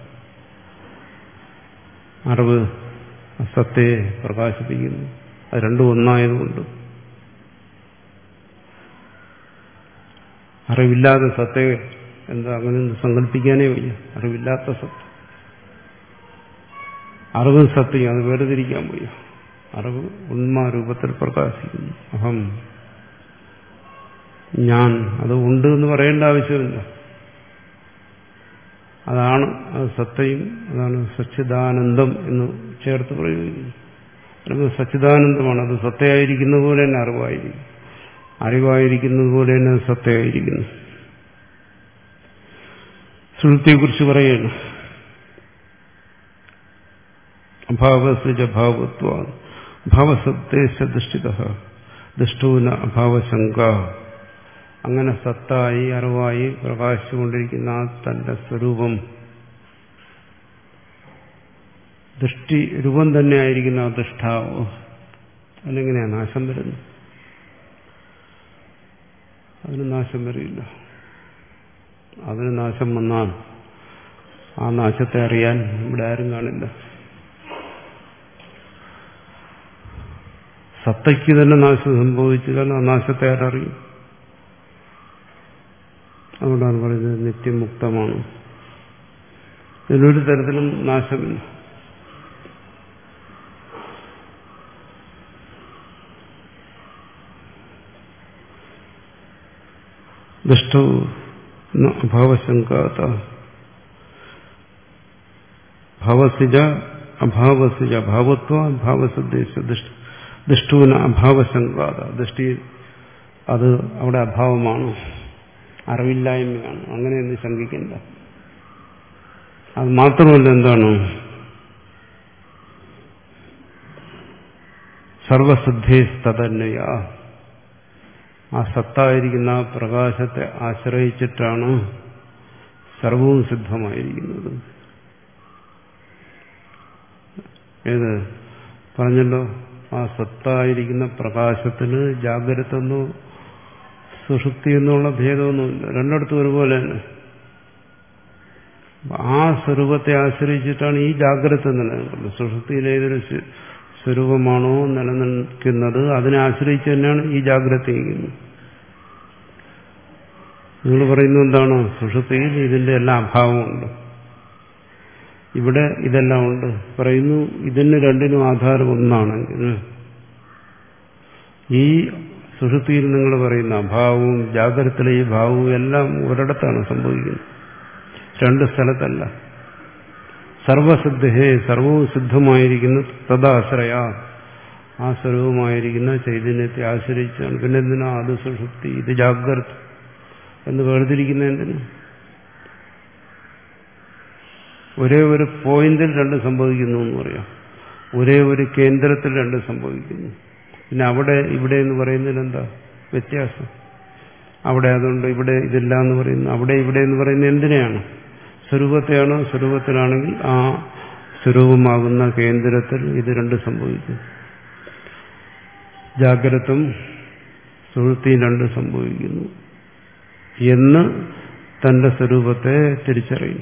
അറിവ് സത്തയെ പ്രകാശിപ്പിക്കുന്നു. അത് രണ്ടും ഒന്നായതുകൊണ്ട്. അറിവില്ലാതെ സത്തയെ എന്താ അങ്ങനെ സങ്കല്പിക്കാനേ വയ്യ. അറിവില്ലാത്ത സത്ത, അറിവും സത്തയും അത് വേർതിരിക്കാൻ വയ്യ. അറിവ് ഉന്മാരൂപത്തിൽ പ്രകാശിക്കുന്നു. അഹം, ഞാൻ, അത് ഉണ്ട് എന്ന് പറയേണ്ട ആവശ്യമില്ല. അതാണ് അത് സത്തയും, അതാണ് സച്ചിദാനന്ദം എന്ന് ചേർത്ത് പറയുന്നത്. അറിവ് സച്ചിദാനന്ദമാണ്. അത് സത്തയായിരിക്കുന്നത് പോലെ തന്നെ അറിവായിരിക്കും, അറിവായിരിക്കുന്നത് പോലെ തന്നെ സത്തയായിരിക്കുന്നു. സുഷുപ്തിയെക്കുറിച്ച് പറയുകയാണ്. അഭാവസ്യ ഭാവത്വ ഭാവസദ്ദേശധിഷ്ഠിത ദുഷ്ടൂന അഭാവശങ്ക. അങ്ങനെ സത്തായി അറിവായി പ്രകാശിച്ചുകൊണ്ടിരിക്കുന്ന ആ തന്റെ സ്വരൂപം, ദൃഷ്ടി രൂപം തന്നെയായിരിക്കുന്ന ആ ദൃഷ്ടാവ്, അതിനെങ്ങനെയാ നാശം വരുന്നത്? അതിന് നാശം വരില്ല. അതിന് നാശം വന്നാൽ ആ നാശത്തെ അറിയാൻ ഇവിടെ ആരും കാണില്ല. സത്തയ്ക്ക് തന്നെ നാശം സംഭവിച്ചാൽ ആ നാശത്തെ ആരറിയും? അതുകൊണ്ടാണ് പറയുന്നത് നിത്യമുക്തമാണ്. ഇതിലൊരു തരത്തിലും നാശമില്ല. ദുഷ്ടോ അഭാവശങ്കാത ഭാവസിജ അഭാവസിജ ഭാവത്വ ഭാവസദ്ദേശ ദുഷ്ടൂന അഭാവശങ്കാത. ദൃഷ്ടി അത് അവിടെ അഭാവമാണ്, അറിവില്ലായ്മയാണ്. അങ്ങനെയൊന്നും ശങ്കിക്കണ്ട. അത് മാത്രമല്ല, എന്താണ് സർവസിദ്ധേസ്തന്യ. ആ സത്തായിരിക്കുന്ന ആ പ്രകാശത്തെ ആശ്രയിച്ചിട്ടാണ് സർവവും സിദ്ധമായിരിക്കുന്നത്. ഏത് പറഞ്ഞല്ലോ, ആ സത്തായിരിക്കുന്ന പ്രകാശത്തിന് ജാഗ്രതെന്നോ സുഷുപ്തി എന്നുള്ള ഭേദമൊന്നുമില്ല. രണ്ടിടത്തും ഒരുപോലെ തന്നെ. ആ സ്വരൂപത്തെ ആശ്രയിച്ചിട്ടാണ് ഈ ജാഗ്രത നിലനിൽക്കുന്നത്. സുഷുപ്തിയിൽ ഏതൊരു സ്വരൂപമാണോ നിലനിൽക്കുന്നത് അതിനെ ആശ്രയിച്ച് തന്നെയാണ് ഈ ജാഗ്രത ഇരിക്കുന്നത്. നിങ്ങൾ പറയുന്നത് എന്താണ്? സുഷുപ്തിയിൽ ഇതിന്റെ എല്ലാ അഭാവമുണ്ട്, ഇവിടെ ഇതെല്ലാം ഉണ്ട്. പറയുന്നു ഇതിന് രണ്ടിനും ആധാരം ഒന്നാണെങ്കിൽ ഈ സുഷുപ്തിയിൽ നിങ്ങൾ പറയുന്ന അഭാവവും ജാഗ്രതയിലെ ഈ ഭാവവും എല്ലാം ഒരിടത്താണ് സംഭവിക്കുന്നത്, രണ്ട് സ്ഥലത്തല്ല. സർവസിദ്ധേ, സർവവും സിദ്ധമായിരിക്കുന്ന തദാശ്രയ, ആ സ്വരൂപമായിരിക്കുന്ന ചൈതന്യത്തെ ആശ്രയിച്ചാണ്. പിന്നെ എന്തിനാ അത് സുഷുപ്തി ഇത് ജാഗ്രത എന്ന് വേർതിരിക്കുന്ന എന്തിന്? ഒരേ ഒരു പോയിന്റിൽ രണ്ട് സംഭവിക്കുന്നു എന്ന് പറയാം, ഒരേ ഒരു കേന്ദ്രത്തിൽ രണ്ട് സംഭവിക്കുന്നു. പിന്നെ അവിടെ ഇവിടെ എന്ന് പറയുന്നതിന് എന്താ വ്യത്യാസം? അവിടെ അതുകൊണ്ട് ഇവിടെ ഇതില്ല എന്ന് പറയുന്നു, അവിടെ ഇവിടെ എന്ന് പറയുന്നത് എന്തിനെയാണ്? സ്വരൂപത്തെയാണോ? സ്വരൂപത്തിലാണെങ്കിൽ ആ സ്വരൂപമാകുന്ന കേന്ദ്രത്തിൽ ഇത് രണ്ട് സംഭവിക്കും. ജാഗ്രതും സുഷുപ്തിയും രണ്ട് സംഭവിക്കുന്നു എന്ന് തന്റെ സ്വരൂപത്തെ തിരിച്ചറിയും.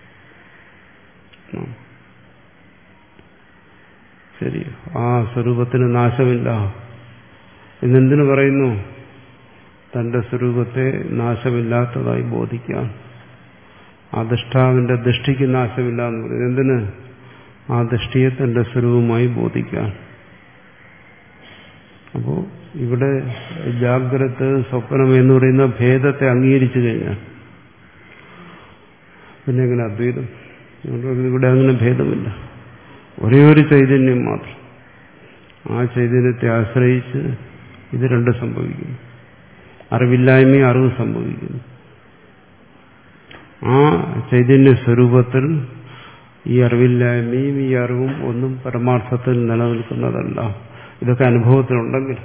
ശരി, ആ സ്വരൂപത്തിന് നാശമില്ല എന്നെന്തിനു പറയുന്നു? തന്റെ സ്വരൂപത്തെ നാശമില്ലാത്തതായി ബോധിക്കാൻ. ആ ദൃഷ്ടാവിന്റെ ദൃഷ്ടിക്ക് നാശമില്ല എന്ന് പറയുന്നത് എന്തിന്? ആ ദൃഷ്ടിയെ തന്റെ സ്വരൂപമായി ബോധിക്കാൻ. അപ്പോ ഇവിടെ ജാഗ്രത സ്വപ്നം എന്ന് പറയുന്ന ഭേദത്തെ അംഗീകരിച്ചു കഴിഞ്ഞാൽ പിന്നെ എങ്ങനെ അദ്വൈതം? ഇവിടെ അങ്ങനെ ഭേദമില്ല, ഒരേ ഒരു ചൈതന്യം മാത്രം. ആ ചൈതന്യത്തെ ആശ്രയിച്ച് ഇത് രണ്ട് സംഭവിക്കുന്നു. അറിവില്ലായ്മയും അറിവ് സംഭവിക്കുന്നു. ആ ചൈതന്യ സ്വരൂപത്തിൽ ഈ അറിവില്ലായ്മയും ഈ അറിവും ഒന്നും പരമാർത്ഥത്തിൽ നിലനിൽക്കുന്നതല്ല. ഇതൊക്കെ അനുഭവത്തിലുണ്ടെങ്കിൽ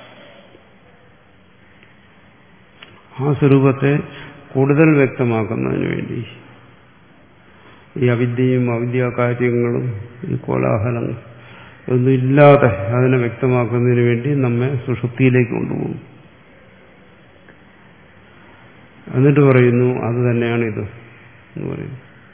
ആ സ്വരൂപത്തെ കൂടുതൽ വ്യക്തമാക്കുന്നതിന് വേണ്ടി ഈ അവിദ്യയും അവിദ്യാ കാര്യങ്ങളും ഈ കോലാഹലങ്ങൾ ഒന്നും ഇല്ലാതെ അതിനെ വ്യക്തമാക്കുന്നതിന് വേണ്ടി നമ്മെ സുഷുപ്തിയിലേക്ക് കൊണ്ടുപോകും. എന്നിട്ട് പറയുന്നു അത് തന്നെയാണ് ഇത് എന്ന് പറയുന്നു.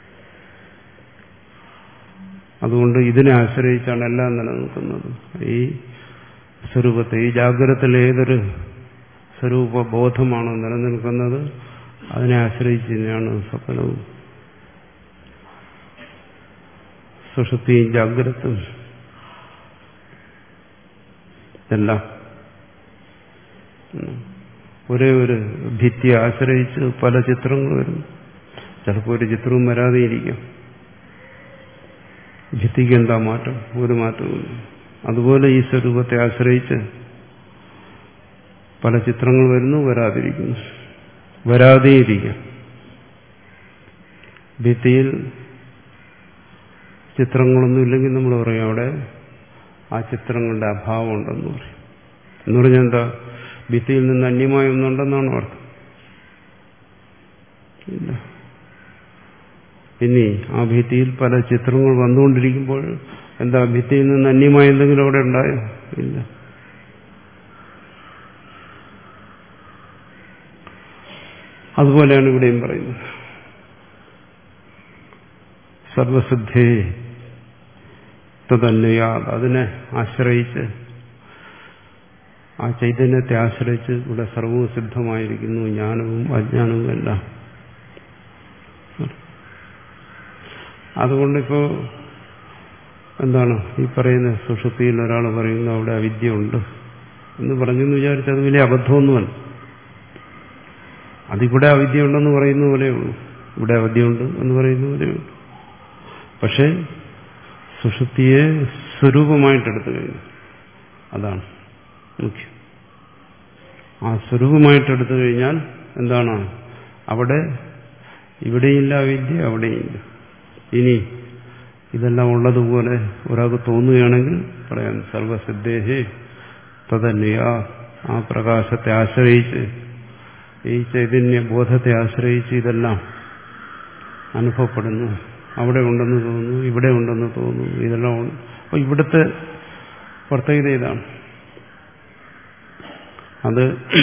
അതുകൊണ്ട് ഇതിനെ ആശ്രയിച്ചാണ് എല്ലാം നിലനിൽക്കുന്നത്. ഈ സ്വരൂപത്തെ, ഈ ജാഗ്രതത്തിൽ ഏതൊരു സ്വരൂപബോധമാണോ നിലനിൽക്കുന്നത് അതിനെ ആശ്രയിച്ച് തന്നെയാണ് സകലവും. സുഷുപ്തിയും ജാഗ്രതയും എല്ലാം ഒരേ ഒരു ഭിത്തിയെ ആശ്രയിച്ച് പല ചിത്രങ്ങൾ വരും. ചിലപ്പോൾ ഒരു ചിത്രവും വരാതെ ഇരിക്കാം. ഭിത്തിക്ക് എന്താ മാറ്റം? ഒരു മാറ്റവുമില്ല. അതുപോലെ ഈ സ്വരൂപത്തെ ആശ്രയിച്ച് പല ചിത്രങ്ങൾ വരുന്നു, വരാതിരിക്കുന്നു. വരാതെയിരിക്കാം. ഭിത്തിയിൽ ചിത്രങ്ങളൊന്നും ഇല്ലെങ്കിൽ നമ്മൾ പറയും അവിടെ ആ ചിത്രങ്ങളുടെ അഭാവം ഉണ്ടെന്ന് പറയും. എന്ന് പറഞ്ഞാൽ എന്താ? ഭിത്തിയിൽ നിന്ന് അന്യമായ ഒന്നുണ്ടെന്നാണ് അർത്ഥം. ഇല്ല. ഇനി ആ ഭിത്തിയിൽ പല ചിത്രങ്ങൾ വന്നുകൊണ്ടിരിക്കുമ്പോൾ എന്താ ഭിത്തിയിൽ നിന്ന് അന്യമായ എന്തെങ്കിലും അവിടെ ഉണ്ടായോ? ഇല്ല. അതുപോലെയാണ് ഇവിടെയും പറയുന്നത്. സർവസിദ്ധേ തദന്വയാ, അതിനെ ആശ്രയിച്ച്, ആ ചൈതന്യത്തെ ആശ്രയിച്ച് ഇവിടെ സർവവും സിദ്ധമായിരിക്കുന്നു, ജ്ഞാനവും അജ്ഞാനവും എല്ലാം. അതുകൊണ്ടിപ്പോ എന്താണ് ഈ പറയുന്ന സുഷുപ്തിയിൽ ഒരാൾ പറയുന്നു അവിടെ അവിദ്യ ഉണ്ട് എന്ന് പറഞ്ഞെന്ന് വിചാരിച്ച് അത് വലിയ അബദ്ധമൊന്നുമല്ല. അതിവിടെ അവിദ്യ ഉണ്ടെന്ന് പറയുന്ന പോലെയുള്ളൂ, ഇവിടെ അവിദ്യയുണ്ട് എന്ന് പറയുന്ന പോലെയുള്ളൂ. പക്ഷെ സുഷുപ്തിയെ സ്വരൂപമായിട്ടെടുത്തു കഴിഞ്ഞു, അതാണ് മുഖ്യം. ആ സ്വരൂപമായിട്ടെടുത്തു കഴിഞ്ഞാൽ എന്താണ്? അവിടെ ഇവിടെയില്ല അവിദ്യ, അവിടെയില്ല. ഇനി ഇതെല്ലാം ഉള്ളതുപോലെ ഒരാൾക്ക് തോന്നുകയാണെങ്കിൽ പറയാം സർവസിദ്ധേഹേ തദന്വയ, ആ പ്രകാശത്തെ ആശ്രയിച്ച്, ഈ ചൈതന്യ ബോധത്തെ ആശ്രയിച്ച് ഇതെല്ലാം അനുഭവപ്പെടുന്നു. അവിടെ ഉണ്ടെന്ന് തോന്നുന്നു, ഇവിടെ ഉണ്ടെന്ന് തോന്നുന്നു, ഇതെല്ലാം. അപ്പോൾ ഇവിടുത്തെ പ്രത്യേകത ഇതാണ്. അത്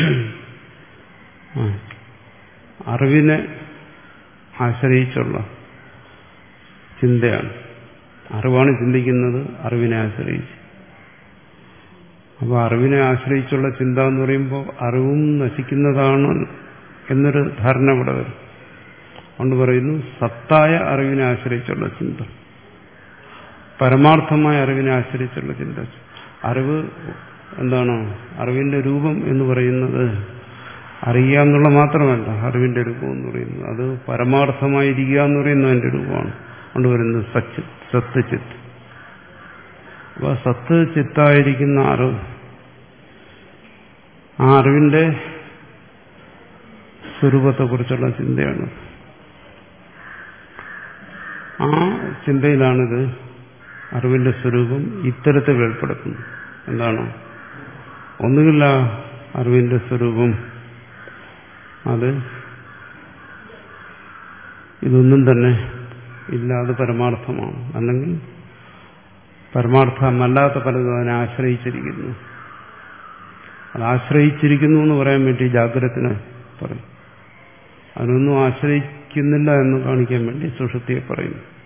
അറിവിനെ ആശ്രയിച്ചുള്ള ചിന്തയാണ്. അറിവാണ് ചിന്തിക്കുന്നത്, അറിവിനെ ആശ്രയിച്ച്. അപ്പോൾ അറിവിനെ ആശ്രയിച്ചുള്ള ചിന്ത എന്ന് പറയുമ്പോൾ അറിവും നശിക്കുന്നതാണ് എന്നൊരു ധാരണ ഇവിടെ വരും. അതുകൊണ്ട് പറയുന്നു സത്തായ അറിവിനെ ആശ്രയിച്ചുള്ള ചിന്ത, പരമാർത്ഥമായ അറിവിനെ ആശ്രയിച്ചുള്ള ചിന്ത. അറിവ് എന്താണ്? അറിവിന്റെ രൂപം എന്ന് പറയുന്നത് അറിയുക എന്നുള്ള മാത്രമല്ല. അറിവിന്റെ രൂപം എന്ന് പറയുന്നത് അത് പരമാർത്ഥമായിരിക്കുക എന്ന് പറയുന്നത് അതിന്റെ രൂപമാണ്. അതുകൊണ്ട് പറയുന്നത് സച്ച് സത്ത് ചിത്ത്. അപ്പൊ സത്ത് ചിത്തായിരിക്കുന്ന അറിവ്, ആ അറിവിന്റെ സ്വരൂപത്തെക്കുറിച്ചുള്ള ചിന്തയാണ്. ആ ചിന്തയിലാണിത് അറിവിന്റെ സ്വരൂപം ഇത്തരത്തിൽ വെളിപ്പെടുത്തുന്നത്. എന്താണ്? ഒന്നുകിൽ ആ അറിവിന്റെ സ്വരൂപം അത് ഇതൊന്നും തന്നെ ഇല്ല, അത് പരമാർത്ഥമാണ്. അല്ലെങ്കിൽ പരമാർത്ഥമല്ലാത്ത പലതും അതിനെ ആശ്രയിച്ചിരിക്കുന്നു. അത് ആശ്രയിച്ചിരിക്കുന്നു എന്ന് പറയാൻ വേണ്ടി ജാഗ്രതത്തിനെ പറയും. അതിനൊന്നും ആശ്രയിക്കുന്നില്ല എന്ന് കാണിക്കാൻ വേണ്ടി സുഷുപ്തിയെ പറയും.